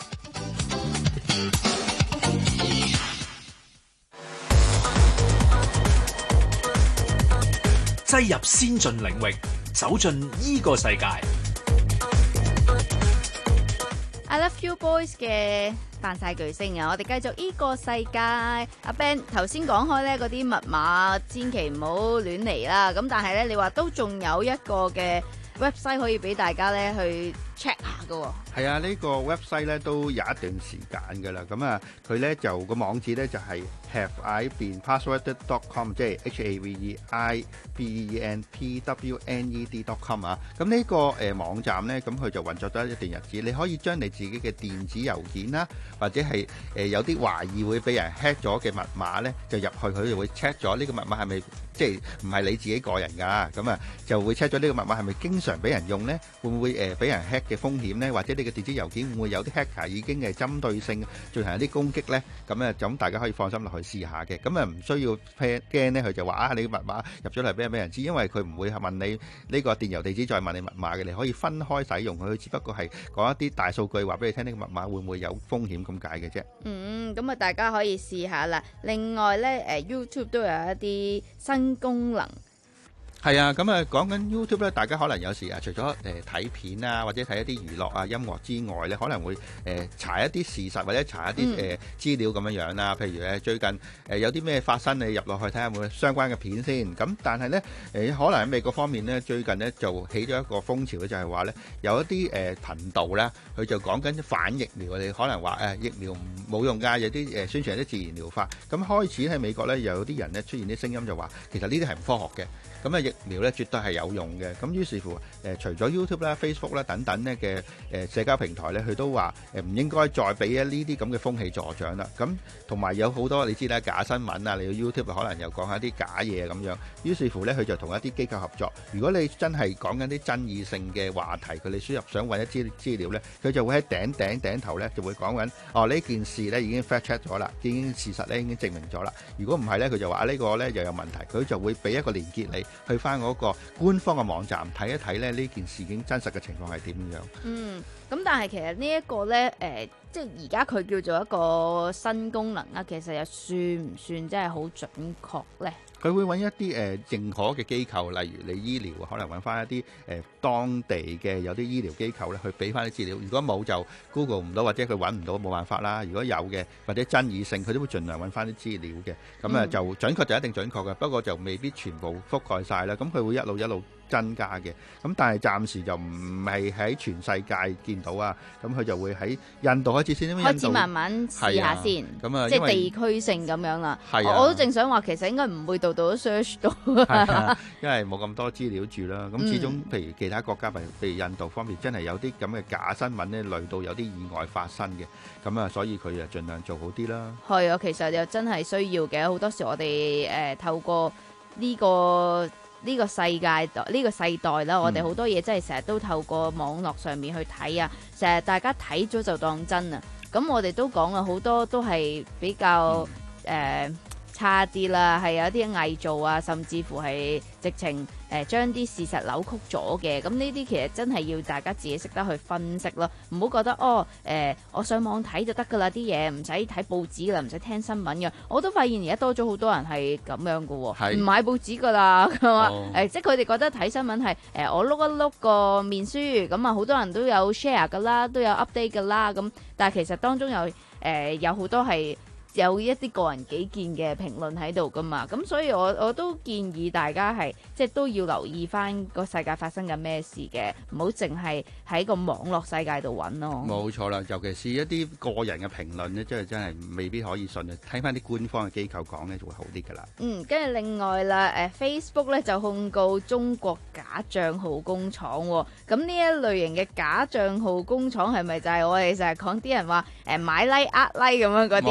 擠入先進領域，走進依個世界。 I Love You Boys 嘅扮晒巨星啊！我哋繼續依個世界。阿 Ben 頭先講開咧，嗰啲密碼千祈唔好亂嚟啦。咁但係咧，你話都仲有一個嘅 website 可以俾大家咧去 check 下噶。 係啊，呢個 website 咧都有一段時間噶啦。咁啊，佢咧就個網址咧就係 have I been passworded dot com， 即係 H A V E I B E N P W N E D dot com 啊。咁呢個誒網站咧，咁佢就運作咗一段日子。你可以將你自己嘅電子郵件啦，或者係誒有啲懷疑會俾人 hack 咗嘅密碼咧，就入去佢就會 check 咗呢個密碼係咪即係唔係你自己個人㗎？咁啊就會 check 咗呢個密碼係咪經常俾人用咧？會唔會誒俾人 hack 嘅風險咧？或者你嘅電子郵件會唔會有啲 hacker 已經係針對性進行一啲攻擊咧？咁啊咁大家可以放心落去試下嘅。咁啊唔需要驚咧，佢就話啊你嘅密碼入咗嚟俾人俾人知，因為佢唔會問你呢個電郵地址再問你密碼嘅，你可以分開使用佢，只不過係講一啲大數據話俾你聽呢個密碼會唔會有風險咁解嘅啫。 嗯，咁啊大家可以試下啦。另外咧，誒 YouTube 都有一啲新功能。 係啊，咁啊講緊 YouTube 咧，大家可能有時啊，除咗誒睇片啊，或者睇一啲娛樂啊、音樂之外咧，可能會誒、呃、查一啲事實或者查一啲誒、呃、資料咁樣樣啦。譬如誒最近誒、呃、有啲咩發生，你入落去睇下有冇相關嘅片先。咁但係咧誒可能喺美國方面咧，最近咧就起咗一個風潮咧，就係話咧有一啲誒、呃、頻道咧，佢就講緊反疫苗，你可能話誒、呃、疫苗冇用㗎，有啲誒、呃、宣傳一啲自然療法。咁開始喺美國咧，又有啲人咧出現啲聲音就話，其實呢啲係唔科學嘅。咁啊疫苗咧絕對係有用嘅，咁於是乎誒、呃、除咗 YouTube 啦、Facebook 啦等等咧嘅誒社交平台咧，佢都話誒唔應該再俾一呢啲咁嘅風氣助長啦。咁同埋有好多你知啦，假新聞啊，你 YouTube 可能又講下啲假嘢咁樣。於是乎咧，佢就同一啲機構合作。如果你真係講緊啲爭議性嘅話題，佢哋輸入想揾一啲資料咧，佢就會喺頂頂頂頭咧就會講緊哦呢件事咧已經 fact check 咗啦，已經事實咧已經證明咗啦。如果唔係咧，佢就話呢個咧又有問題，佢就會俾一個連結你。去翻嗰個官方嘅網站睇一睇咧，呢件事件真實嘅情況係點樣？ 嗯，咁但係其實呢一個咧，誒，即係而家佢叫做一個新功能啦，其實又算唔算真係好準確咧？ 佢會揾一啲誒、呃、認可嘅機構，例如你醫療可能揾翻一啲誒、呃、當地嘅有啲醫療機構咧，去俾翻啲資料。如果冇就 Google 唔到，或者佢揾唔到，冇辦法啦。如果有嘅或者爭議性，佢都會盡量揾翻啲資料嘅。咁啊、嗯、就準確就一定準確嘅，不過就未必全部覆蓋晒啦。咁佢會一路一路增加嘅。咁但係暫時就唔係喺全世界見到啊。咁佢就會喺印度開始先， 開始慢慢試下先。 咁啊， 即係地區性咁樣啦。 係啊， 我都正想話，其實應該唔會度度都 search 到。 係啊，因為冇咁多資料住啦。咁始終譬如其他國家，譬如譬如印度方面，真係有啲咁嘅假新聞咧，累到有啲意外發生嘅。咁啊，所以佢啊盡量做好啲啦。 係啊，其實又真係需要嘅。好多時我哋誒、呃、透過呢、這個呢、這個世界呢、這個世代啦，我哋好多嘢真係成日都透過網絡上面去睇啊，成日大家睇咗就當真啊。咁我哋都講啊，好多都係比較誒。嗯呃差啲啦，係有啲偽造啊，甚至乎係直情誒將啲事實扭曲咗嘅。咁呢啲其實真係要大家自己識得去分析咯，唔好覺得哦誒、呃，我上網睇就得㗎啦，啲嘢唔使睇報紙㗎啦，唔使聽新聞嘅。我都發現而家多咗好多人係咁樣㗎喎，唔買報紙㗎啦，係嘛？誒，即係佢哋覺得睇新聞係誒、呃，我碌一碌個面書，咁啊好多人都有 share 㗎啦，都有 update 㗎啦，咁但係其實當中有誒、呃、有好多係有一啲個人己見嘅評論喺度噶嘛，咁所以我我都建議大家係即係都要留意翻個世界發生緊咩事嘅，唔好淨係喺個網絡世界度揾咯。 冇錯啦，尤其是一啲個人嘅評論咧，真係真係未必可以信啊！睇翻啲官方嘅機構講咧，就會好啲噶啦。 嗯，跟住另外啦，誒 Facebook 咧就控告中國假帳號工廠喎，咁呢一類型嘅假帳號工廠係咪就係我哋成日講啲人話誒買 like 呃 like 咁樣嗰啲啊？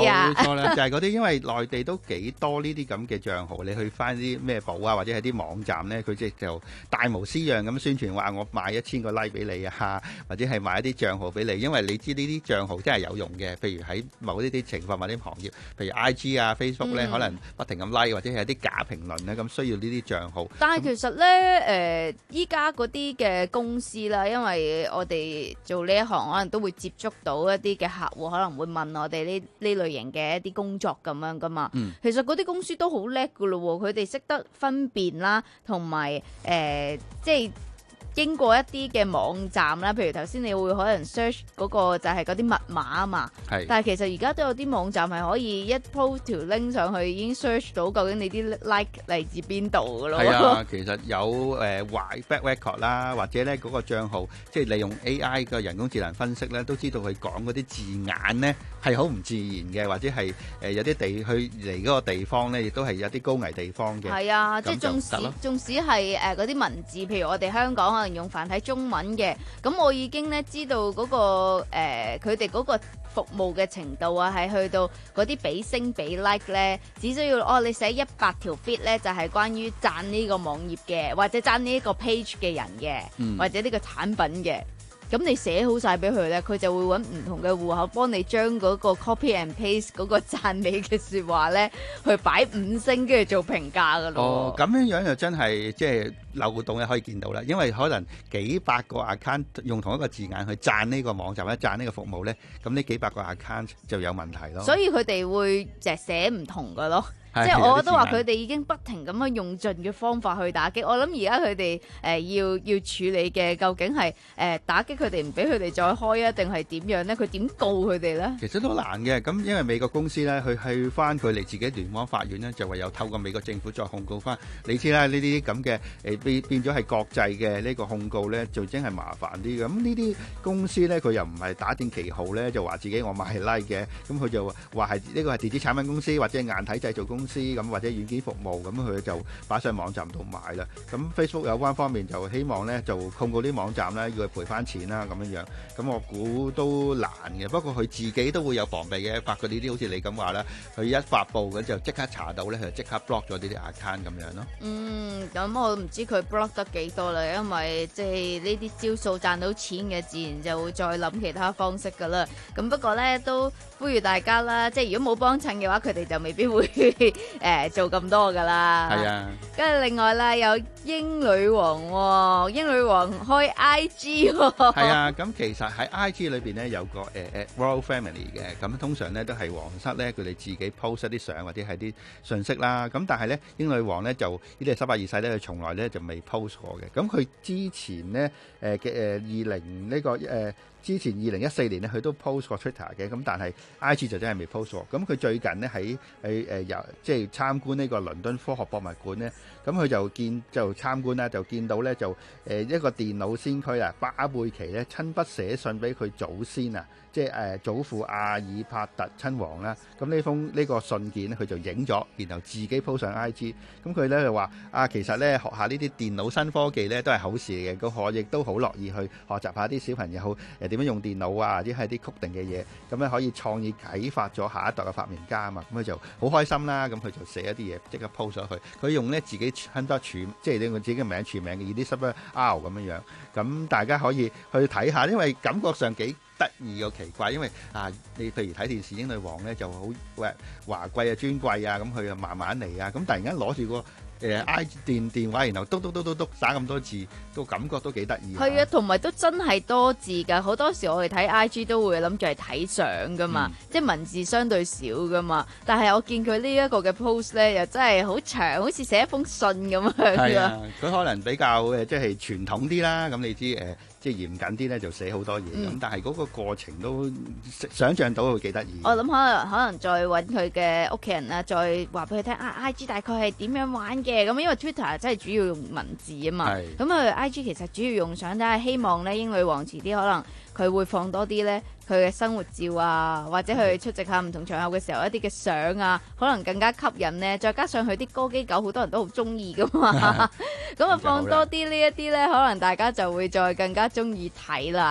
多啦，就係嗰啲，因為內地都幾多呢啲咁嘅帳號，你去翻啲咩寶啊，或者係啲網站咧，佢即係就大模斯樣咁宣傳話我賣一千個 like 俾你啊，或者係賣一啲帳號俾你，因為你知呢啲帳號真係有用嘅。譬如喺某呢啲情況或者行業，譬如 I G 啊、Facebook 咧， 嗯可能不停咁 like 或者係一啲假評論咧，咁需要呢啲帳號。 但係其實咧，誒依家嗰啲嘅公司啦，因為我哋做呢一行，可能都會接觸到一啲嘅客戶，可能會問我哋呢呢類型嘅一啲工作咁樣噶嘛。 嗯、 其實嗰啲公司都好叻噶咯喎，佢哋識得分辨啦，同埋誒即係。經過一啲嘅網站啦，譬如頭先你會可能 search 嗰個就係嗰啲密碼啊嘛，但係其實而家都有啲網站係可以一 post 條 link 上去已經 search 到究竟你啲 like 嚟自邊度噶咯。 係啊，其實有誒壞 back record 啦，或者咧嗰個帳號即係利用 A I 嘅人工智能分析咧，都知道佢講嗰啲字眼咧係好唔自然嘅，或者係誒有啲地去嚟嗰個地方咧，亦都係有啲高危地方嘅。 係啊，即係縱使縱使係誒嗰啲文字，譬如我哋香港可能用繁體中文嘅，咁我已經咧知道嗰、嗰個誒佢哋嗰個服務嘅程度啊，係去到嗰啲俾星俾 like 咧，只需要哦你寫一百條 feed 咧，就係、是、關於讚呢個網頁嘅，或者讚呢一個 page 嘅人嘅，嗯、或者呢個產品嘅。咁你寫好晒俾佢咧，佢就會揾唔同嘅戶口幫你將嗰個 copy and paste 嗰個讚美嘅説話咧，去擺五星跟住做評價噶咯。 哦，咁樣樣就真係即係漏洞咧可以見到啦，因為可能幾百個 account 用同一個字眼去讚呢個網站或者讚呢個服務咧，咁呢幾百個 account 就有問題咯。 所以佢哋會就係寫唔同噶咯。 即係我都話佢哋已經不停咁樣用盡嘅方法去打擊。我諗而家佢哋誒要要處理嘅究竟係誒、呃、打擊佢哋唔俾佢哋再開啊，定係點樣咧？佢點告佢哋咧？ 其實都難嘅。咁因為美國公司咧，佢去翻佢哋自己聯邦法院咧，就唯有透過美國政府再控告翻。你知啦，呢啲咁嘅誒變變咗係國際嘅呢個控告咧，就真係麻煩啲嘅。咁呢啲公司咧，佢又唔係打定旗號咧，就話自己我賣 like 嘅。咁佢就話係呢個係電子產品公司或者硬體製造公司。咁或者軟件服務，咁佢就擺上網站度賣啦。咁 Facebook 有關方面就希望咧就控告啲網站咧，要佢賠翻錢啦咁樣樣。咁我估都難嘅，不過佢自己都會有防備嘅。發覺呢啲好似你咁話啦，佢一發布咁就即刻查到咧，佢就即刻 block 咗呢啲 account 咁樣咯。 嗯，咁我唔知佢 block 得幾多啦，因為即係呢啲招數賺到錢嘅，自然就會再諗其他方式噶啦。咁不過咧都呼籲大家啦，即係如果冇幫襯嘅話，佢哋就未必會。誒做咁多噶啦， 係啊， 跟住另外啦，有英女王喎、哦，英女王開 I G 喎、哦， 係啊，咁其實喺 I G 裏邊咧有個誒誒、呃、Royal Family 嘅，咁通常咧都係皇室咧佢哋自己 post 一啲相或者係啲信息啦，咁但係咧英女王咧就伊麗莎白二世咧佢從來咧就未 post 過嘅，咁佢之前咧誒嘅誒二零呢個誒。呃之前二零一四年咧，佢都 post 過 Twitter 嘅，咁但係 I G 就真係未 post 過。咁佢最近咧喺喺誒由即係參觀呢個倫敦科學博物館咧，咁佢就見就參觀啦，就見到咧就誒一個電腦先驅啊，巴貝奇咧親筆寫信俾佢祖先啊，即係誒祖父阿爾帕特親王啦。咁呢封呢個信件咧，佢就影咗，然後自己 post 上 I G。咁佢咧就話啊，其實咧學下呢啲電腦新科技咧都係好事嘅，咁我亦都好樂意去學習下啲小朋友誒點樣用電腦啊，或者係啲曲定嘅嘢，咁咧可以創意啟發咗下一代嘅發明家啊嘛，咁佢就好開心啦。咁佢就寫一啲嘢，即刻 post 上去。佢用咧自己親筆署，即係用自己嘅名署名嘅 Elizabeth R 咁樣樣。咁大家可以去睇下，因為感覺上幾得意又奇怪，因為啊，你譬如睇電視英女王咧就好喂華貴啊尊貴啊，咁佢又慢慢嚟啊，咁突然間攞住個誒 I 電電話，然後篤篤篤篤篤打咁多字，個感覺都幾得意。 係啊，同埋都真係多字㗎。好多時我哋睇 I G 都會諗住係睇相㗎嘛，嗯、即係文字相對少㗎嘛。但係我見佢呢一個嘅 post 咧，又真係好長，好似寫一封信咁樣。係啊， 佢可能比較誒即係傳統啲啦。咁你知誒。即係嚴謹啲咧，就寫好多嘢咁，嗯、但係嗰個過程都想像到會幾得意。 我諗可能可能再揾佢嘅屋企人啦，再話俾佢聽啊 I G 大概係點樣玩嘅咁，因為 Twitter 真係主要用文字啊嘛。咁啊 I G 其實主要用相，但係希望咧英女王遲啲可能佢會放多啲咧佢嘅生活照啊，或者去出席下唔同場合嘅時候一啲嘅相啊，可能更加吸引咧。再加上佢啲歌姬狗好多人都好中意噶嘛，咁啊放多啲呢一啲咧，可能大家就會再更加中意睇啦。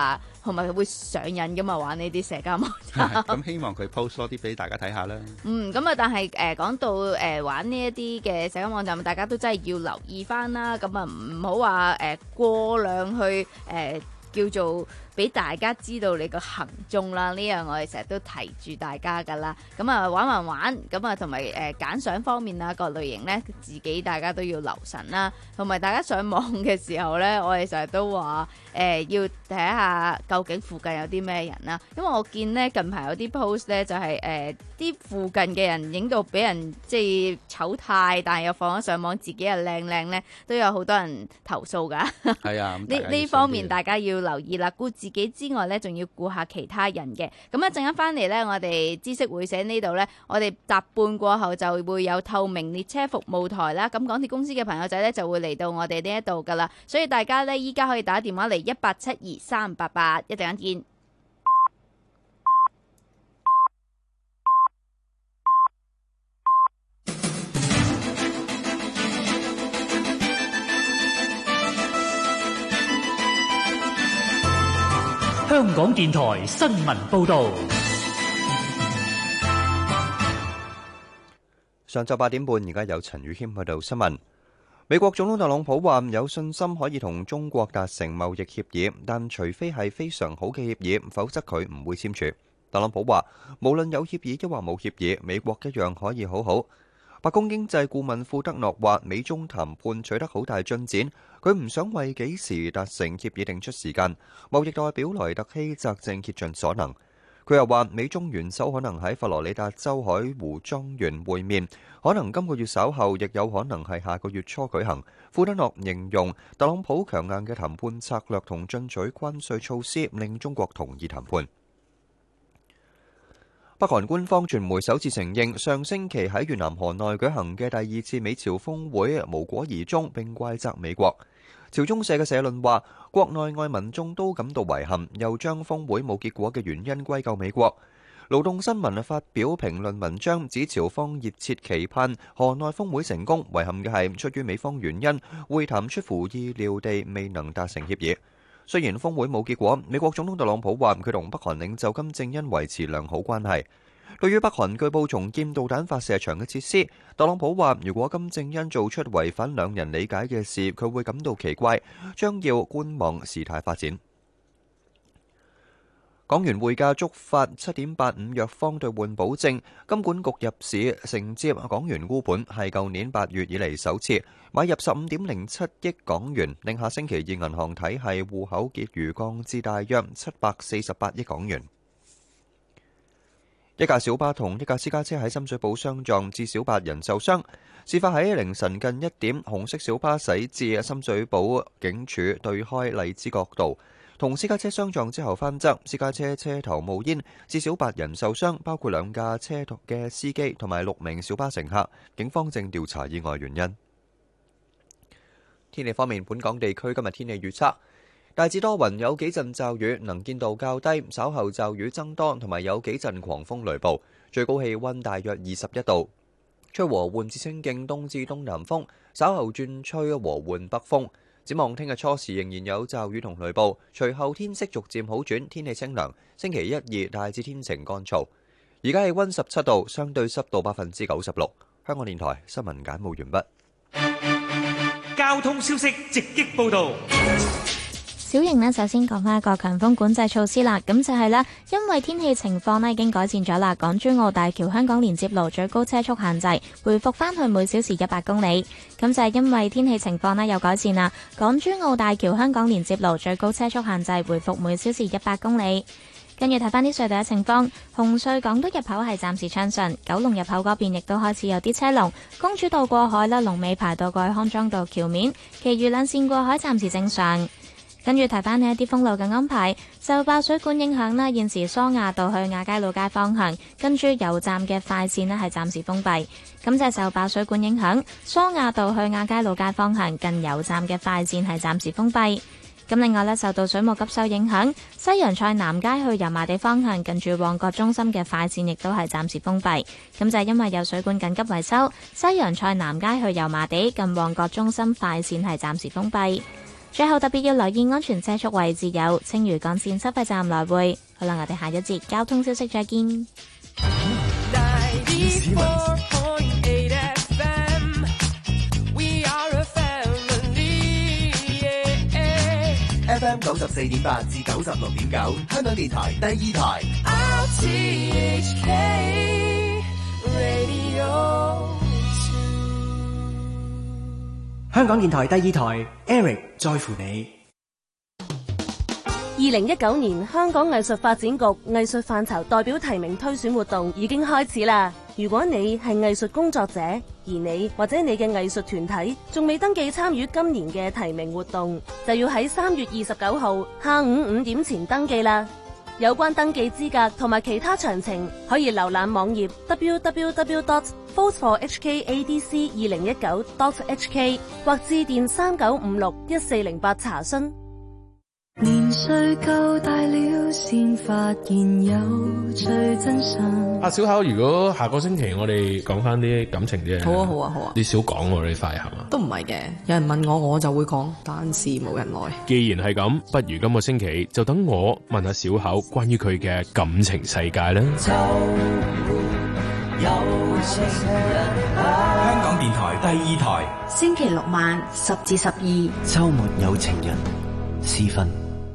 同埋會上癮噶嘛，玩呢啲社交網站。 咁希望佢 post 多啲俾大家睇下啦。 嗯，咁啊，但係誒講到誒、呃、玩呢一啲嘅社交網站，大家都真係要留意翻啦。咁啊，唔好話誒過量去誒、呃、叫做俾大家知道你個行蹤啦。呢樣我哋成日都提住大家噶啦。咁啊，玩玩玩，咁啊同埋誒揀相方面啊，各類型咧，自己大家都要留神啦。同埋大家上網嘅時候咧，我哋成日都話誒、呃、要睇下究竟附近有啲咩人啦。因為我見咧近排有啲 post 咧就係誒啲附近嘅人影到俾人即係醜態，但係又放咗上網，自己又靚靚咧，都有好多人投訴噶。 係啊， 呢呢方面大家要留意啦。顧自己之外咧，仲要顧下其他人嘅。咁一陣間翻嚟咧，我哋知識會社呢度咧，我哋搭半過後就會有透明列車服務台啦。咁港鐵公司嘅朋友仔咧就會嚟到我哋呢一度噶啦，所以大家咧依家可以打電話嚟一八七二三八八，一陣間見。 香港電台新聞報導。 上晝八點半，而家有陳宇謙喺度新聞。美國總統特朗普話有信心可以同中國達成貿易協議，但除非係非常好嘅協議，否則佢唔會簽署。特朗普話無論有協議抑或冇協議，美國一樣可以好好。白宮經濟顧問庫德諾話美中談判取得好大進展，佢唔想為幾時達成協議定出時間。貿易代表萊特希澤正竭盡所能。佢又話美中元首可能喺佛羅里達州海湖莊園會面，可能今個月稍後，亦有可能係下個月初舉行。庫德諾形容特朗普強硬嘅談判策略同進取關稅措施令中國同意談判。北韓官方傳媒首次承認，上星期喺越南河內舉行嘅第二次美朝峰會無果而終，並怪責美國。朝中社嘅社論話，國內外民眾都感到遺憾，又將峰會冇結果嘅原因歸咎美國。勞動新聞發表評論文章，指朝方熱切期盼河內峰會成功，遺憾嘅係出於美方原因，會談出乎意料地未能達成協議。雖然峰會冇結果，美國總統特朗普話佢同北韓領袖金正恩維持良好關係。對於北韓據報重建導彈發射場嘅設施，特朗普話如果金正恩做出違反兩人理解嘅事，佢會感到奇怪，將要觀望事態發展。港元匯價觸發七點八五弱方兌換保證，金管局入市承接港元沽盤，係舊年八月以嚟首次買入十五點零七億港元，令下星期二銀行體系戶口結餘降至大約七百四十八億港元。一架小巴同一架私家車喺深水埗相撞，至少八人受傷。事發喺凌晨近一點，紅色小巴駛至深水埗警署對開荔枝角道，同私家車相撞之後翻側，私家車車頭冒煙，至少八人受傷，包括兩架車嘅司機同埋六名小巴乘客。警方正調查意外原因。天氣方面，本港地區今日天氣預測大致多雲，有幾陣驟雨，能見度較低，稍後驟雨增多，同埋有幾陣狂風雷暴，最高氣溫大約二十一度，吹和緩至清勁東至東南風，稍後轉吹和緩北風。展望聽日初時仍然有驟雨同雷暴，隨後天色逐漸好轉，天氣清涼。星期一、二大致天晴乾燥。而家氣溫十七度，相對濕度百分之九十六。香港電台新聞簡報完畢。 交通消息直擊報道。 小瑩呢，首先講翻一個強風管制措施啦，咁就係啦，因為天氣情況呢已經改善咗啦，港珠澳大橋香港連接路最高車速限制回復翻去每小時一百公里，咁就係因為天氣情況呢有改善啦，港珠澳大橋香港連接路最高車速限制回復每小時一百公里。跟住睇翻啲隧道嘅情況，紅隧港島入口係暫時暢順，九龍入口嗰邊亦都開始有啲車龍，公主道過海啦，龍尾排到過去康莊道橋面，其餘兩線過海暫時正常。跟住提翻呢一啲封路嘅安排，受爆水管影響啦，現時蘇亞道去亞皆老街方向，跟住油站嘅快線呢係暫時封閉。咁就係受爆水管影響，蘇亞道去亞皆老街方向近油站嘅快線係暫時封閉。咁另外呢，受到水務急修影響，西洋菜南街去油麻地方向近住旺角中心嘅快線亦都係暫時封閉。咁就係因為有水管緊急維修，西洋菜南街去油麻地近旺角中心快線係暫時封閉。 最後特別要留意安全車速位置有青嶼幹線收費站來回。好啦，我哋下一節交通消息再見。 F M 九十四點八至九十六點九，香港電台第二台。 R T H K Radio。 香港電台第二台 Eric 在乎你。 二零一九年香港藝術發展局藝術範疇代表提名推選活動已經開始啦。如果你係藝術工作者，而你或者你嘅藝術團體仲未登記參與今年嘅提名活動，就要喺三月二十九號下午五點前登記啦。有關登記資格同埋其他詳情，可以瀏覽網頁 double-u double-u double-u dot vote for h k a d c 二零一九 dot h k 或致電三九五六一四零八查詢。 年歲夠大了，先發現有趣真相。 阿小考，如果下個星期我哋講翻啲感情啲嘢， 好啊好啊好啊， 你少講喎，你快係嘛？ 都唔係嘅，有人問我我就會講，但是無人來。 既然係咁，不如今個星期就等我問下小考關於佢嘅感情世界啦。 香港電台第二台， 星期六晚十至十二， 周末有情人私分。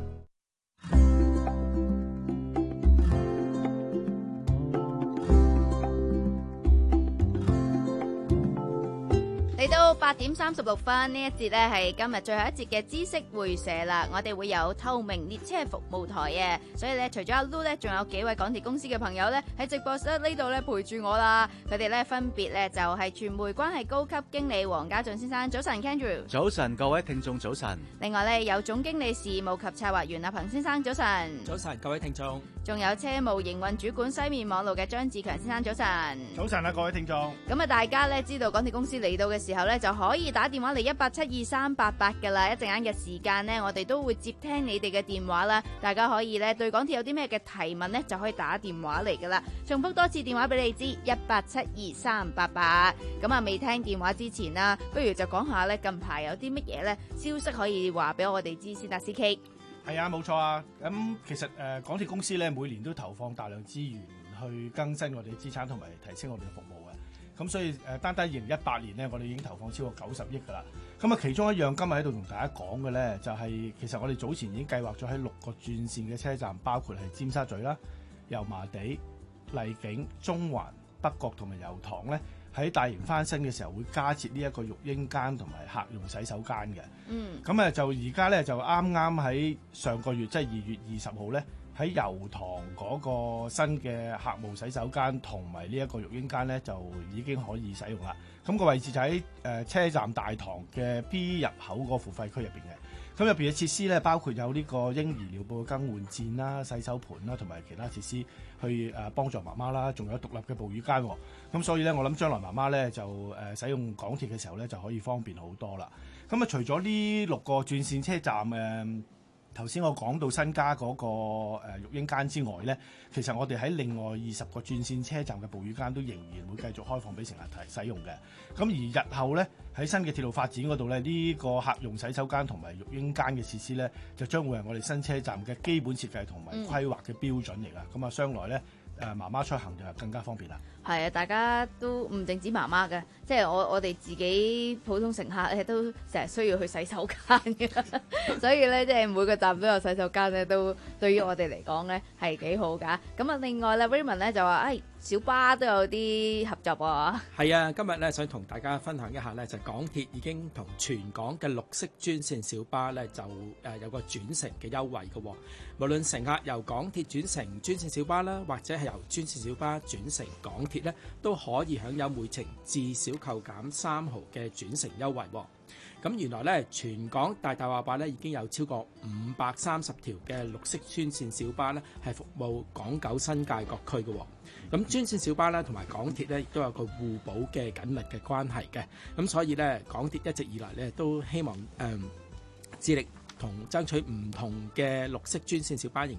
嚟到八點三十六分，呢一節呢係今日最後一節嘅知識會社啦。我哋會有透明列車服務台嘅，所以咧除咗阿 Lu 咧，仲有幾位港鐵公司嘅朋友咧喺直播室呢度咧陪住我啦。佢哋咧分別咧就係傳媒關係高級經理黃家俊先生，早晨 Kendrew。 早晨各位聽眾早晨。 另外咧有總經理事務及策劃員阿彭先生，早晨。 早晨各位聽眾。 仲有車務營運主管西面網路嘅張志強先生，早晨。 早晨啊各位聽眾。 咁啊大家咧知道港鐵公司嚟到嘅時候咧就可以打電話嚟一八七二三八八噶啦，一陣間嘅時間呢，我哋都會接聽你哋嘅電話啦。大家可以咧對港鐵有啲咩嘅提問呢，就可以打電話嚟噶啦。重複多次電話俾你知，一八七二三八八。咁啊，未聽電話之前啦，不如就講下咧近排有啲乜嘢咧消息可以話俾我哋知先啦。C K 係啊，冇錯啊。咁其實誒、呃、港鐵公司咧每年都投放大量資源去更新我哋嘅資產同埋提升我哋嘅服務嘅。咁所以誒，單單二零一八年咧，我哋已經投放超過九十億噶啦。咁啊，其中一樣今日喺度同大家講嘅咧，就係、是、其實我哋早前已經計劃咗喺六個轉線嘅車站，包括係尖沙咀啦、油麻地、荔景、中環、北角同埋油塘咧，喺大型翻新嘅時候會加設呢一個育嬰間同埋客用洗手間嘅。嗯。咁啊，就而家咧就啱啱喺上個月，即係二月二十號咧。喺油塘嗰個新嘅客務洗手間同埋呢一個育嬰間咧，就已經可以使用啦。咁個位置就喺誒車站大堂嘅 B 入口個付費區入邊嘅。咁入邊嘅設施咧，包括有呢個嬰兒尿布嘅更換墊啦、洗手盆啦，同埋其他設施去誒幫助媽媽啦，仲有獨立嘅哺乳間。咁所以咧，我諗將來媽媽咧就誒使用港鐵嘅時候咧，就可以方便好多啦。咁啊，除咗呢六個轉線車站誒。頭先我講到新加嗰個誒育嬰間之外咧，其實我哋喺另外二十個轉線車站嘅哺乳間都仍然會繼續開放俾乘客使用嘅。咁而日後咧喺新嘅鐵路發展嗰度咧，呢個客用洗手間同埋育嬰間嘅設施咧，就將會係我哋新車站嘅基本設計同埋規劃嘅標準嚟㗎。咁啊，將來咧誒媽媽出行就更加方便啦。係啊，大家都唔淨止媽媽嘅，即係我我哋自己普通乘客咧都成日需要去洗手間嘅，所以咧即係每個站都有洗手間咧，都對於我哋嚟講咧係幾好㗎。咁啊，另外咧 Raymond 咧就話誒、哎、小巴都有啲合作喎。係啊，今日咧想同大家分享一下咧，就港鐵已經同全港嘅綠色專線小巴咧就誒有個轉乘嘅優惠嘅喎。無論乘客由港鐵轉乘專線小巴啦，或者係由專線小巴轉乘港鐵咧，都可以享有每程至少扣減三毫嘅轉乘優惠喎。咁原來咧，全港大大話話咧已經有超過五百三十條嘅綠色專線小巴咧，係服務港九新界各區嘅。咁專線小巴咧同埋港鐵咧，亦都有個互補嘅緊密嘅關係嘅。咁所以咧，港鐵一直以嚟咧都希望誒、嗯、致力同爭取唔同嘅綠色專線小巴營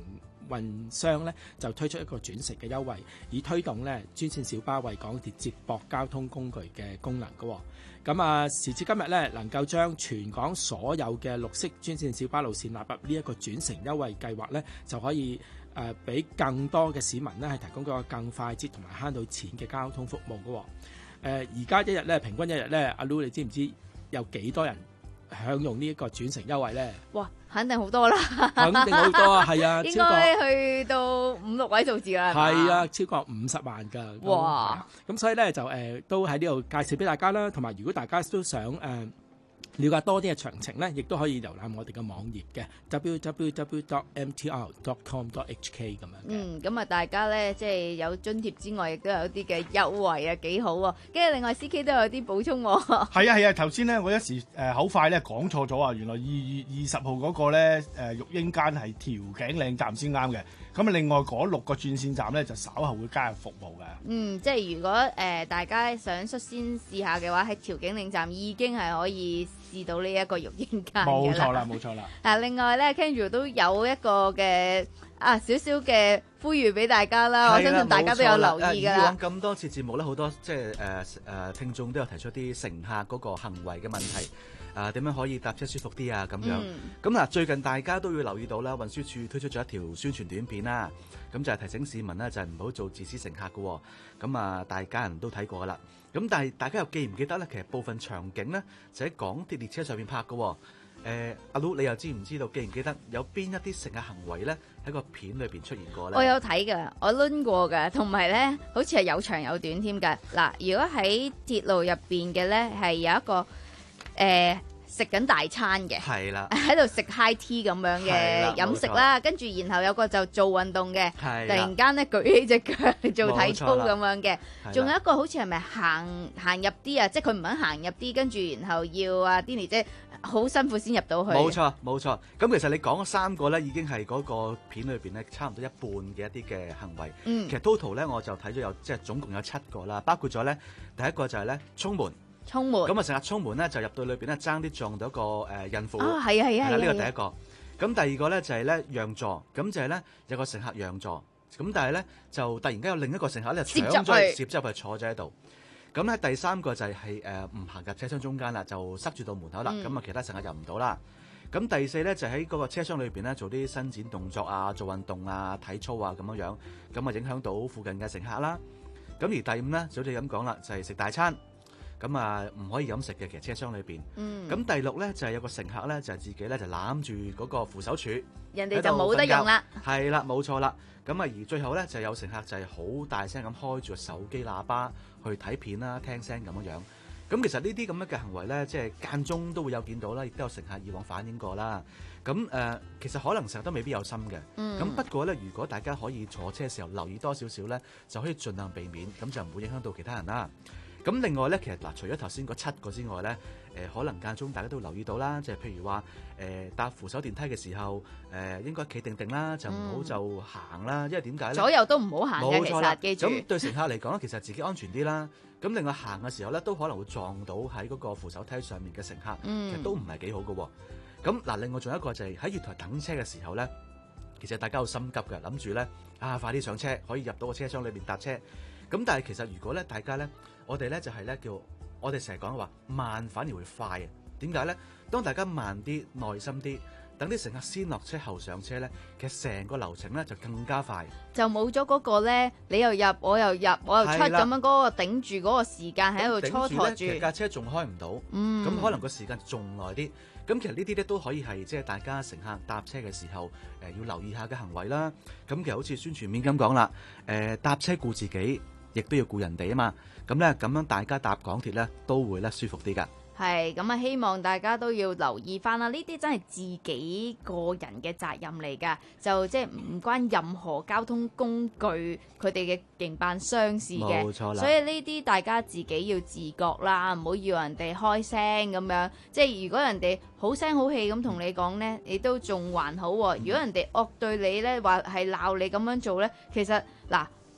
運商咧就推出一個轉乘嘅優惠，以推動咧專線小巴為港鐵接駁交通工具嘅功能嘅。咁啊，時至今日咧，能夠將全港所有嘅綠色專線小巴路線納入呢一個轉乘優惠計劃咧，就可以誒俾、呃、更多嘅市民咧係提供一個更快捷同埋慳到錢嘅交通服務嘅。誒而家一日咧平均一日咧，阿 Lu 你知唔知有幾多人享用呢一個轉乘優惠咧？ 哇，肯定好多啦， 肯定好多啊，係啊， 應超過該去到五六位數字啦， 係啊，超過五十萬㗎。 哇！ 咁所以咧就誒、呃、都喺呢度介紹俾大家啦，同埋如果大家都想誒、呃了解多啲嘅詳情咧，亦都可以瀏覽我哋嘅網頁嘅 w w w dot m t r dot com dot h k 咁樣。 嗯，咁啊，大家咧即係有津貼之外，亦都有啲嘅優惠啊，幾好喎！跟住另外 C K 都有啲補充喎。 係啊係啊，頭先咧我一時誒口快咧講錯咗啊，原來二月二十號嗰個咧誒育嬰間係調景嶺站先啱嘅。咁啊，另外嗰六個轉線站咧就稍後會加入服務嘅。 嗯，即係如果誒、呃、大家想率先試下嘅話，喺調景嶺站已經係可以試到呢一個育嬰間嘅啦。 冇錯啦，冇錯啦。 啊，另外咧 Kendra 都有一個嘅啊少少嘅呼籲俾大家啦，我相信大家都有留意㗎啦。 以往咁多次節目咧，好多即係誒誒聽眾都有提出啲乘客嗰個行為嘅問題。啊，點樣可以搭車舒服啲啊？咁樣咁嗱、嗯，最近大家都要留意到啦，運輸署推出咗一條宣傳短片啦，咁就係提醒市民呢，就係唔好做自私乘客嘅喎。咁啊，大家人都睇過噶啦。咁但係大家又記唔記得咧？其實部分場景咧就喺港鐵列車上面拍嘅喎。誒，阿 Lu 你又知唔知道？記唔記得有邊一啲乘客行為咧喺個片裏邊出現過咧？ 我有睇㗎，我攆過㗎，同埋咧好似係有長有短添㗎。嗱，如果喺鐵路入邊嘅咧係有一個。誒食緊大餐嘅，係啦，喺度食 high tea 咁樣嘅飲食啦，跟住然後有個就做運動嘅，突然間咧舉起隻腳做體操咁樣嘅，仲有一個好似係咪行行入啲啊？即係佢唔肯行入啲，跟住然後要阿 Denny 姐好辛苦先入到去。 冇錯冇錯，咁其實你講咗三個咧，已經係嗰個片裏邊咧差唔多一半嘅一啲嘅行為。嗯，其實 total 咧我就睇咗有即係總共有七個啦，包括咗咧第一個就係咧衝門。 衝門咁啊！成日衝門咧，就入到裏邊咧，爭啲撞到一個誒、呃、孕婦。 啊，係啊，係啊，係啦， 呢個第一個。咁第二個咧就係咧讓座，咁就係咧有個乘客讓座，咁但係咧就突然間有另一個乘客咧搶咗去，攝咗入去坐咗喺度。咁咧第三個就係係誒唔行入車廂中間啦，就塞住到門口啦。咁啊、嗯，其他乘客入唔到啦。咁第四咧就喺嗰個車廂裏邊咧做啲伸展動作啊、做運動啊、體操啊咁樣樣，咁啊影響到附近嘅乘客啦。咁而第五咧就好似咁講啦，就係、是、食大餐。咁啊，唔可以飲食嘅，其實車廂裏邊。嗯。咁第六咧就係、是、有個乘客咧，就係、是、自己咧就攬住嗰個扶手柱， 人哋就冇得用啦。 係啦，冇錯啦。咁啊，而最後咧就有乘客就係好大聲咁開住個手機喇叭去睇片啦、聽聲咁樣樣。咁其實呢啲咁樣嘅行為咧，即係間中都會有見到啦，亦都有乘客以往反映過啦。咁誒、呃，其實可能成日都未必有心嘅。嗯。咁不過咧，如果大家可以坐車嘅時候留意多少少咧，就可以盡量避免，咁就唔會影響到其他人啦。咁另外咧，其實嗱，除咗頭先嗰七個之外咧，誒、呃、可能間中大家都留意到啦，即係譬如話誒搭扶手電梯嘅時候，誒、呃、應該企定定啦，就唔好就行啦，嗯、因為點解咧？ 左右都唔好行嘅， 冇錯啦， 記住。 咁對乘客嚟講咧，其實自己安全啲啦。咁另外行嘅時候咧，都可能會撞到喺嗰個扶手梯上面嘅乘客，嗯、其實都唔係幾好嘅喎。咁嗱，另外仲有一個就係喺月台等車嘅時候咧，其實大家好心急嘅，諗住咧啊快啲上車，可以入到個車廂裏邊搭車。咁但係其實如果咧大家咧，我哋咧就係咧叫我哋成日講話慢反而會快啊！點解咧？當大家慢啲、耐心啲，等啲乘客先落車後上車咧，其實成個流程咧就更加快。 就冇咗嗰個咧，你又入我又入我又出咁樣嗰個頂住嗰個時間喺度蹉跎住， 其實架車仲開唔到，咁、嗯、可能個時間仲耐啲。咁其實呢啲咧都可以係即係大家乘客搭車嘅時候誒、呃、要留意下嘅行為啦。咁其實好似宣傳片咁講啦，誒、呃、搭車顧自己，亦都要顧人哋啊嘛。咁咧咁樣大家搭港鐵咧都會咧舒服啲㗎。 係咁啊！希望大家都要留意翻啦，呢啲真係自己個人嘅責任嚟㗎，就即係唔關任何交通工具佢哋嘅營辦商事嘅。冇錯啦。所以呢啲大家自己要自覺啦，唔好要人哋開聲咁樣。即係如果人哋好聲好氣咁同你講呢，你都仲還好喎。如果人哋惡對你呢，話係鬧你咁樣做呢，其實嗱。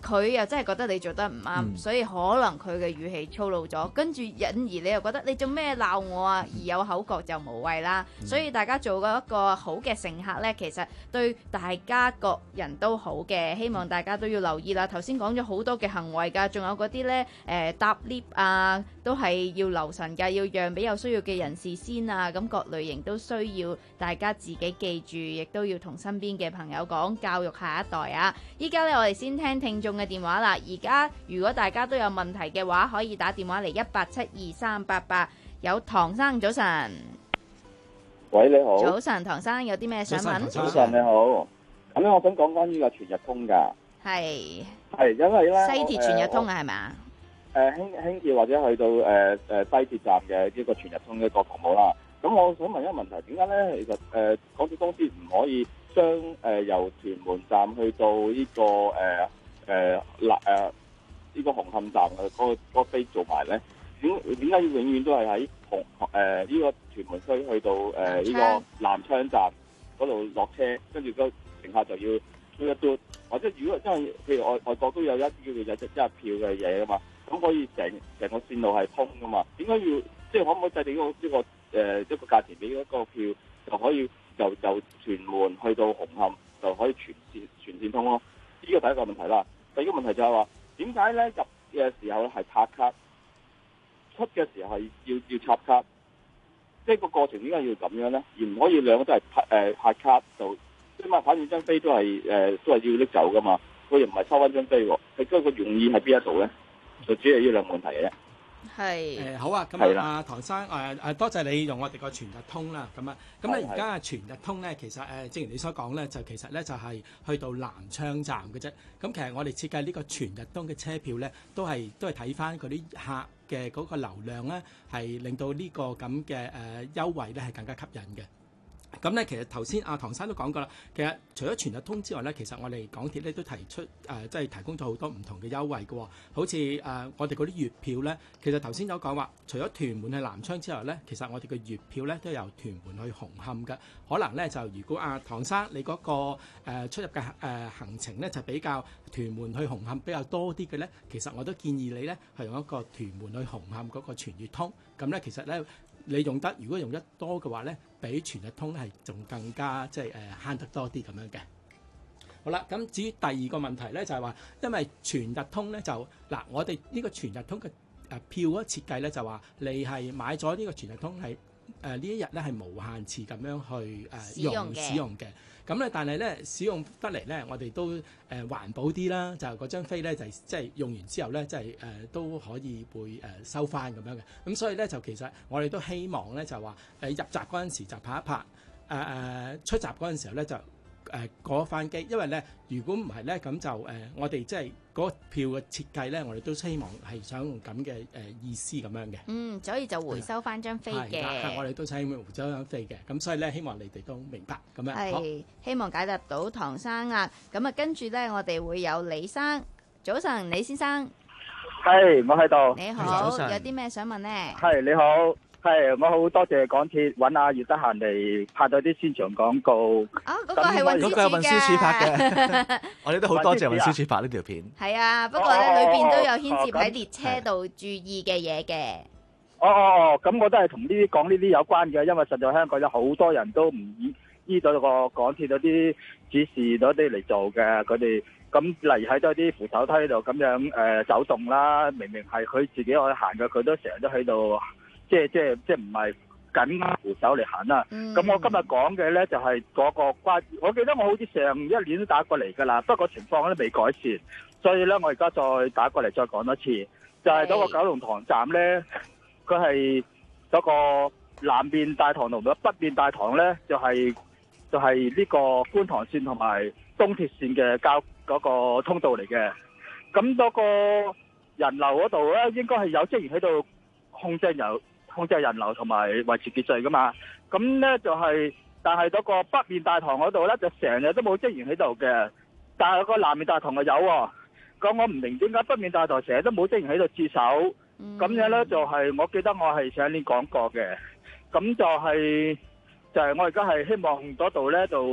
佢又真係覺得你做得唔啱， 嗯所以可能佢嘅語氣粗魯咗，跟住引而你又覺得你做咩鬧我啊？而有口角就無謂啦。 嗯所以大家做過一個好嘅乘客呢，其實對大家各人都好嘅。希望大家都要留意啦。頭先講咗好多嘅行為㗎，仲有嗰啲呢，誒、呃、搭 lift 啊，都係要留神㗎，要讓俾有需要嘅人士先啊。咁各類型都需要大家自己記住，亦都要同身邊嘅朋友講，教育下一代啊。依家呢，我哋先聽聽眾嘅電話啦。而家如果大家都有問題嘅話，可以打電話嚟一八七二三八八。有唐生早晨， 喂你好， 早晨唐生有啲咩想問？ 早晨你好，咁咧我想講關於個全日通㗎， 係係因為咧西鐵全日通啊，係咪啊？ 誒輕輕鐵或者去到誒誒、呃呃、西鐵站嘅呢個全日通呢個服務啦。咁我想問一個問題，點解咧？其實誒、呃、港鐵公司唔可以將誒、呃、由屯門站去到呢、這個誒誒嗱誒呢個紅磡站嘅嗰、那個嗰、那個飛做埋咧？點點解要永遠都係喺紅誒呢個屯門區去到誒呢、呃這個南昌站嗰度落車，跟住個乘客就要嘟一嘟，或者如果真係譬如外外國都有一啲叫做有隻一日票嘅嘢噶嘛，咁可以成成個線路係通噶嘛？點解要即係可唔可以制定一個一個誒、呃、一個價錢俾一個票就可以由由屯門去到紅磡就可以全線全線通咯？呢個第一個問題啦。第二個問題就係話點解咧入嘅時候係拍卡？出嘅時候係要要插卡，即係個過程點解要咁樣咧？而唔可以兩個都係拍誒拍卡就，即係嘛，反正張飛都係誒、呃、都係要拎走噶嘛，佢又唔係收翻張飛喎，佢嗰個用意喺邊一度咧？就只係呢兩個問題嘅啫。 係誒好啊，咁啊，阿唐生誒誒，多謝你用我哋個全日通啦，咁啊，咁咧而家全日通咧，其實誒，正如你所講咧，就其實咧就係去到南昌站嘅啫。咁其實我哋設計呢個全日通嘅車票咧，都係都係睇翻嗰啲客嘅嗰個流量咧，係令到呢個咁嘅誒優惠咧係更加吸引嘅。咁咧，其實頭先阿唐生都講過啦。其實除咗全日通之外咧，其實我哋港鐵咧都提出誒、呃，即係提供咗好多唔同嘅優惠嘅、哦。好似誒、呃，我哋嗰啲月票咧，其實頭先有講話，除咗屯門去南昌之外咧，其實我哋嘅月票咧都由屯門去紅磡嘅。可能咧就如果阿、啊、唐生你嗰、那個、呃、出入嘅誒、呃、行程咧就比較屯門去紅磡比較多啲嘅咧，其實我都建議你咧係用一個屯門去紅磡嗰個全月通。咁咧其實咧。你用得，如果用得多嘅話咧，比全日通咧係仲更加即係誒慳得多啲咁樣嘅。好啦，咁至於第二個問題咧，就係話，因為全日通咧就嗱，我哋呢個全日通嘅誒票嗰設計咧，就話你係買咗呢個全日通係誒呢一日咧係無限次咁樣去誒用使用嘅。咁咧，但係咧使用得嚟咧，我哋都誒、呃、環保啲啦，就嗰張飛咧就即係用完之後咧，即係誒都可以會誒、呃、收翻咁樣嘅。咁所以咧就其實我哋都希望咧就話誒、呃、入閘嗰陣時就拍一拍，誒、呃、誒出閘嗰陣時候咧就。誒過翻機，因為咧，如果唔係咧，咁就誒、呃，我哋即係嗰個票嘅設計咧，我哋都希望係想用咁嘅誒意思咁樣嘅。 嗯，所以就回收翻張飛嘅。 係，我哋都希望回收張飛嘅。咁所以咧，希望你哋都明白咁樣。 係，希望解答到唐生啊。咁啊，跟住咧，我哋會有李生。早晨，李先生。 係，我喺度。 你好，有啲咩想問呢？ 係，你好。係，我好多謝港鐵揾阿葉德嫻嚟拍咗啲宣傳廣告。 啊，嗰個係運輸署嘅。 嗰個係運輸署拍嘅。我哋都好多謝運輸署拍呢條片。 係啊，不過咧裏邊都有牽涉喺列車度注意嘅嘢嘅。 哦哦哦，咁我都係同呢啲講呢啲有關嘅，因為實在香港有好多人都唔依依咗個港鐵嗰啲指示嗰啲嚟做嘅，佢哋咁例如喺多啲扶手梯度咁樣誒走動啦，明明係佢自己可以行嘅，佢都成日都喺度。即係即係即係唔係緊扶手嚟行啦。咁、嗯、我今日講嘅咧就係、是、嗰個關，我記得我好似上一年都打過嚟㗎啦，不過情況都未改善，所以咧我而家再打過嚟再講多次，就係、是、嗰個九龍塘站咧，佢係嗰個南面大堂同埋北面大堂咧，就係、是、就係、是、呢個觀塘線同埋東鐵線嘅交嗰個通道嚟嘅。咁嗰個人流嗰度咧，應該係有職員喺度控制人。控制人流同埋維持秩序噶嘛，咁咧就係、是，但係嗰個北面大堂嗰度咧就成日都冇職員喺度嘅，但係個南面大堂就有喎、哦。咁我唔明點解北面大堂成日都冇職員喺度駐守，咁、嗯、樣咧就係、是、我記得我係上一年講過嘅，咁就係、是、就係、是、我而家係希望嗰度咧就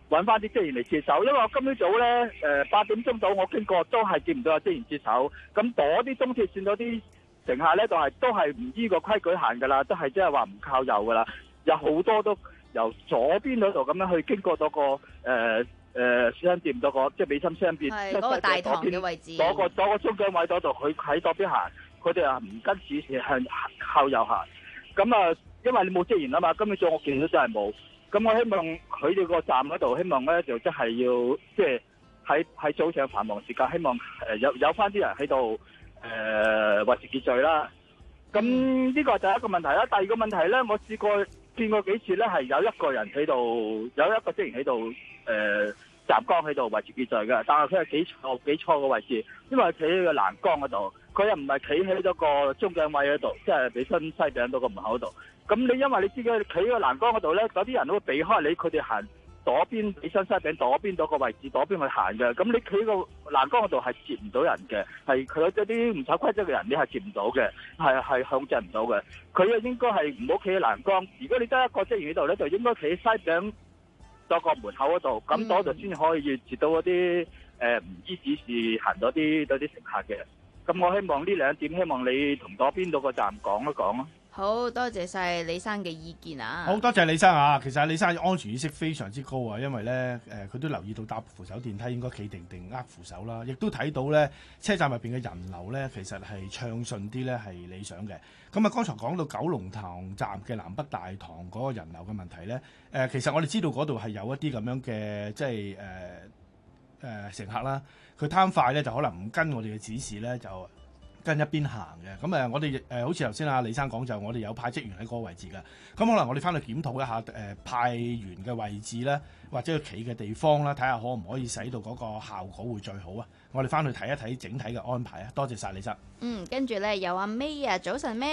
揾翻啲職員嚟接手，因為我今朝早咧誒八點鐘到我經過都係見唔到有職員接手，咁嗰啲東鐵線嗰啲乘客咧就係、是、都係唔依個規矩行㗎啦，都係即係話唔靠右㗎啦，有好多都由左邊嗰度咁樣去經過到個誒誒商店嗰個即係美心商店， 係嗰個大堂嘅位置， 嗰、那個嗰、那個中間位嗰度，佢喺嗰邊行，佢哋啊唔跟指示向靠右行，咁啊因為你冇職員啊嘛，今朝早我見到真係冇。咁我希望佢哋個站嗰度，希望咧就即係要即係喺喺早上繁忙時間，希望誒有有翻啲人喺度誒維持秩序啦。咁呢個就係一個問題啦。第二個問題咧，我試過見過幾次咧，係有一個人喺度，有一個職員喺度誒站崗喺度維持秩序嘅，但係佢係幾錯幾錯嘅位置，因為企喺個欄杆嗰度，佢又唔係企喺咗個中間位嗰度，即係美新西餅嗰個門口度。咁你因為你知嘅，企喺個欄杆嗰度咧，嗰啲人都會避開你，佢哋行左邊美新西餅左邊嗰個位置，左邊去行嘅。咁你企喺個欄杆嗰度係接唔到人嘅，係佢有啲唔守規則嘅人，你係接唔到嘅，係係控制唔到嘅。佢啊應該係唔好企喺欄杆。如果你得一個職員喺度咧，就應該企喺西餅嗰個門口嗰度，咁嗰度先可以接到嗰啲誒唔依指示行咗啲嗰啲乘客嘅。咁我希望呢兩點，希望你同嗰邊嗰個站講一講咯。 好多謝晒李生嘅意見啊！ 好多謝李生啊！其實李生安全意識非常之高啊，因為咧誒佢都留意到搭扶手電梯應該企定定握扶手啦，亦都睇到咧車站入邊嘅人流咧其實係暢順啲咧係理想嘅。咁啊，剛才講到九龍塘站嘅南北大堂嗰個人流嘅問題咧，誒、呃、其實我哋知道嗰度係有一啲咁樣嘅即係誒誒乘客啦，佢貪快咧就可能唔跟我哋嘅指示咧就跟一邊行嘅，咁誒我哋誒、呃、好似頭先阿李生講就我哋有派職員喺嗰個位置㗎，咁可能我哋翻去檢討一下誒、呃、派員嘅位置咧，或者佢企嘅地方啦，睇下可唔可以使到嗰個效果會最好啊！我哋翻去睇一睇整體嘅安排啊！多謝晒李生。 嗯，跟住咧有阿 May 啊，早晨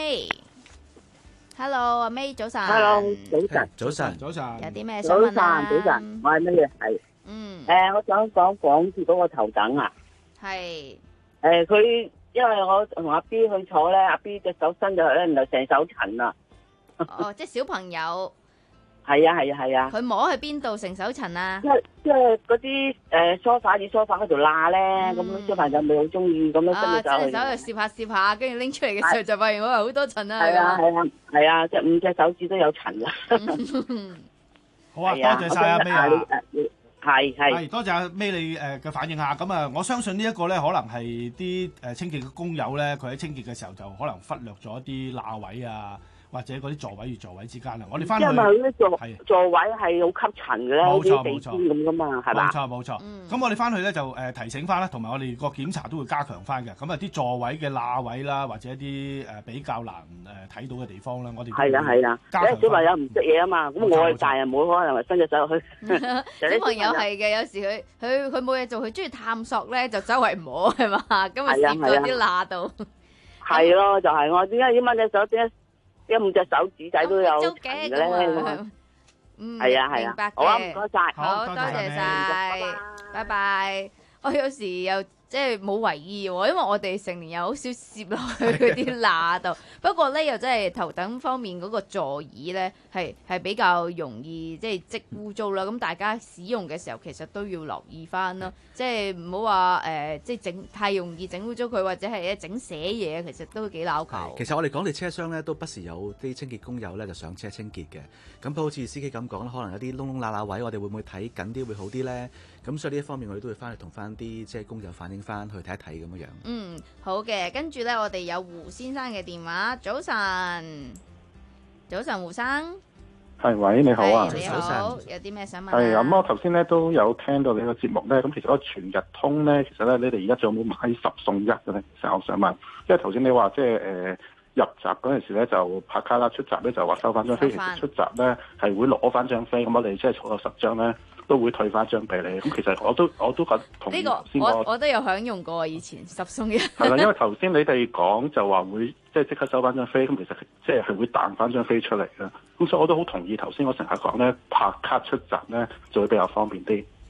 May，Hello 阿 May 早晨。 Hello 早晨。 早晨早晨。 有啲咩想問啊？ 早晨早晨，我係乜嘢？係。 嗯。 誒、呃，我想講港鐵嗰個頭等啊。 係。 誒，佢、呃。因為我同阿 B 去坐咧，阿 B 隻手伸咗去咧，然後成手塵啦。 哦，即係小朋友。 係啊係啊係啊。 佢摸去邊度成手塵啊？ 即係即係嗰啲誒梳化椅梳化嗰條罅咧，咁樣小朋友咪好中意咁樣伸隻手去。啊，即係手就攝下攝下，跟住拎出嚟嘅時候就發現我係好多塵啊。係啊係啊係啊，即係五隻手指都有塵啊。 好啊，多謝晒阿 May 啊。 係係， 係多謝阿 May 你誒嘅反應啊！咁啊，我相信呢一個咧，可能係啲誒清潔嘅工友咧，佢喺清潔嘅時候就可能忽略咗一啲罅位啊，或者嗰啲座位與座位之間啊。我哋翻去， 因為佢啲座座位係好吸塵嘅咧，好似地氈咁噶嘛，係嘛？ 冇錯冇錯。咁、嗯、我哋翻去咧就誒提醒翻啦，同埋我哋個檢查都會加強翻嘅。咁啊，啲座位嘅罅位啦，或者一啲誒比較難誒睇到嘅地方啦，我哋係啊係啊。因為小朋友唔識嘢啊嘛，咁我哋大人冇可能話伸隻手去。 小朋友係嘅，有時佢佢佢冇嘢做，佢中意探索咧，就周圍摸係嘛，咁啊攝咗啲罅度。係咯，就係、是、我點解要掹隻手點？一五隻手指仔都有嘅咧。 嗯， 係啊係啊。 明白嘅。 好啊，唔該晒。 好多謝晒，拜拜。我有時又即係冇為意喎，因為我哋成年又好少攝落去嗰啲罅度。不過咧，又真係頭等方面嗰個座椅咧，係係比較容易即係積污糟啦。咁大家使用嘅時候，其實都要留意翻咯。即係唔好話誒，即係整太容易整污糟佢，或者係咧整寫嘢，其實都幾拗球。 其實我哋港鐵車廂咧，都不時有啲清潔工友咧就上車清潔嘅。咁好似司機咁講啦，可能有啲窿窿罅罅位，我哋會唔會睇緊啲會好啲咧？咁所以呢一方面，我哋都會翻去同翻啲即係工友反映翻，去睇一睇咁樣樣。 嗯，好嘅。跟住咧，我哋有胡先生嘅電話。早晨，早晨，胡生。 係，喂，你好啊。 你好，有啲咩想問？ 係咁，我頭先咧都有聽到你個節目咧。咁其實嗰個全日通咧，其實咧你哋而家仲有冇買十送一嘅咧？其實我想問，因為頭先你話即係誒入閘嗰陣時咧就拍卡啦，出閘咧就話收翻張飛。其實出閘咧係會攞翻張飛，咁我哋即係儲咗十張咧。都會退翻張俾你，咁其實我都我都覺得同呢、這個我我都有享用過以前十送一。 係啦，因為頭先你哋講就話會即係即刻收翻張飛，咁其實即係係會彈翻張飛出嚟嘅，咁所以我都好同意頭先我成日講咧，拍卡出閘咧就會比較方便啲。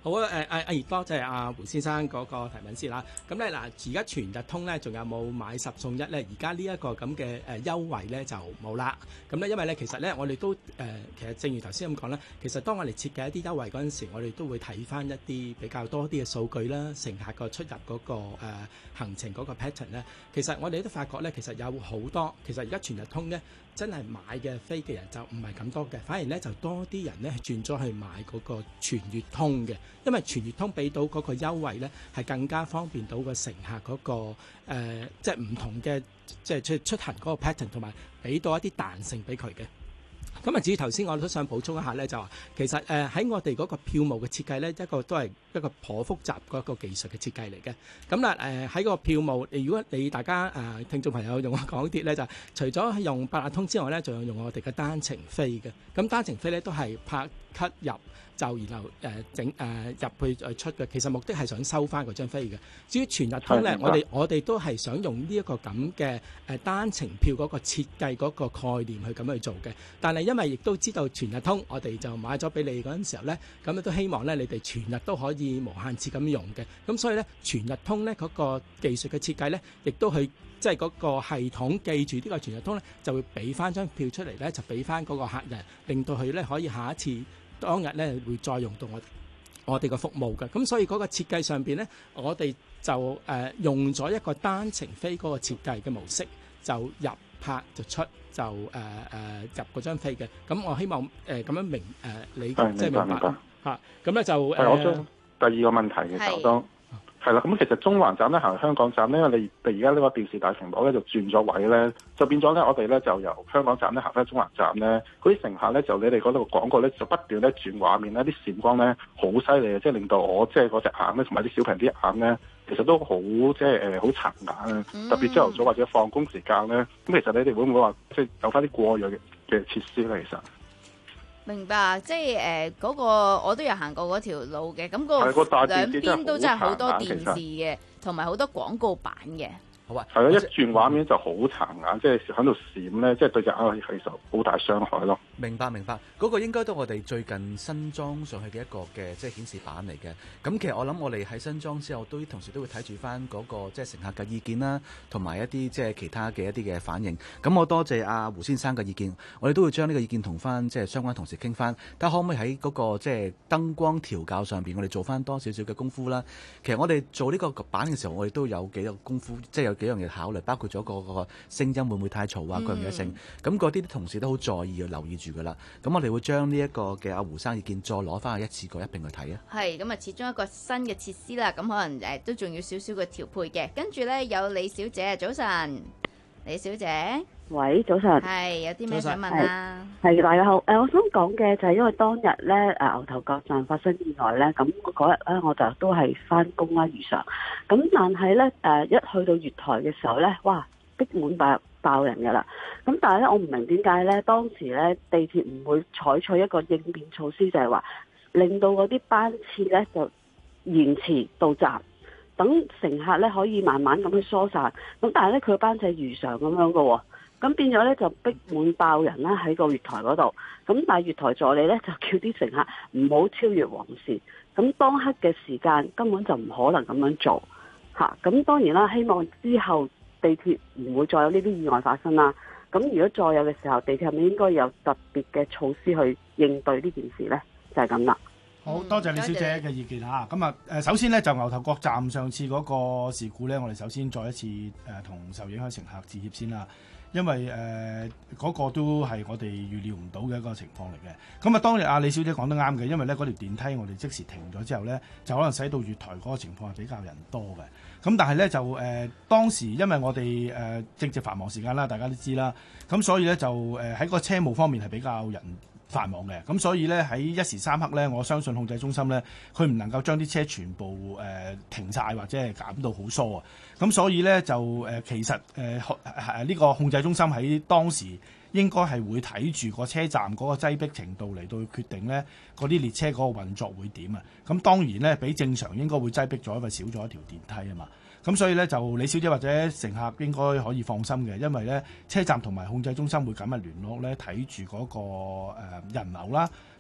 好啊！誒誒誒，多謝阿胡先生嗰個提問先啦。咁咧嗱，而家全日通咧，仲有冇買十送一咧？而家呢一個咁嘅誒優惠咧就冇啦。咁咧，因為咧其實咧，我哋都誒、呃、其實正如頭先咁講咧，其實當我哋設計一啲優惠嗰陣時，我哋都會睇翻一啲比較多啲嘅數據啦，乘客個出入嗰、那個、呃、行程嗰個 pattern 咧。其實我哋都發覺咧，其實有好多其實而家全日通咧。真係買嘅飛嘅人就唔係咁多嘅，反而咧就多啲人咧轉咗去買嗰個全月通嘅，因為全月通俾到嗰個優惠咧係更加方便到個乘客嗰、嗰個、呃、即係唔同嘅即係出出行嗰個 pattern， 同埋俾到一啲彈性俾佢嘅。咁啊，至於頭先我都想補充一下咧，就話其實誒喺、呃、我哋嗰個票務嘅設計咧，一個都係一個頗複雜嗰個技術嘅設計嚟嘅。咁啦誒喺個票務，如果你大家誒、呃、聽眾朋友用港鐵咧，就除咗用八達通之外咧，仲有用我哋嘅單程飛嘅。咁單程飛咧都係拍卡入。就然後誒整誒入去誒出嘅，其實目的係想收翻嗰張飛嘅。至於全日通咧，我哋我哋都係想用呢一個咁嘅誒單程票嗰個設計嗰個概念去咁去做嘅。但係因為亦都知道全日通，我哋就買咗俾你嗰陣時候咧，咁都希望咧你哋全日都可以無限次咁用嘅。咁所以咧全日通咧嗰個技術嘅設計咧，亦都去即係嗰個系統記住呢個全日通咧，就會俾翻張票出嚟咧，就俾翻嗰個客人，令到佢咧可以下一次。當日咧會再用到我我哋嘅服務嘅，咁所以嗰個設計上邊咧，我哋就誒、呃、用咗一個單程飛嗰個設計嘅模式，就入拍就出就誒誒、呃呃、入嗰張飛嘅。咁我希望誒咁、呃、樣明誒、呃、你即係明白嚇。咁咧就誒。 係、呃、我將第二個問題嘅就當。係啦，咁其實中環站咧行香港站咧，因為你哋而家呢個電視大屏幕咧就轉咗位咧，就變咗咧我哋咧就由香港站咧行翻中環站咧，嗰啲乘客咧就你哋嗰度廣告咧就不斷咧轉畫面咧，啲閃光咧好犀利嘅，即係令到我即係嗰隻眼咧同埋啲小朋友啲眼咧，其實都好即係誒好殘眼啊！特別朝頭早或者放工時間咧，咁其實你哋會唔會話即係有翻啲過濾嘅設施咧？其實？ 明白，即係誒嗰個我都有行過嗰條路嘅，咁、那個兩邊都真係好多電視嘅，同埋好多廣告板嘅。好啊， 係啊，一轉畫面就好殘眼，即係喺度閃咧，即係對隻眼其實好大傷害咯。 明白明白，嗰、那個應該都我哋最近新裝上去嘅一個嘅即係顯示板嚟嘅。咁其實我諗我哋喺新裝之後，都同時都會睇住翻嗰個即係乘客嘅意見啦，同埋一啲即係其他嘅一啲嘅反應。咁我多謝阿胡先生嘅意見，我哋都會將呢個意見同翻即係相關同事傾翻，睇下可唔可以喺嗰個即係燈光調校上邊，我哋做翻多少少嘅功夫啦。其實我哋做呢個板嘅時候，我哋都有幾個功夫，即係有幾樣嘢考慮，包括咗個個聲音會唔會太嘈啊，各樣嘢性。咁嗰啲同事都好在意，要留意住噶啦。咁我哋會將呢一個嘅阿胡生意見再攞翻去一次過一並去睇啊。係咁啊，始終一個新嘅設施啦，咁可能誒、呃、都仲要少少嘅調配嘅。跟住咧有李小姐，早晨，李小姐， 喂，早晨， 係有啲咩想問啊？ 係大家好，誒、呃，我想講嘅就係因為當日咧誒牛頭角站發生意外咧，咁嗰日咧我就都係翻工啦，如常。咁但係咧誒一去到月台嘅時候咧，哇，逼滿爆爆人㗎啦。咁但係咧我唔明點解咧當時咧地鐵唔會採取一個應變措施，就係話令到嗰啲班次咧就延遲到站，等乘客咧可以慢慢咁去疏散。咁但係咧佢個班次係如常咁樣嘅喎。咁變咗咧就逼滿爆人啦喺個月台嗰度，咁但係月台助理咧就叫啲乘客唔好超越黃線，咁當刻嘅時間根本就唔可能咁樣做嚇。咁當然啦，希望之後地鐵唔會再有呢啲意外發生啦。咁如果再有嘅時候，地鐵係咪應該有特別嘅措施去應對呢件事咧？就係咁啦。 好多謝李小姐嘅意見嚇。咁啊誒，首先咧就牛頭角站上次嗰個事故咧，我哋首先再一次誒同受影響乘客致歉先啦。因為誒嗰、呃那個都係我哋預料唔到嘅一個情況嚟嘅。咁啊，當日阿李小姐講得啱嘅，因為咧嗰條電梯我哋即時停咗之後咧，就可能使到月台嗰個情況係比較人多嘅。咁但係咧就誒、呃、當時因為我哋誒、呃、正值繁忙時間啦，大家都知啦。咁所以咧就誒喺個車務方面係比較人繁忙嘅，咁所以咧喺一時三刻咧，我相信控制中心咧，佢唔能夠將啲車全部誒、呃、停晒或者係減到好疏啊，咁所以咧就誒、呃、其實誒誒呢個控制中心喺當時應該係會睇住個車站嗰個擠迫程度嚟到決定咧嗰啲列車嗰個運作會點啊，咁當然咧比正常應該會擠迫咗，因為少咗一條電梯啊嘛。咁所以咧就李小姐或者乘客應該可以放心嘅，因為咧車站同埋控制中心會緊密聯絡咧，睇住嗰個誒人流啦，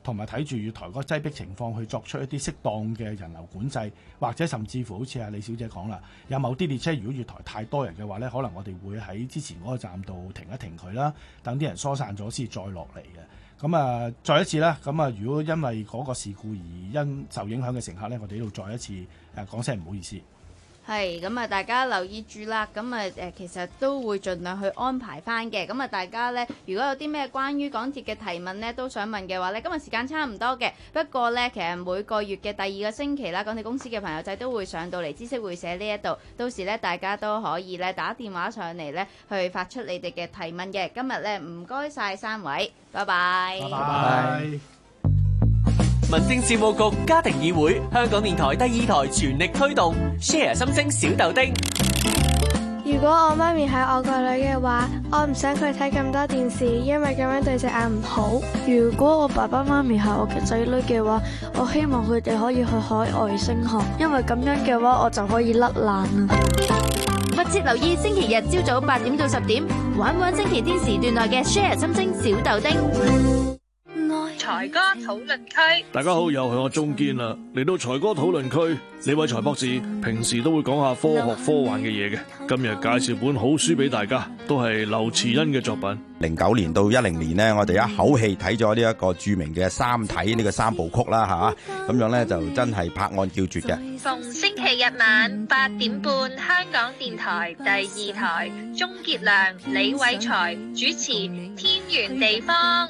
同埋睇住月台嗰個擠迫情況去作出一啲適當嘅人流管制，或者甚至乎好似阿李小姐講啦，有某啲列車如果月台太多人嘅話呢，可能我哋會喺之前嗰個站度停一停佢啦，等啲人疏散咗先再落嚟嘅。咁啊，再一次啦，咁啊，如果因為嗰個事故而因受影響嘅乘客呢，我哋呢度再一次誒講聲唔好意思。 係咁啊，大家留意住啦。咁啊誒，其實都會盡量去安排翻嘅。咁啊，大家呢，如果有啲咩關於港鐵嘅提問呢，都想問嘅話呢，今日時間差唔多嘅。不過呢，其實每個月嘅第二個星期啦，港鐵公司嘅朋友仔都會上到嚟知識會社呢一度，到時呢，大家都可以呢打電話上嚟呢，去發出你哋嘅提問嘅。今日呢，唔該晒三位，拜拜。 拜拜。 民政事務局家庭議會，香港電台第二台全力推動 Share 心聲小豆丁。 如果我媽咪係我個女嘅話，我唔想佢睇咁多電視，因為咁樣對隻眼唔好。如果我爸爸媽咪係我嘅仔女嘅話，我希望佢哋可以去海外升學，因為咁樣嘅話我就可以甩爛啦。 密切留意星期日朝早八點到十點，玩玩星期天時段內嘅 Share 心聲小豆丁。 財哥討論區，大家好，又係我鍾堅啦。嚟到財哥討論區，呢位財博士平時都會講下科學科幻嘅嘢嘅。今日介紹本好書俾大家，都係劉慈欣嘅作品。 零九年到一零年呢，我哋一口氣睇咗呢一個著名嘅三體呢個三部曲啦，吓咁樣咧就真係拍案叫絕嘅。 逢星期日晚八點半，香港電台第二台，鍾傑良、李偉才主持《天圓地方》。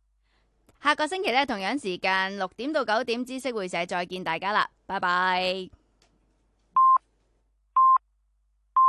下個星期咧，同樣時間六點到九點，知識會社再見大家啦，拜拜。